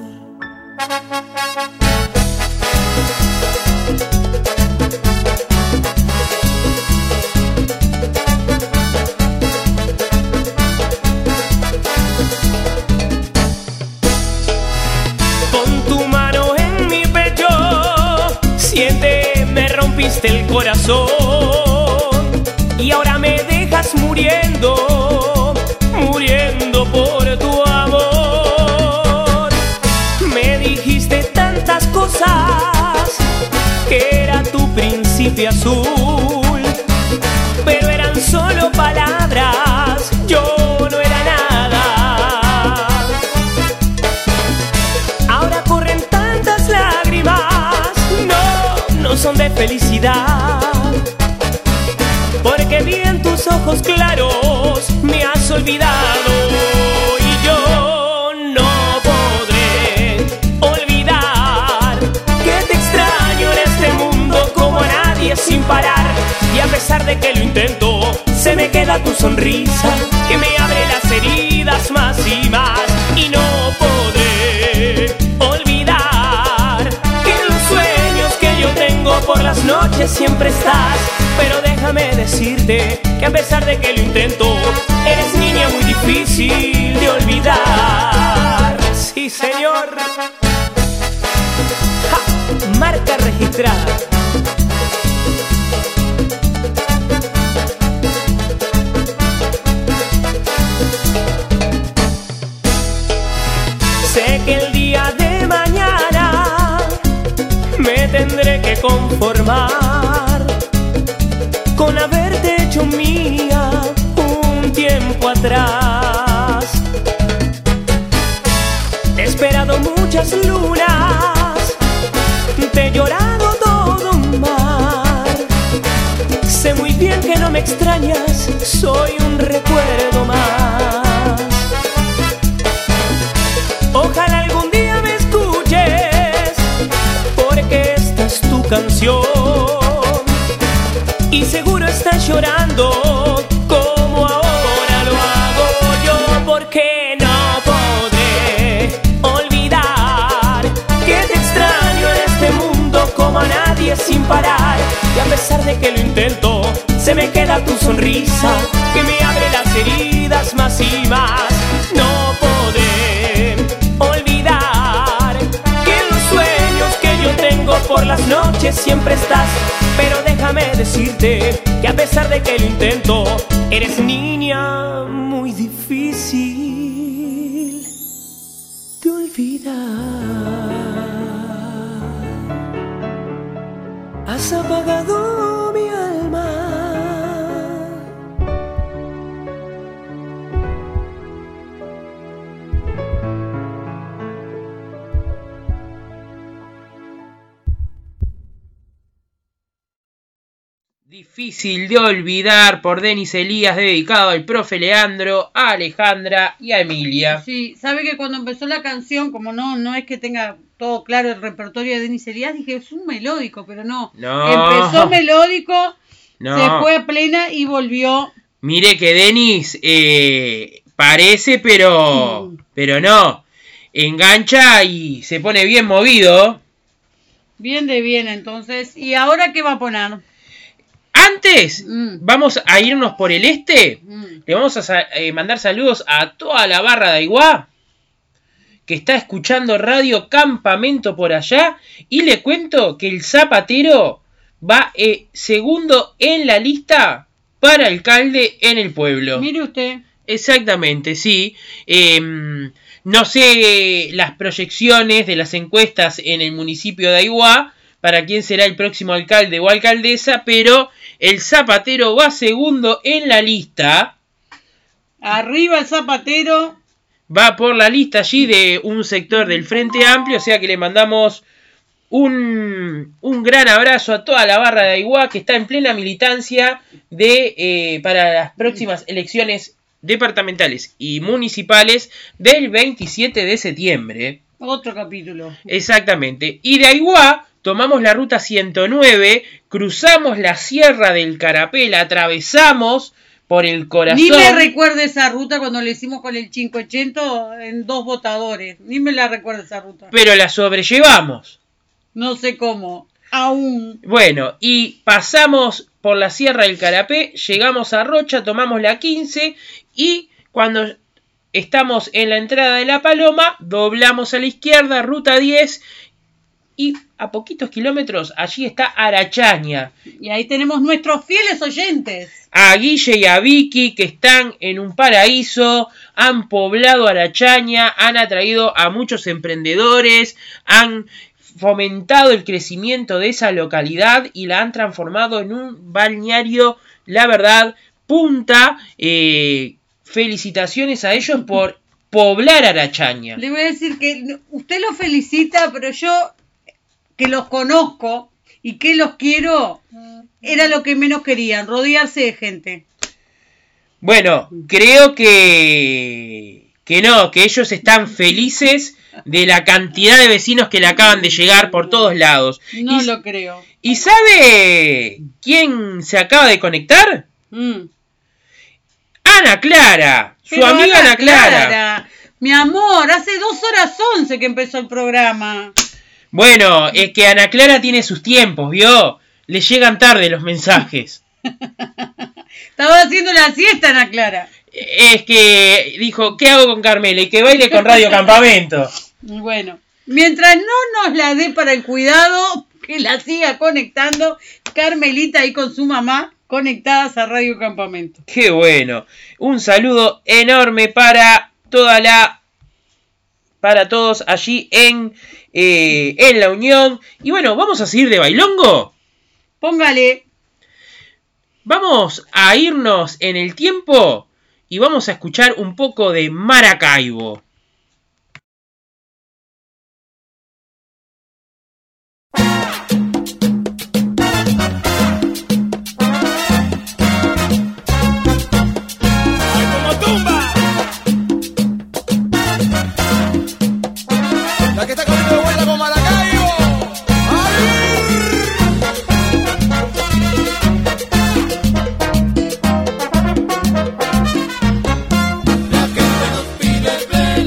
El corazón y ahora me dejas muriendo por tu amor. Me dijiste tantas cosas, que era tu príncipe azul, pero eran solo palabras, yo no era nada. Ahora corren tantas lágrimas, no son de felicidad, porque vi en tus ojos claros me has olvidado y yo no podré olvidar que te extraño en este mundo como a nadie sin parar. Y a pesar de que lo intento, se me queda tu sonrisa que me abre las heridas más y más, y no podré olvidar que en los sueños que yo tengo por las noches siempre estás. Pero déjame decirte que a pesar de que lo intento, eres niña muy difícil de olvidar. Sí, señor. ¡Ja! Marca registrada. Sé que el día de mañana me tendré que conformar con haberte hecho mía un tiempo atrás. He esperado muchas lunas, te he llorado todo un mar. Sé muy bien que no me extrañas, soy un recuerdo más. Ojalá algún día me escuches, porque esta es tu canción. Y seguro estás llorando como ahora lo hago yo, porque no podré noche sin parar. Y a pesar de que lo intento, se me queda tu sonrisa que me abre las heridas más y más. No podré olvidar que en los sueños que yo tengo por las noches siempre estás. Pero déjame decirte que a pesar de que lo intento, eres niña muy difícil de olvidar. Has apagado mi alma. Difícil de olvidar, por Denis Elías, dedicado al profe Leandro, a Alejandra y a Emilia. Sí, sabe que cuando empezó la canción, como no es que tenga todo claro el repertorio de Denis Elías, dije, es un melódico, pero no. Empezó melódico, se fue a plena y volvió. Mire que Denis parece, pero no. Engancha y se pone bien movido. Bien de bien, entonces. ¿Y ahora qué va a poner? Antes, vamos a irnos por el este. Le vamos a mandar saludos a toda la barra de Aiguá que está escuchando Radio Campamento por allá. Y le cuento que el Zapatero va segundo en la lista para alcalde en el pueblo. Mire usted. Exactamente, sí. No sé las proyecciones de las encuestas en el municipio de Aiguá para quién será el próximo alcalde o alcaldesa, pero el Zapatero va segundo en la lista. Arriba el Zapatero. Va por la lista allí de un sector del Frente Amplio, o sea que le mandamos un gran abrazo a toda la barra de Aiguá que está en plena militancia para las próximas elecciones departamentales y municipales del 27 de septiembre. Otro capítulo. Exactamente. Y de Aiguá tomamos la ruta 109, cruzamos la Sierra del Carapé, la atravesamos por el corazón. Ni me recuerdo esa ruta cuando le hicimos con el 580 en 2 votadores. Ni me la recuerdo esa ruta. Pero la sobrellevamos. No sé cómo. Aún. Bueno, y pasamos por la Sierra del Carapé, llegamos a Rocha, tomamos la 15 y cuando estamos en la entrada de La Paloma, doblamos a la izquierda, ruta 10 y a poquitos kilómetros allí está Arachaña. Y ahí tenemos nuestros fieles oyentes. A Guille y a Vicky que están en un paraíso, han poblado Arachaña, han atraído a muchos emprendedores, han fomentado el crecimiento de esa localidad y la han transformado en un balneario, la verdad, punta. Felicitaciones a ellos por poblar Arachaña. Le voy a decir que usted los felicita, pero yo, que los conozco y que los quiero, era lo que menos querían, rodearse de gente. Bueno, creo que no, que ellos están felices de la cantidad de vecinos que le acaban de llegar por todos lados. No lo creo. ¿Y sabe quién se acaba de conectar? Ana Clara, su amiga Ana Clara. Mi amor, hace 2:11 que empezó el programa. Bueno, es que Ana Clara tiene sus tiempos, ¿vio? Le llegan tarde los mensajes. Estaba haciendo la siesta, Ana Clara. Es que dijo, ¿qué hago con Carmela? Y que baile con Radio Campamento. Bueno, mientras no nos la dé para el cuidado, que la siga conectando Carmelita ahí con su mamá, conectadas a Radio Campamento. Qué bueno. Un saludo enorme para todos allí en La Unión. Y bueno, ¿vamos a seguir de bailongo? Póngale. Vamos a irnos en el tiempo y vamos a escuchar un poco de Maracaibo. La gente nos pide ven.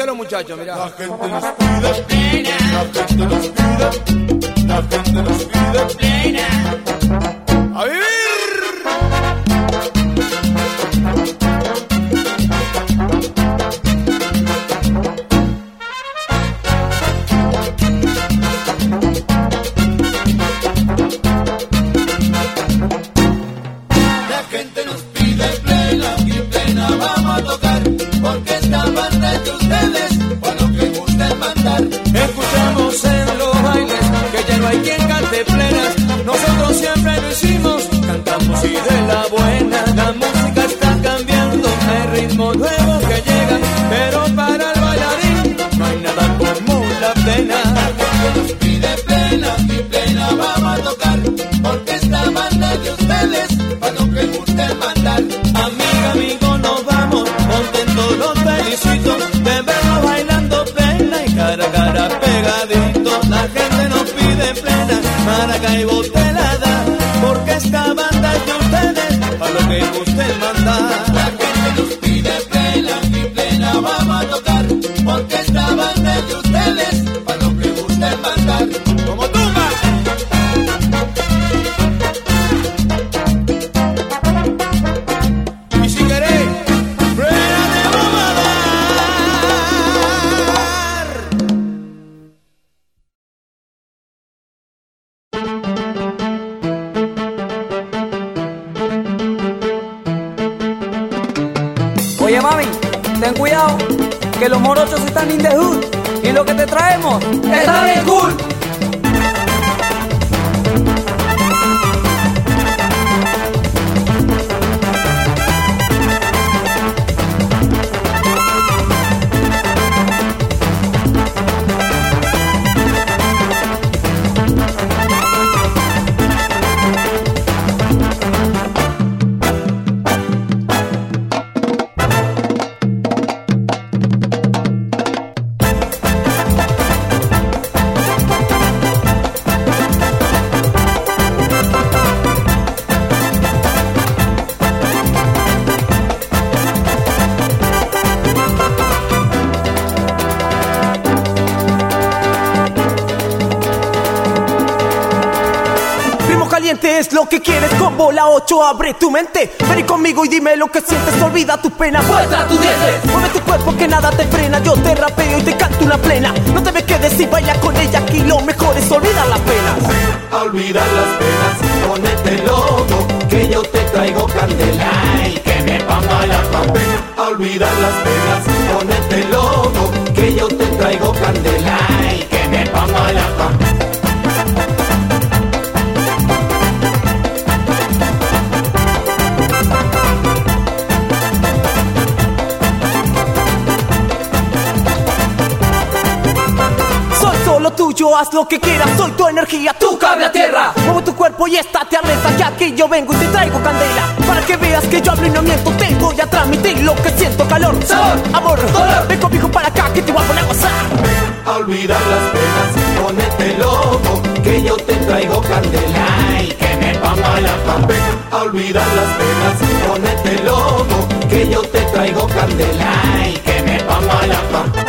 los muchachos, mirá. La gente nos pide plena. La gente nos pide. La gente nos pide plena. ¡A vivir! La gente nos pide plena y plena vamos a tocar, porque esta banda es de ustedes, por lo que gusten mandar. Escuchamos en los bailes que ya no hay quien cante plenas. Nosotros siempre lo hicimos, cantamos y de la buena. La música está cambiando, hay ritmos nuevos que llegan, pero para el bailarín no hay nada como la plena. La gente nos pide plena y plena vamos a tocar, porque esta banda es de ustedes, por lo que gusten mandar. Amiga, amigo, nos vamos, contentos los felicito de vernos bailando plena y cara a cara pegaditos. La gente nos pide plena, Maracaibo te la da, porque esta banda es de ustedes, para lo que gusten mandar. La gente nos pide plena y plena vamos a tocar, porque esta banda es de ustedes, para lo que gusten mandar. ¡Como tumba! Y si querés, plena te vamos a dar. Oye mami, ten cuidado, que los morochos están in the hood y lo que te traemos está bien cool. Es lo que quieres, con bola 8 abre tu mente. Ven conmigo y dime lo que sientes, olvida tus penas, muestra tus dientes. Mueve tu cuerpo que nada te frena, yo te rapeo y te canto una plena. No te me quedes y baila con ella, aquí lo mejor es olvidar las penas. A olvidar las penas, ponete loco, que yo te traigo candela y que me pongo loco. A olvidar las penas, ponete loco, que yo te traigo candela y que me pongo loco. Solo tuyo, haz lo que quieras, soy tu energía, tú cable a tierra. Mueve tu cuerpo y estate alerta, que aquí yo vengo y te traigo candela. Para que veas que yo hablo y no miento, te voy a transmitir lo que siento, calor, sabor, amor, dolor. Ven conmigo para acá que te voy a poner a gozar. A olvidar las penas, ponete loco, que yo te traigo candela y que me pongo loco. A olvidar las penas, ponete loco, que yo te traigo candela y que me pongo loco.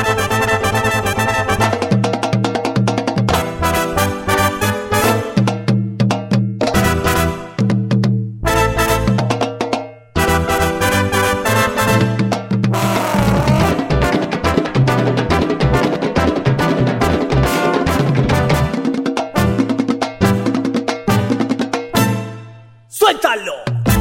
¡Suéltalo!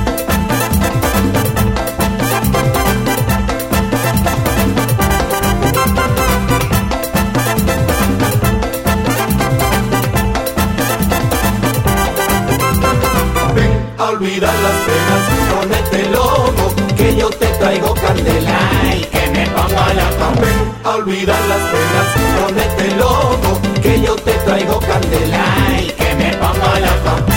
Ven a olvidar las penas, ponete loco, que yo te traigo candela y que me pongo loco. Ven a olvidar las penas, ponete loco, que yo te traigo candela y que me pongo loco.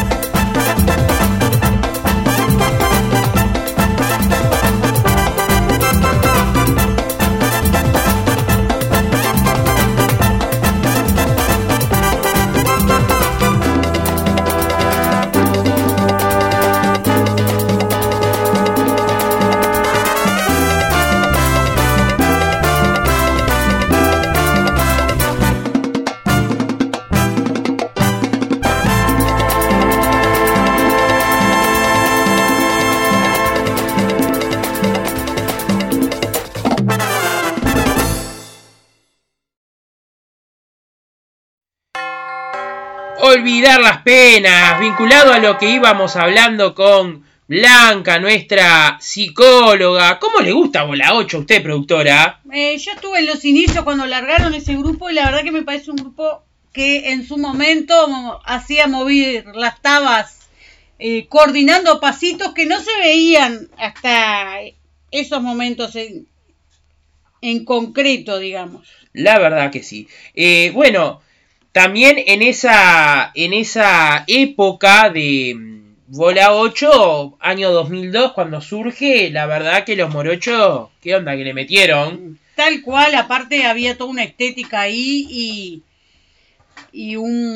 olvidar las penas, vinculado a lo que íbamos hablando con Blanca, nuestra psicóloga. ¿Cómo le gusta Bola 8 a usted, productora? Yo estuve en los inicios cuando largaron ese grupo y la verdad que me parece un grupo que en su momento hacía mover las tabas, coordinando pasitos que no se veían hasta esos momentos en concreto, digamos. La verdad que sí. Bueno, también en esa época de Bola 8, año 2002, cuando surge, la verdad que los morochos, ¿qué onda que le metieron? Tal cual, aparte había toda una estética ahí y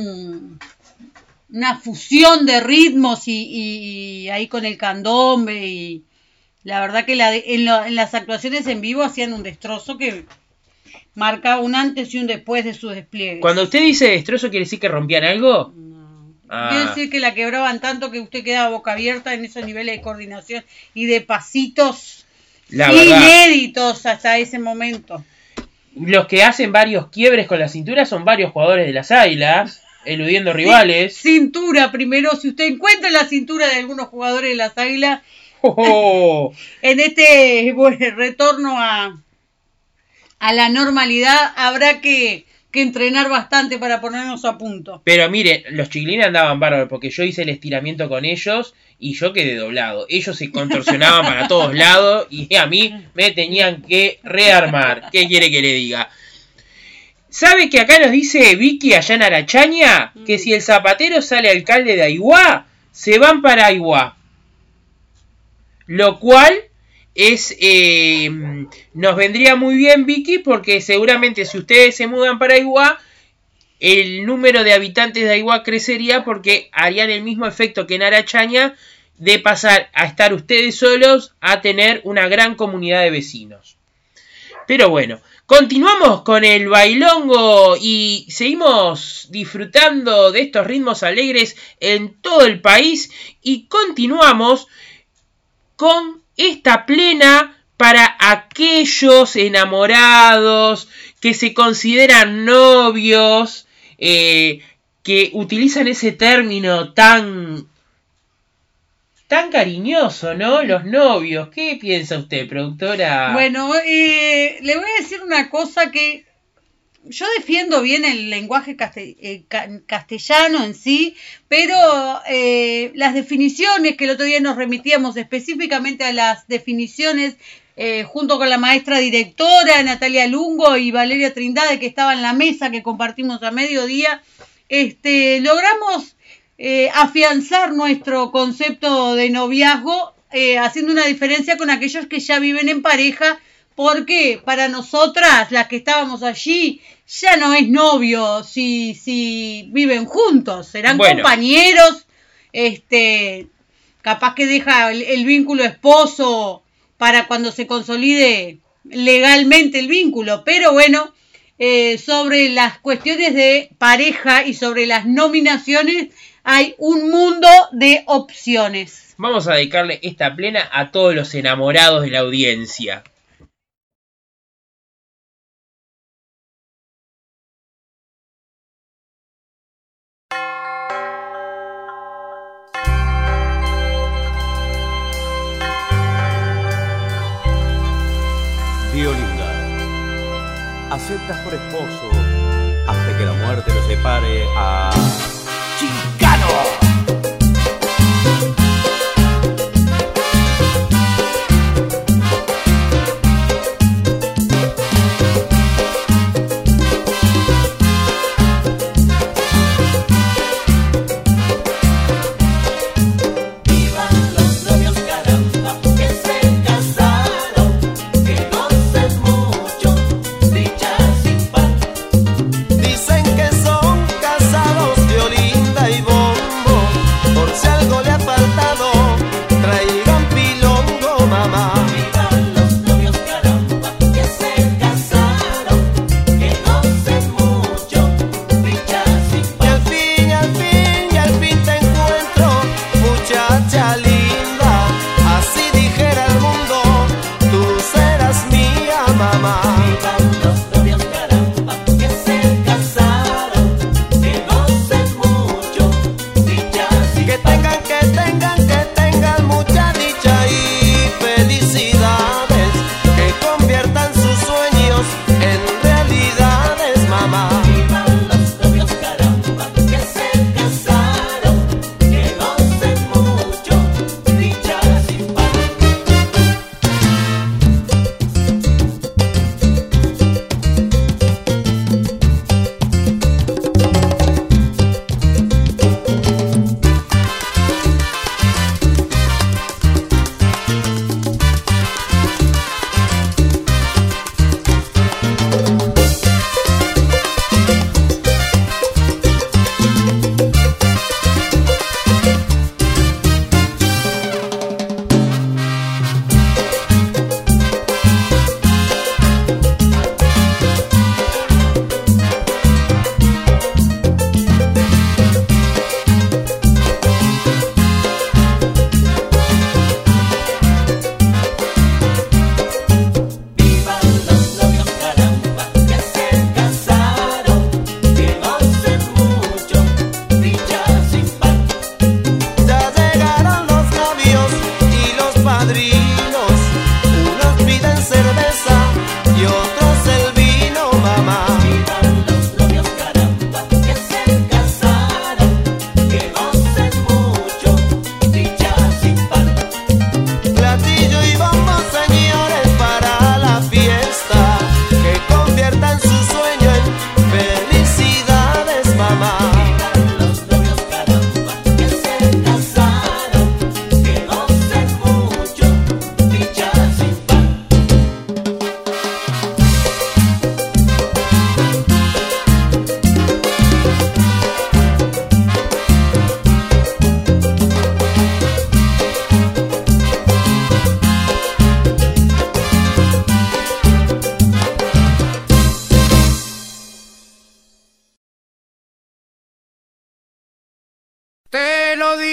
una fusión de ritmos y ahí con el candombe y la verdad que en las actuaciones en vivo hacían un destrozo que marcaba un antes y un después de su despliegue. Cuando usted dice destrozo, ¿quiere decir que rompían algo? Quiere decir que la quebraban tanto que usted quedaba boca abierta en esos niveles de coordinación y de pasitos inéditos hasta ese momento. Los que hacen varios quiebres con la cintura son varios jugadores de las Águilas, eludiendo rivales. Cintura primero, si usted encuentra la cintura de algunos jugadores de las Águilas, en este retorno a la normalidad habrá que entrenar bastante para ponernos a punto. Pero mire, los chiquilines andaban bárbaros porque yo hice el estiramiento con ellos y yo quedé doblado. Ellos se contorsionaban para todos lados y a mí me tenían que rearmar. ¿Qué quiere que le diga? ¿Sabe que acá nos dice Vicky allá en Arachaña que si el zapatero sale alcalde de Aiguá, se van para Aiguá? Lo cual nos vendría muy bien, Vicky, porque seguramente si ustedes se mudan para Aiguá, el número de habitantes de Aiguá crecería porque harían el mismo efecto que en Arachaña de pasar a estar ustedes solos a tener una gran comunidad de vecinos. Pero bueno, continuamos con el bailongo y seguimos disfrutando de estos ritmos alegres en todo el país y continuamos con esta plena para aquellos enamorados que se consideran novios, que utilizan ese término tan cariñoso, ¿no? Los novios. ¿Qué piensa usted, productora? Bueno, le voy a decir una cosa que yo defiendo bien el lenguaje castellano en sí, pero las definiciones que el otro día nos remitíamos específicamente a las definiciones junto con la maestra directora Natalia Lungo y Valeria Trindade, que estaba en la mesa que compartimos a mediodía, logramos afianzar nuestro concepto de noviazgo haciendo una diferencia con aquellos que ya viven en pareja, porque para nosotras, las que estábamos allí, ya no es novio si viven juntos, serán compañeros, capaz que deja el vínculo esposo para cuando se consolide legalmente el vínculo, pero bueno, sobre las cuestiones de pareja y sobre las nominaciones hay un mundo de opciones. Vamos a dedicarle esta plena a todos los enamorados de la audiencia. Violinda, aceptas por esposo hasta que la muerte lo separe a Chicano. Dicen que son casados Violinda y vos.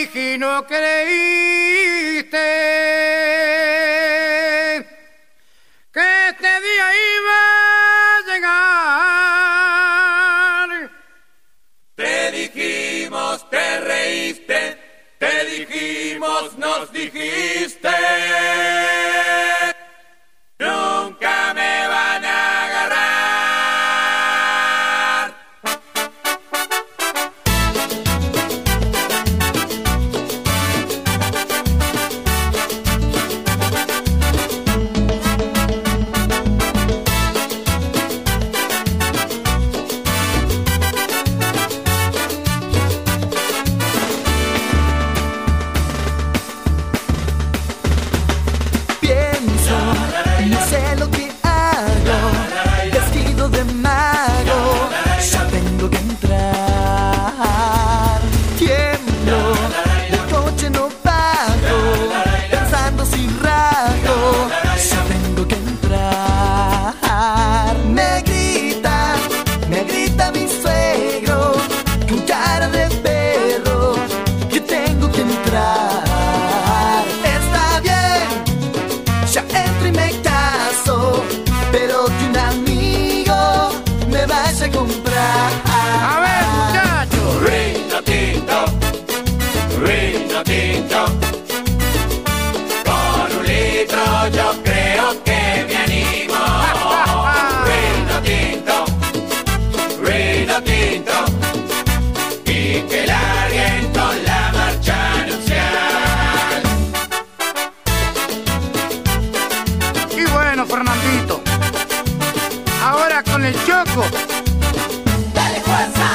dije y no creíste que este día iba a llegar. Te dijimos, te reíste, te dijimos, nos dijiste. Nunca me van a agarrar. Con un litro yo creo que me animo. Vino tinto, y que larguen con la marcha nupcial. Y bueno, Fernandito, ahora con el choco. ¡Dale fuerza!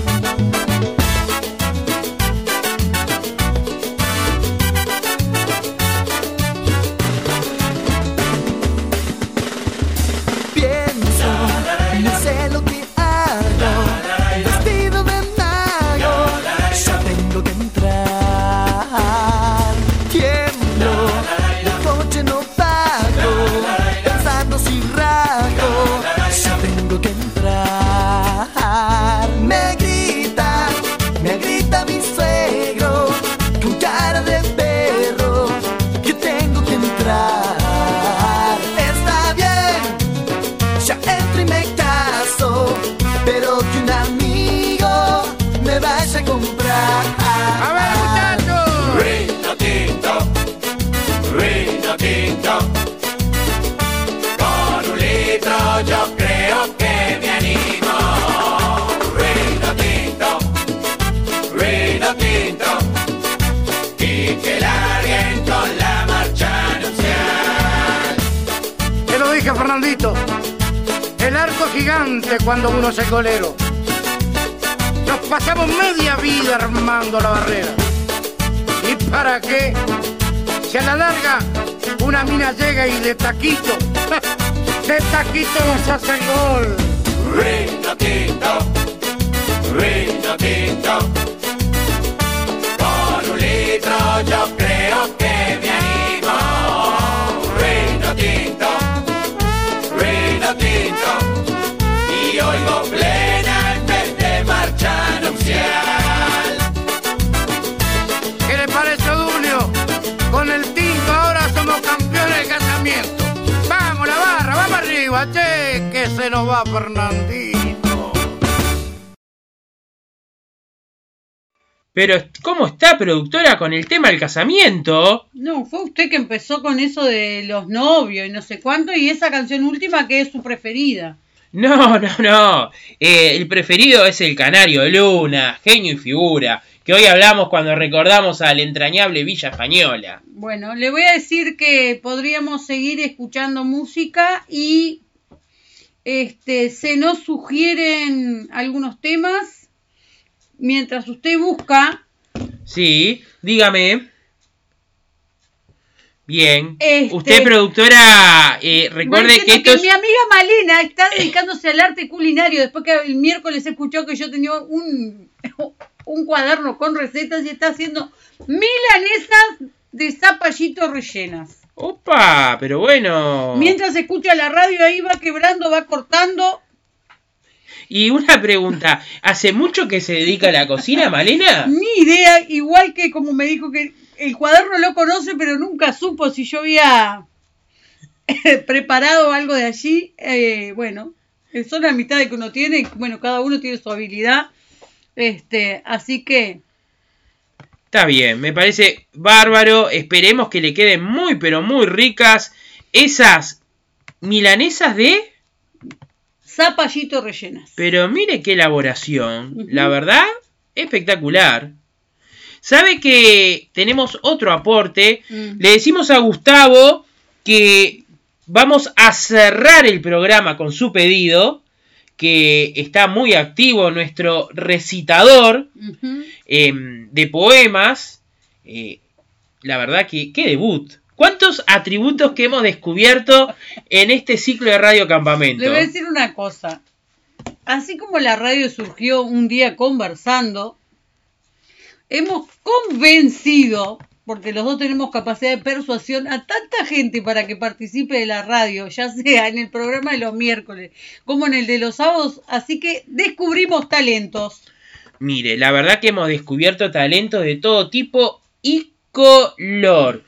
Con un litro yo creo que me animo. Vino tinto, y que larguen con la marcha nupcial. Te lo dije, Fernandito, el arco gigante cuando uno es el golero. Nos pasamos media vida armando la barrera. ¿Y para qué? Si a la larga una mina llega y de taquito nos hace el gol. Vino tinto, con un litro yo creo que me animo. Vino tinto, y oigo plena en vez de marcha nupcial. ¿Qué le parece, Dulio? Con el tinto ahora somos campeones de casamiento. Vamos, la barra, vamos arriba, che, que se nos va Fernandito. Pero, ¿cómo está, productora, con el tema del casamiento? No, fue usted que empezó con eso de los novios y no sé cuánto, y esa canción última que es su preferida. No. El preferido es el Canario Luna, genio y figura, que hoy hablamos cuando recordamos al entrañable Villa Española. Bueno, le voy a decir que podríamos seguir escuchando música y se nos sugieren algunos temas mientras usted busca. Sí, dígame. Bien. Usted, productora, recuerde que esto mi amiga Malena está dedicándose al arte culinario después que el miércoles escuchó que yo tenía un cuaderno con recetas y está haciendo milanesas de zapallito rellenas. ¡Opa! Pero bueno. Mientras escucha la radio ahí va quebrando, va cortando. Y una pregunta, ¿hace mucho que se dedica a la cocina, Malena? Ni idea, igual que como me dijo que el cuaderno lo conoce, pero nunca supo si yo había preparado algo de allí. Bueno, son amistades que uno tiene, bueno, cada uno tiene su habilidad, así que... Está bien, me parece bárbaro, esperemos que le queden muy, pero muy ricas esas milanesas de... Zapallito rellenas. Pero mire qué elaboración, la verdad, espectacular. ¿Sabe que tenemos otro aporte? Le decimos a Gustavo que vamos a cerrar el programa con su pedido, que está muy activo nuestro recitador de poemas. La verdad que qué debut. ¿Cuántos atributos que hemos descubierto en este ciclo de Radio Campamento? Le voy a decir una cosa. Así como la radio surgió un día conversando, hemos convencido, porque los dos tenemos capacidad de persuasión, a tanta gente para que participe de la radio, ya sea en el programa de los miércoles como en el de los sábados, así que descubrimos talentos. Mire, la verdad que hemos descubierto talentos de todo tipo y color.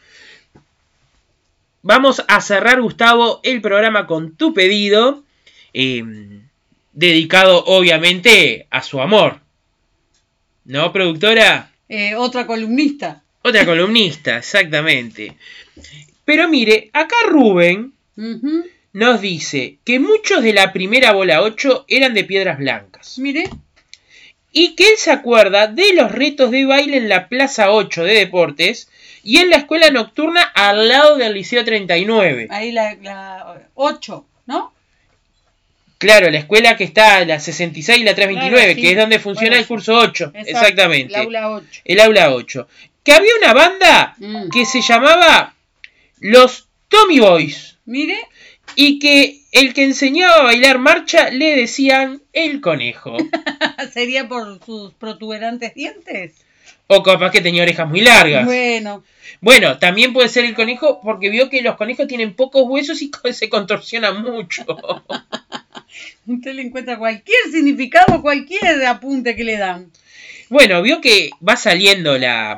Vamos a cerrar, Gustavo, el programa con tu pedido, dedicado obviamente a su amor. ¿No, productora? Otra columnista. Otra columnista, exactamente. Pero mire, acá Rubén nos dice que muchos de la primera bola 8 eran de Piedras Blancas. Mire. Y que él se acuerda de los retos de baile en la Plaza 8 de Deportes y en la escuela nocturna al lado del Liceo 39. Ahí la 8, ¿no? Claro, la escuela que está la 66 y la 329, claro, sí, que es donde funciona el curso 8. Exactamente. El aula 8. El aula 8. Que había una banda que se llamaba los Tommy Boys. Mire. Y que el que enseñaba a bailar marcha le decían el conejo. ¿Sería por sus protuberantes dientes? O capaz que tenía orejas muy largas. Bueno, también puede ser el conejo porque vio que los conejos tienen pocos huesos y se contorsionan mucho. Usted le encuentra cualquier significado, cualquier apunte que le dan. Bueno, vio que va saliendo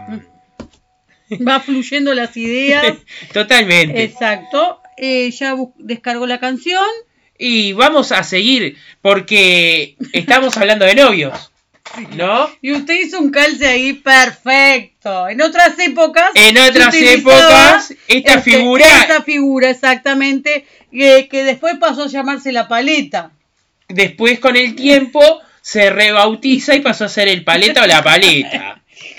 va fluyendo las ideas. Totalmente. Exacto. Ya descargó la canción. Y vamos a seguir porque estamos hablando de novios, ¿no? Y usted hizo un calce ahí perfecto. En otras épocas. Esta figura, exactamente, que después pasó a llamarse la paleta. Después, con el tiempo, se rebautiza y pasó a ser el paleta o la paleta.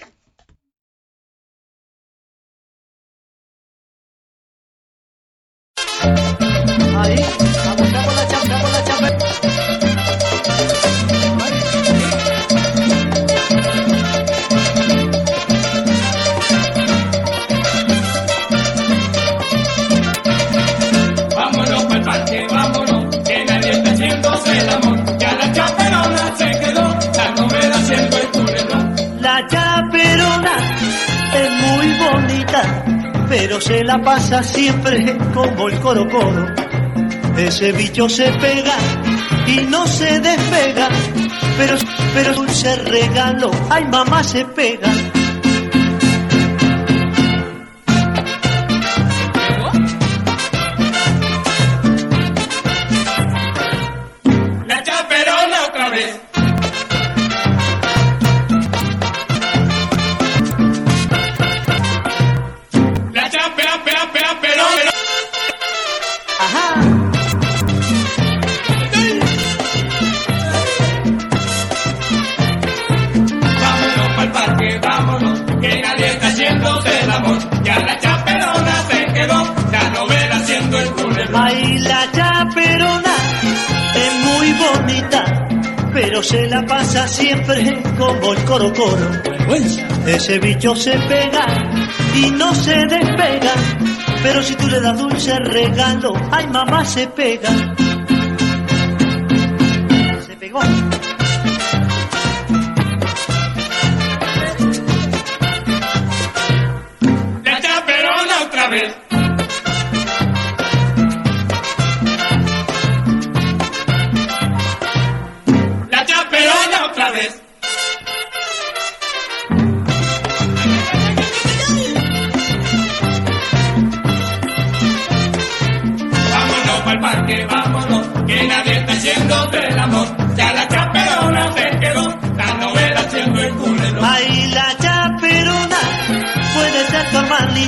Ahí, vamos con la chapa. Vámonos pa'l parque, vámonos, que nadie está haciéndose el amor. Ya la chaperona se quedó, la novela haciendo el culebrón. La chaperona es muy bonita, pero se la pasa siempre como el coro. Ese bicho se pega y no se despega, pero dulce regalo, ay mamá se pega. La chaperona otra vez. La chaperona. Ajá. Vámonos pa'l parque, vámonos, que nadie está haciéndose el amor. Ya la chaperona se quedó, la novela haciendo el culebrón. Ay, la chaperona es muy bonita, pero se la pasa siempre como el coro. Ese bicho se pega y no se despega, pero si tú le das dulce regalo, ay mamá se pega. Se pegó. La chaperona otra vez.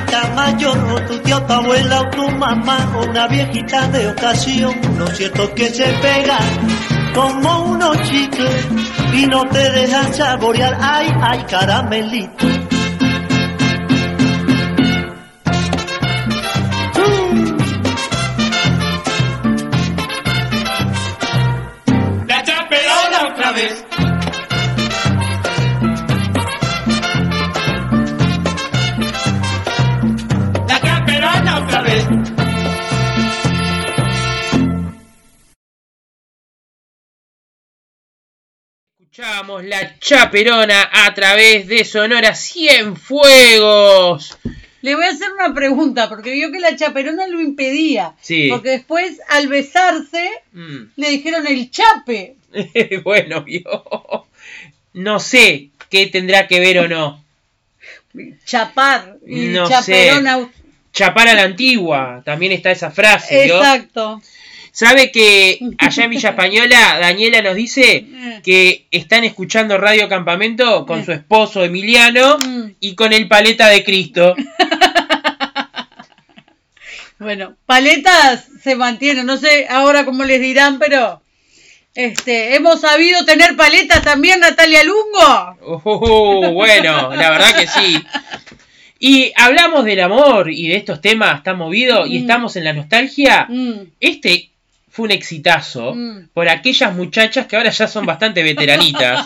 hermanita mayor, o tu tío, tu abuela o tu mamá, o una viejita de ocasión. Lo cierto es que se pega como unos chicles y no te dejan saborear, ay, ay, caramelito. La chaperona otra vez. La chaperona otra vez. Escuchamos La Chaperona a través de Sonora Cienfuegos. Le voy a hacer una pregunta, porque vio que la chaperona lo impedía. Sí. Porque después, al besarse, le dijeron el chape. Bueno, vio. No sé qué tendrá que ver o no. Chapar. Y No chaperona. sé. Chapar a la antigua. También está esa frase, ¿vio? Exacto. ¿Sabe que allá en Villa Española, Daniela nos dice que están escuchando Radio Campamento con su esposo Emiliano y con el Paleta de Cristo? Bueno, paletas se mantienen, no sé ahora cómo les dirán, pero hemos sabido tener paletas también, Natalia Lungo. Bueno, la verdad que sí. Y hablamos del amor y de estos temas tan movidos y estamos en la nostalgia. Este fue un exitazo por aquellas muchachas que ahora ya son bastante veteranitas.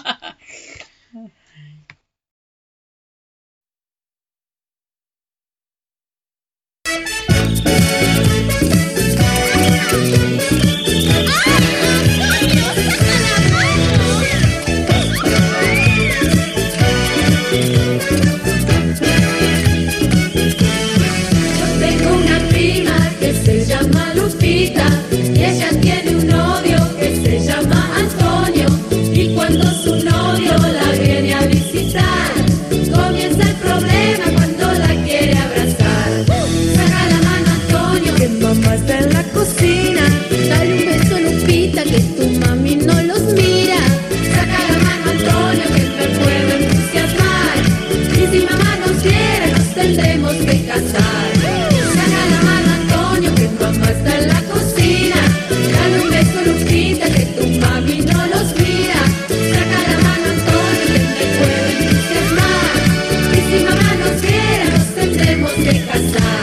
Tengo una prima que se llama Lupita y ella tiene un novio que se llama Antonio, y cuando su novio la viene a visitar comienza el problema cuando la quiere abrazar. Saca la mano Antonio, que mamá está en la cocina, dale un beso Lupita que tu mami no los mira. Saca la mano Antonio que me puedo entusiasmar, y si mamá nos quiere nos tendremos que casar. Saca la mano Antonio que mamá está en la cocina, dale un beso Lupita que tu mami no los mira. Saca la mano Antonio que me puedo entusiasmar, y si mamá nos quiere nos tendremos que casar.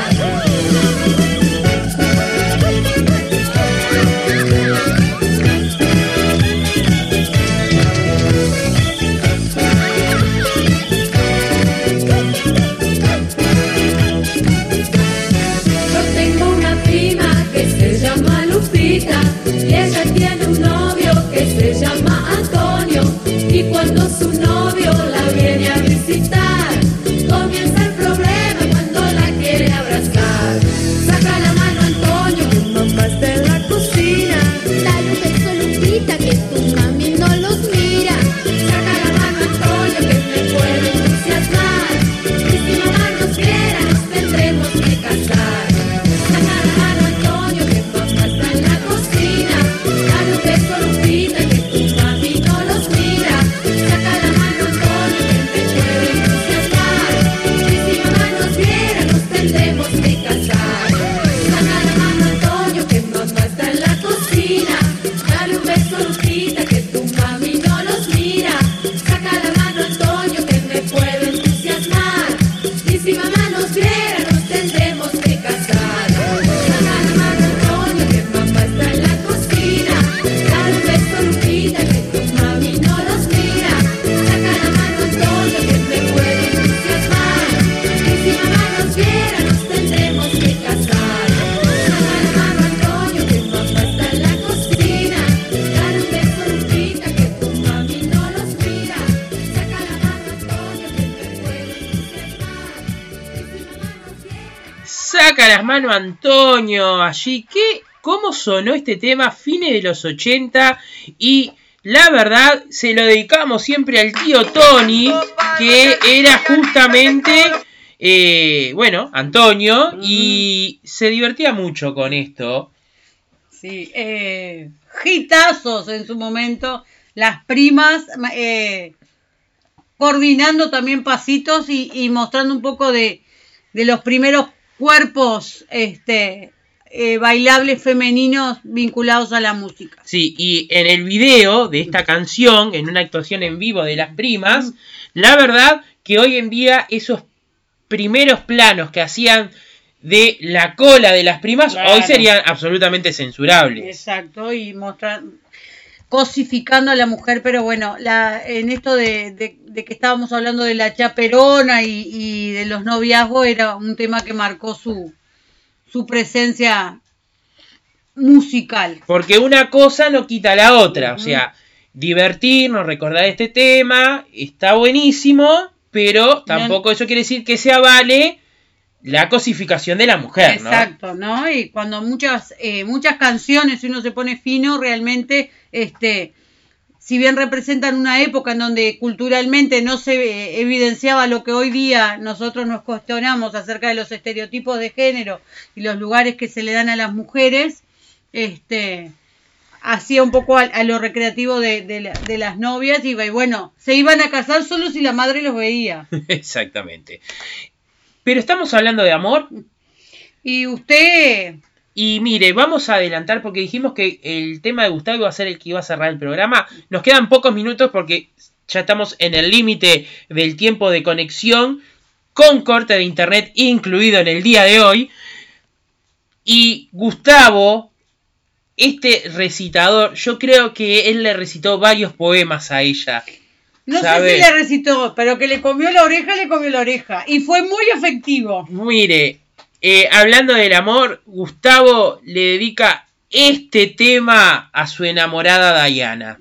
Yo tengo una prima que se llama Lupita y ella tiene un novio que se llama Antonio, y cuando su novio la viene a visitar comienza el problema cuando la quiere abrazar. Saca la mano Antonio que mamá está en la cocina, dale un beso Lupita que tu mami no los mira. Saca la mano Antonio que me puedo entusiasmar, y si mamá nos quiere nos tendremos que casar. Saca la mano Antonio que mamá está en la cocina, dale un beso Lupita que tu mami no los mira. Saca la mano Antonio que me puedo entusiasmar, y si mamá nos quiere nos tendremos que casar. Saca la mano Antonio que mamá está en la cocina, dale un beso Lupita que tu mami no los mira. Saca la mano Antonio que me puedo entusiasmar, y si mamá nos quiere nos tendremos que casar. Saca la mano Antonio que mamá está en la cocina, dale un beso Lupita que tu mami no los mira. Saca la mano Antonio que me puedo entusiasmar, y si mamá nos quiere nos tendremos que casar. Saca la mano Antonio que mamá está en la cocina, dale un beso Lupita que tu mami no los mira. Saca la mano Antonio que me puedo entusiasmar, y si mamá nos quiere. Saca las manos Antonio allí. ¿Cómo sonó este tema? Fines de los 80. Y la verdad, se lo dedicamos siempre al tío Tony, que era justamente, Antonio. Y se divertía mucho con esto. Sí, hitazos en su momento. Las primas coordinando también pasitos y mostrando un poco de los primeros cuerpos bailables femeninos vinculados a la música. Sí, y en el video de esta canción, en una actuación en vivo de Las Primas, la verdad que hoy en día esos primeros planos que hacían de la cola de Las Primas, claro, hoy serían absolutamente censurables. Exacto, y cosificando a la mujer, pero bueno, en esto de que estábamos hablando de la chaperona y de los noviazgos, era un tema que marcó su presencia musical. Porque una cosa no quita la otra, o sea, divertirnos, recordar este tema, está buenísimo, pero tampoco eso quiere decir que se avale la cosificación de la mujer, ¿no? Exacto, ¿no? Y cuando muchas canciones, si uno se pone fino, realmente, si bien representan una época en donde culturalmente no se evidenciaba lo que hoy día nosotros nos cuestionamos acerca de los estereotipos de género y los lugares que se le dan a las mujeres, hacía un poco a lo recreativo de las novias, y bueno, se iban a casar solo si la madre los veía. Exactamente. Pero estamos hablando de amor. Y usted... Y mire, vamos a adelantar porque dijimos que el tema de Gustavo iba a ser el que iba a cerrar el programa. Nos quedan pocos minutos porque ya estamos en el límite del tiempo de conexión, con corte de internet incluido en el día de hoy. Y Gustavo, este recitador, yo creo que él le recitó varios poemas a ella. No sé si le recitó, pero que le comió la oreja. Y fue muy efectivo. Mire, hablando del amor, Gustavo le dedica este tema a su enamorada Diana.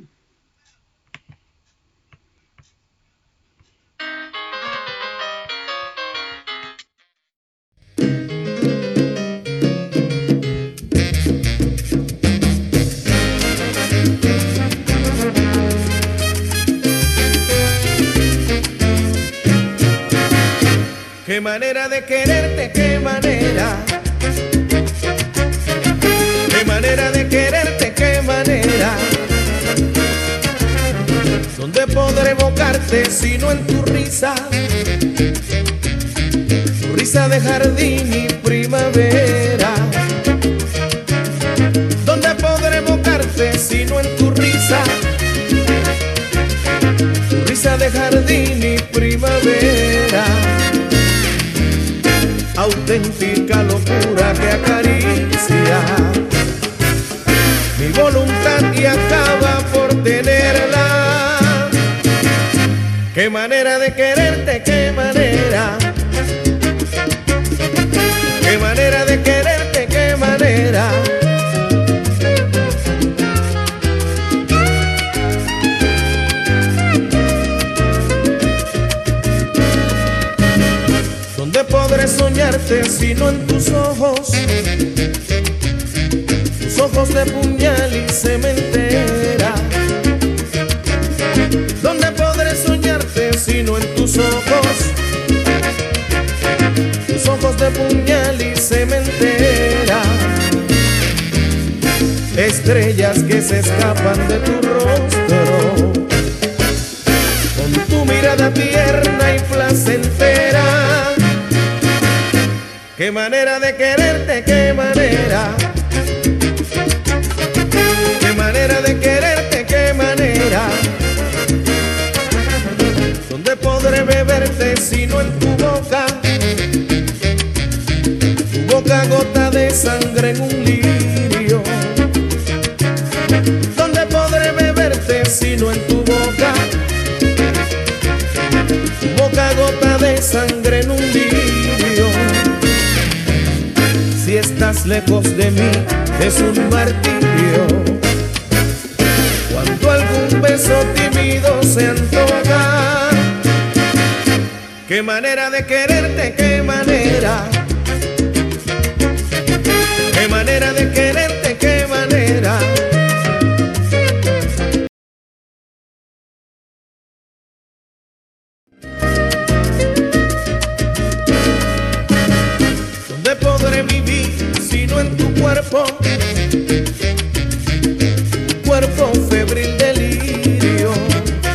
Qué manera de quererte, qué manera. Qué manera de quererte, qué manera. ¿Dónde podré evocarte si no en tu risa? Tu risa de jardín y primavera. ¿Dónde podré evocarte si no en tu risa? Tu risa de jardín y primavera. Auténtica locura que acaricia mi voluntad y acaba por tenerla. Qué manera de quererte, qué manera. Qué manera de quererte, qué manera. ¿Dónde podré soñarte sino en tus ojos de puñal y cementera? ¿Dónde podré soñarte sino en tus ojos de puñal y cementera? Estrellas que se escapan de tu rostro, con tu mirada tierna y placentera. Qué manera de quererte, qué manera. Qué manera de quererte, qué manera. ¿Dónde podré beberte sino en tu boca? Tu boca gota de sangre en un lirio. ¿Dónde podré beberte sino en tu boca? Tu boca gota de sangre en un lirio. Si estás lejos de mí es un martirio. Cuando algún beso tímido se antoja. Qué manera de quererte, qué manera. Qué manera de quererte, qué manera. ¿Dónde podré vivir sino en tu cuerpo? Cuerpo febril delirio.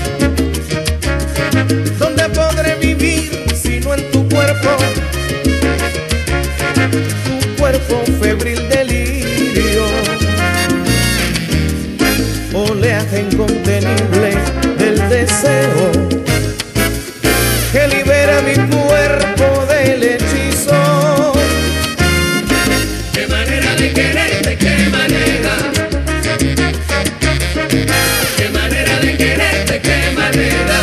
¿Dónde podré vivir sino en tu cuerpo? oleaje incontenible del deseo que libera mi cuerpo del hechizo. Qué manera de quererte, qué manera. Qué manera de quererte, qué manera.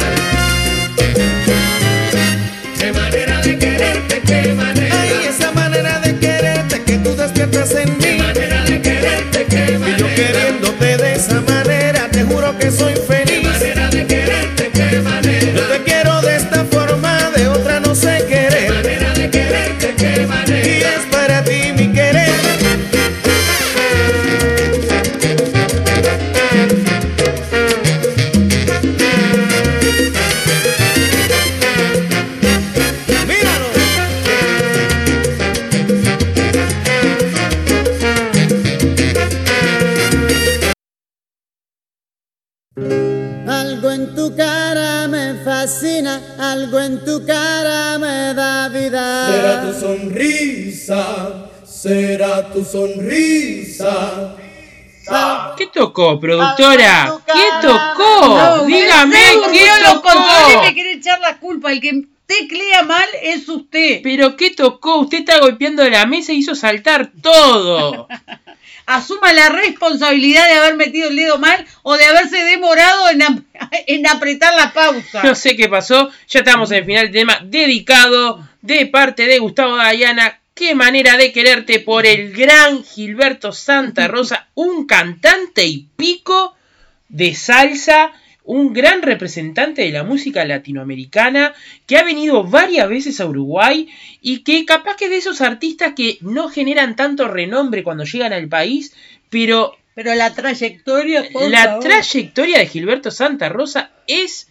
Qué manera de quererte, qué manera. Ay, esa manera de quererte que tú despiertas en mí. Qué manera de quererte, qué manera. Y yo queriéndote de esa manera, te juro que soy feliz. Qué manera de quererte, qué manera. Yo te quiero de esta forma, de otra no sé querer. Qué manera de quererte, qué manera. Y es para ti mi querer. Algo en tu cara me fascina, algo en tu cara me da vida. Será tu sonrisa, será tu sonrisa. ¿Qué tocó, productora? ¿Qué tocó? No, Dígame, ¿qué los tocó? controles me quiere echar la culpa. El que teclea mal es usted. ¿Pero qué tocó? Usted está golpeando la mesa y hizo saltar todo. Asuma la responsabilidad de haber metido el dedo mal o de haberse demorado en apretar la pausa. No sé qué pasó, ya estamos en el final del tema dedicado de parte de Gustavo Dayana. Qué manera de quererte, por el gran Gilberto Santa Rosa, un cantante y pico de salsa, un gran representante de la música latinoamericana que ha venido varias veces a Uruguay y que capaz que es de esos artistas que no generan tanto renombre cuando llegan al país, pero la trayectoria, trayectoria de Gilberto Santa Rosa es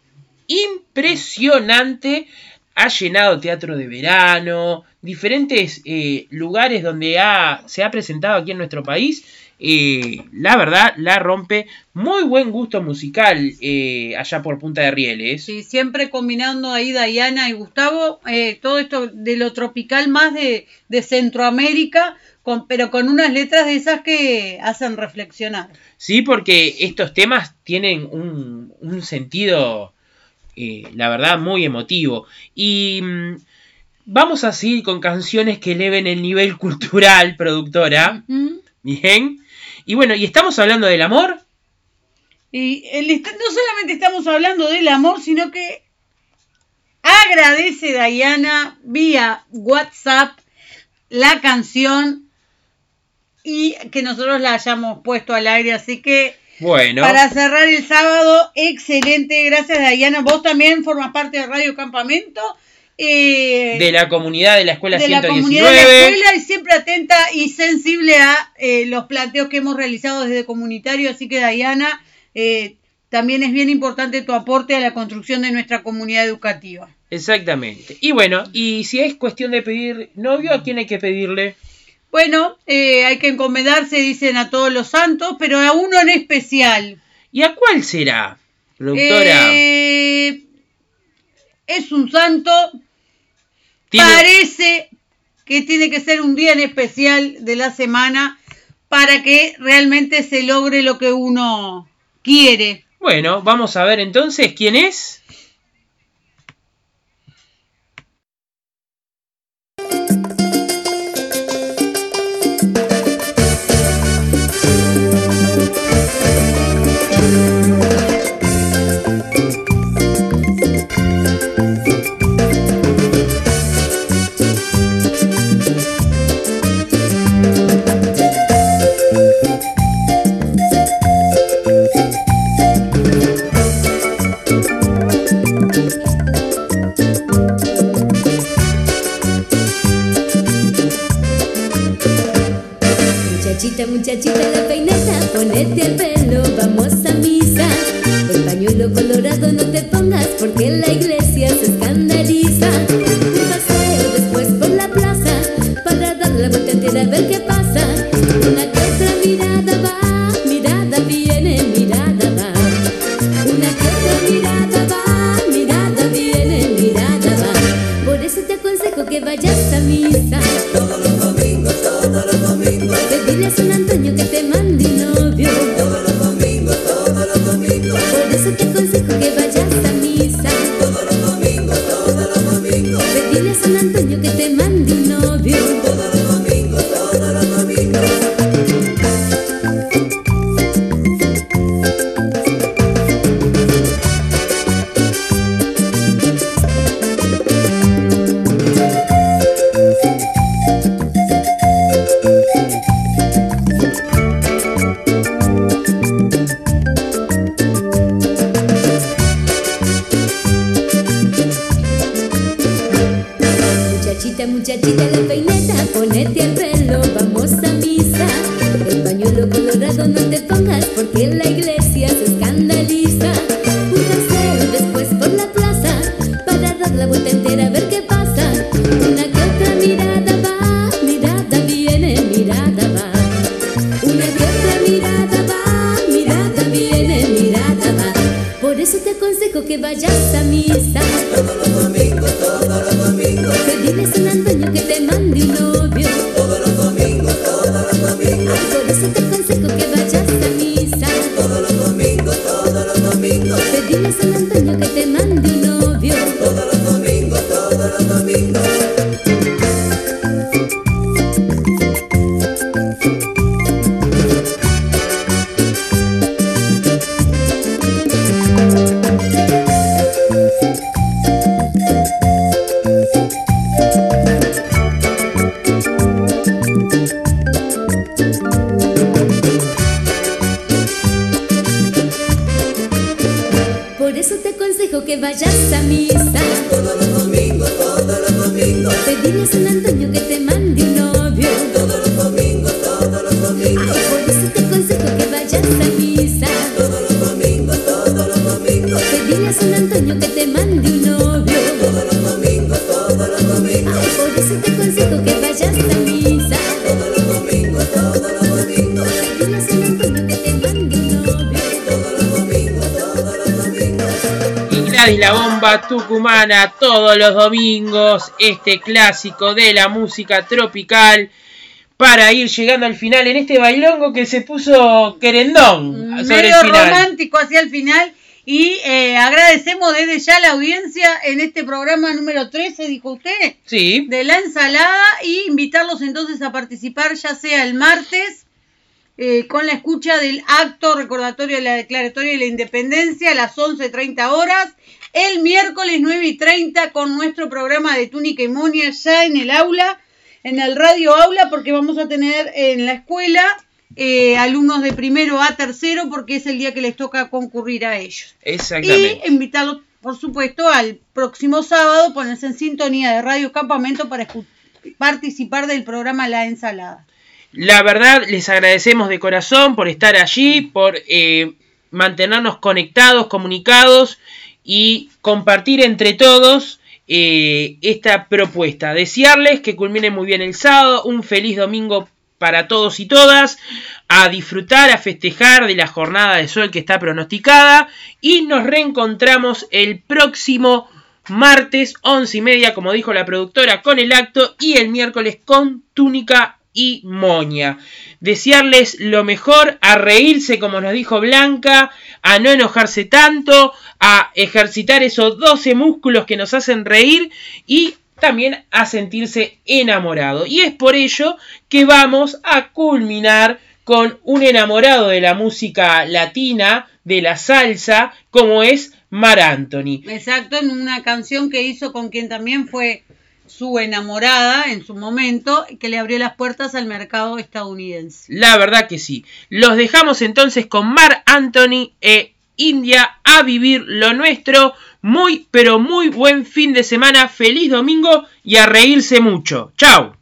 impresionante. Ha llenado teatro de verano, diferentes lugares donde se ha presentado aquí en nuestro país. La verdad, la rompe. Muy buen gusto musical allá por Punta de Rieles. Sí, siempre combinando ahí Dayana y Gustavo, todo esto de lo tropical más de Centroamérica, pero con unas letras de esas que hacen reflexionar. Sí, porque estos temas tienen un sentido, la verdad, muy emotivo. Y vamos a seguir con canciones que eleven el nivel cultural, productora. Bien. Y bueno, ¿y estamos hablando del amor? Y no solamente estamos hablando del amor, sino que agradece Dayana vía WhatsApp la canción y que nosotros la hayamos puesto al aire. Así que, bueno, para cerrar el sábado, excelente. Gracias, Dayana. Vos también formas parte de Radio Campamento. De la comunidad de la escuela 119. La comunidad de la escuela, y siempre atenta y sensible a los planteos que hemos realizado desde comunitario. Así que, Dayana, también es bien importante tu aporte a la construcción de nuestra comunidad educativa. Exactamente. Y bueno, y si es cuestión de pedir novio, ¿a quién hay que pedirle? Bueno, hay que encomendarse, dicen, a todos los santos, pero a uno en especial. ¿Y a cuál será, productora? Es un santo. Parece que tiene que ser un día en especial de la semana para que realmente se logre lo que uno quiere. Bueno, vamos a ver entonces quién es. Muchachita, la peineta, ponete el pelo, vamos a misa. El pañuelo colorado no te pongas porque la iglesia se escandaliza. Un paseo después por la plaza para dar la vuelta entera a ver qué pasa. Una que otra mirada va, mirada viene, mirada va. Una que otra mirada va, mirada viene, mirada va. Por eso te aconsejo que vayas a misa. Todos los domingos, todos los domingos. Dile a San Antonio que te mande un novio. Todos los domingos, muchachita, muchachita, la peineta, ponete al pelo, vamos a misa. El pañuelo colorado no te pongas porque en la iglesia se escandaliza. Un paseo después por la plaza para dar la vuelta entera a ver qué pasa. Una que otra mirada va, mirada viene, mirada va. Una que otra mirada va, mirada viene, mirada va. Por eso te aconsejo que vayas a misa todos los domingos, todos los domingos. Pedirle a San Antonio que te mande un novio todos los domingos, todos los domingos. Por eso te aconsejo que vayas a misa todos los domingos, todos los domingos. Pedirle a San Antonio que te mande un novio todos los domingos, todos los domingos. Que vayas a misa todos los domingos, todos los domingos. Pedirle a San Antonio que te mande un novio todos los domingos, todos los domingos. Ay, por eso te aconsejo que vayas a misa todos los domingos, todos los domingos. Pedirle a San Antonio que te mande un novio todos los domingos, todos los domingos. Ay, por eso te aconsejo que vayas a misa todos los domingos, todos los domingos. Pedirle a San Antonio que te mande un novio todos los domingos, todos los domingos. Gladys La Bomba Tucumana todos los domingos, este clásico de la música tropical, para ir llegando al final en este bailongo que se puso querendón sobre medio el final. Romántico hacia el final. Y agradecemos desde ya a la audiencia en este programa número 13, dijo usted, sí, de La Ensalada, y invitarlos entonces a participar ya sea el martes con la escucha del acto recordatorio de la Declaratoria de la Independencia a las 11:30 horas, el miércoles 9:30 con nuestro programa de Túnica y Monia ya en el aula, en el radio aula, porque vamos a tener en la escuela alumnos de primero a tercero, porque es el día que les toca concurrir a ellos. Exactamente. Y invitarlos, por supuesto, al próximo sábado, ponerse en sintonía de Radio Campamento para participar del programa La Ensalada. La verdad, les agradecemos de corazón por estar allí, por mantenernos conectados, comunicados y compartir entre todos esta propuesta. Desearles que culmine muy bien el sábado, un feliz domingo para todos y todas, a disfrutar, a festejar de la jornada de sol que está pronosticada, y nos reencontramos el próximo martes 11:30, como dijo la productora, con el acto, y el miércoles con Túnica y Moña. Desearles lo mejor, a reírse como nos dijo Blanca, a no enojarse tanto, a ejercitar esos 12 músculos que nos hacen reír y también a sentirse enamorado. Y es por ello que vamos a culminar con un enamorado de la música latina, de la salsa, como es Marc Anthony. Exacto, en una canción que hizo con quien también fue su enamorada en su momento, que le abrió las puertas al mercado estadounidense. La verdad que sí. Los dejamos entonces con Marc Anthony e India, a vivir lo nuestro. Muy, pero muy buen fin de semana. Feliz domingo y a reírse mucho. ¡Chao!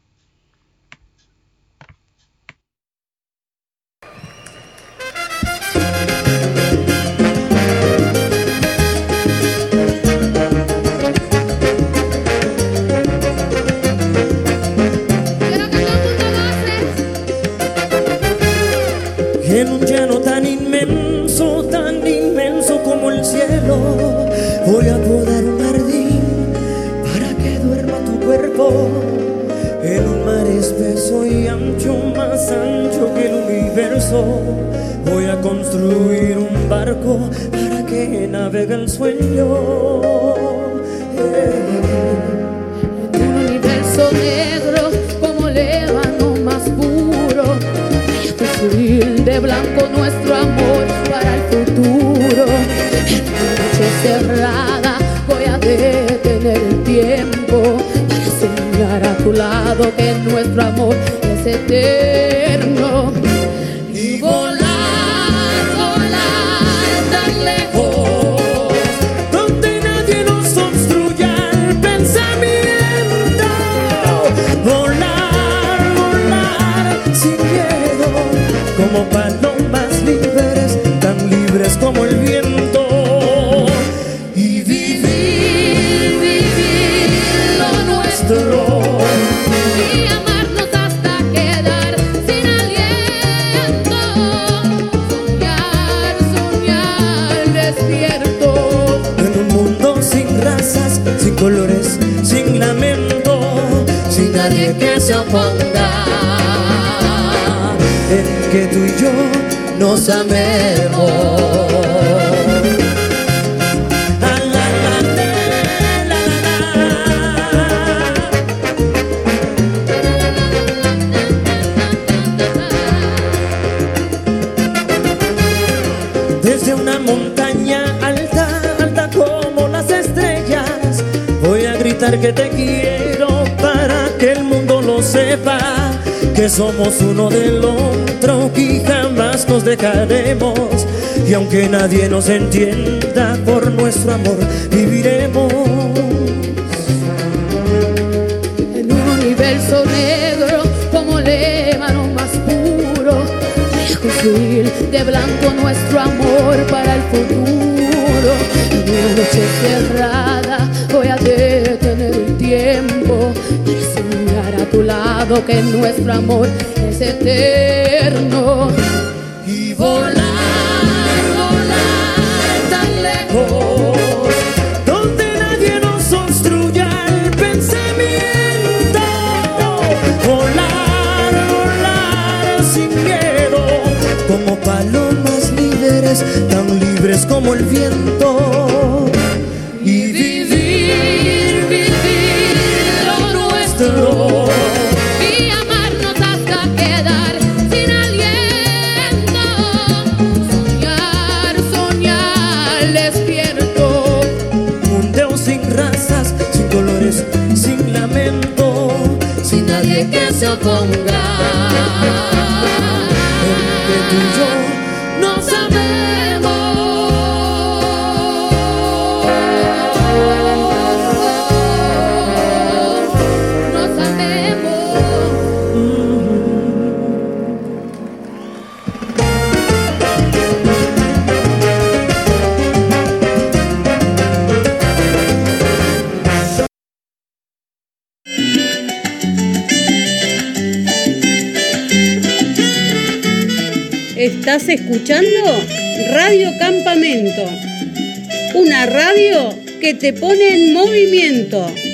En un llano tan inmenso como el cielo, voy a podar un jardín para que duerma tu cuerpo. En un mar espeso y ancho, más ancho que el universo, voy a construir un barco para que navegue el sueño. En un universo negro como el ébano más puro, construir de blanco nuestro amor para el futuro. En una noche cerrada voy a detener el tiempo para soñar a tu lado que nuestro amor es eterno. Y volar, volar tan lejos, donde nadie nos obstruya el pensamiento. y yo nos amemos. Desde una montaña alta, alta como las estrellas, voy a gritar que te quiero para que el mundo lo sepa, que somos uno del otro y jamás nos dejaremos. Y aunque nadie nos entienda, por nuestro amor viviremos. En un universo negro como el ébano más puro, construir de blanco nuestro amor para el futuro. En una noche cerrada voy a detener el tiempo para soñar a tu lado que nuestro amor es eterno. Y volar, volar tan lejos, donde nadie nos obstruya el pensamiento. Volar, volar sin miedo, como palomas líderes, tan libres como el viento. Y vivir, vivir lo nuestro, Y amarnos hasta quedar sin aliento. Soñar, soñar despierto. un Dios sin razas, sin colores, sin lamento, sin nadie que se oponga. Porque tú y yo nos amemos. Nos amemos. Estás escuchando Radio Campamento, una radio que te pone en movimiento.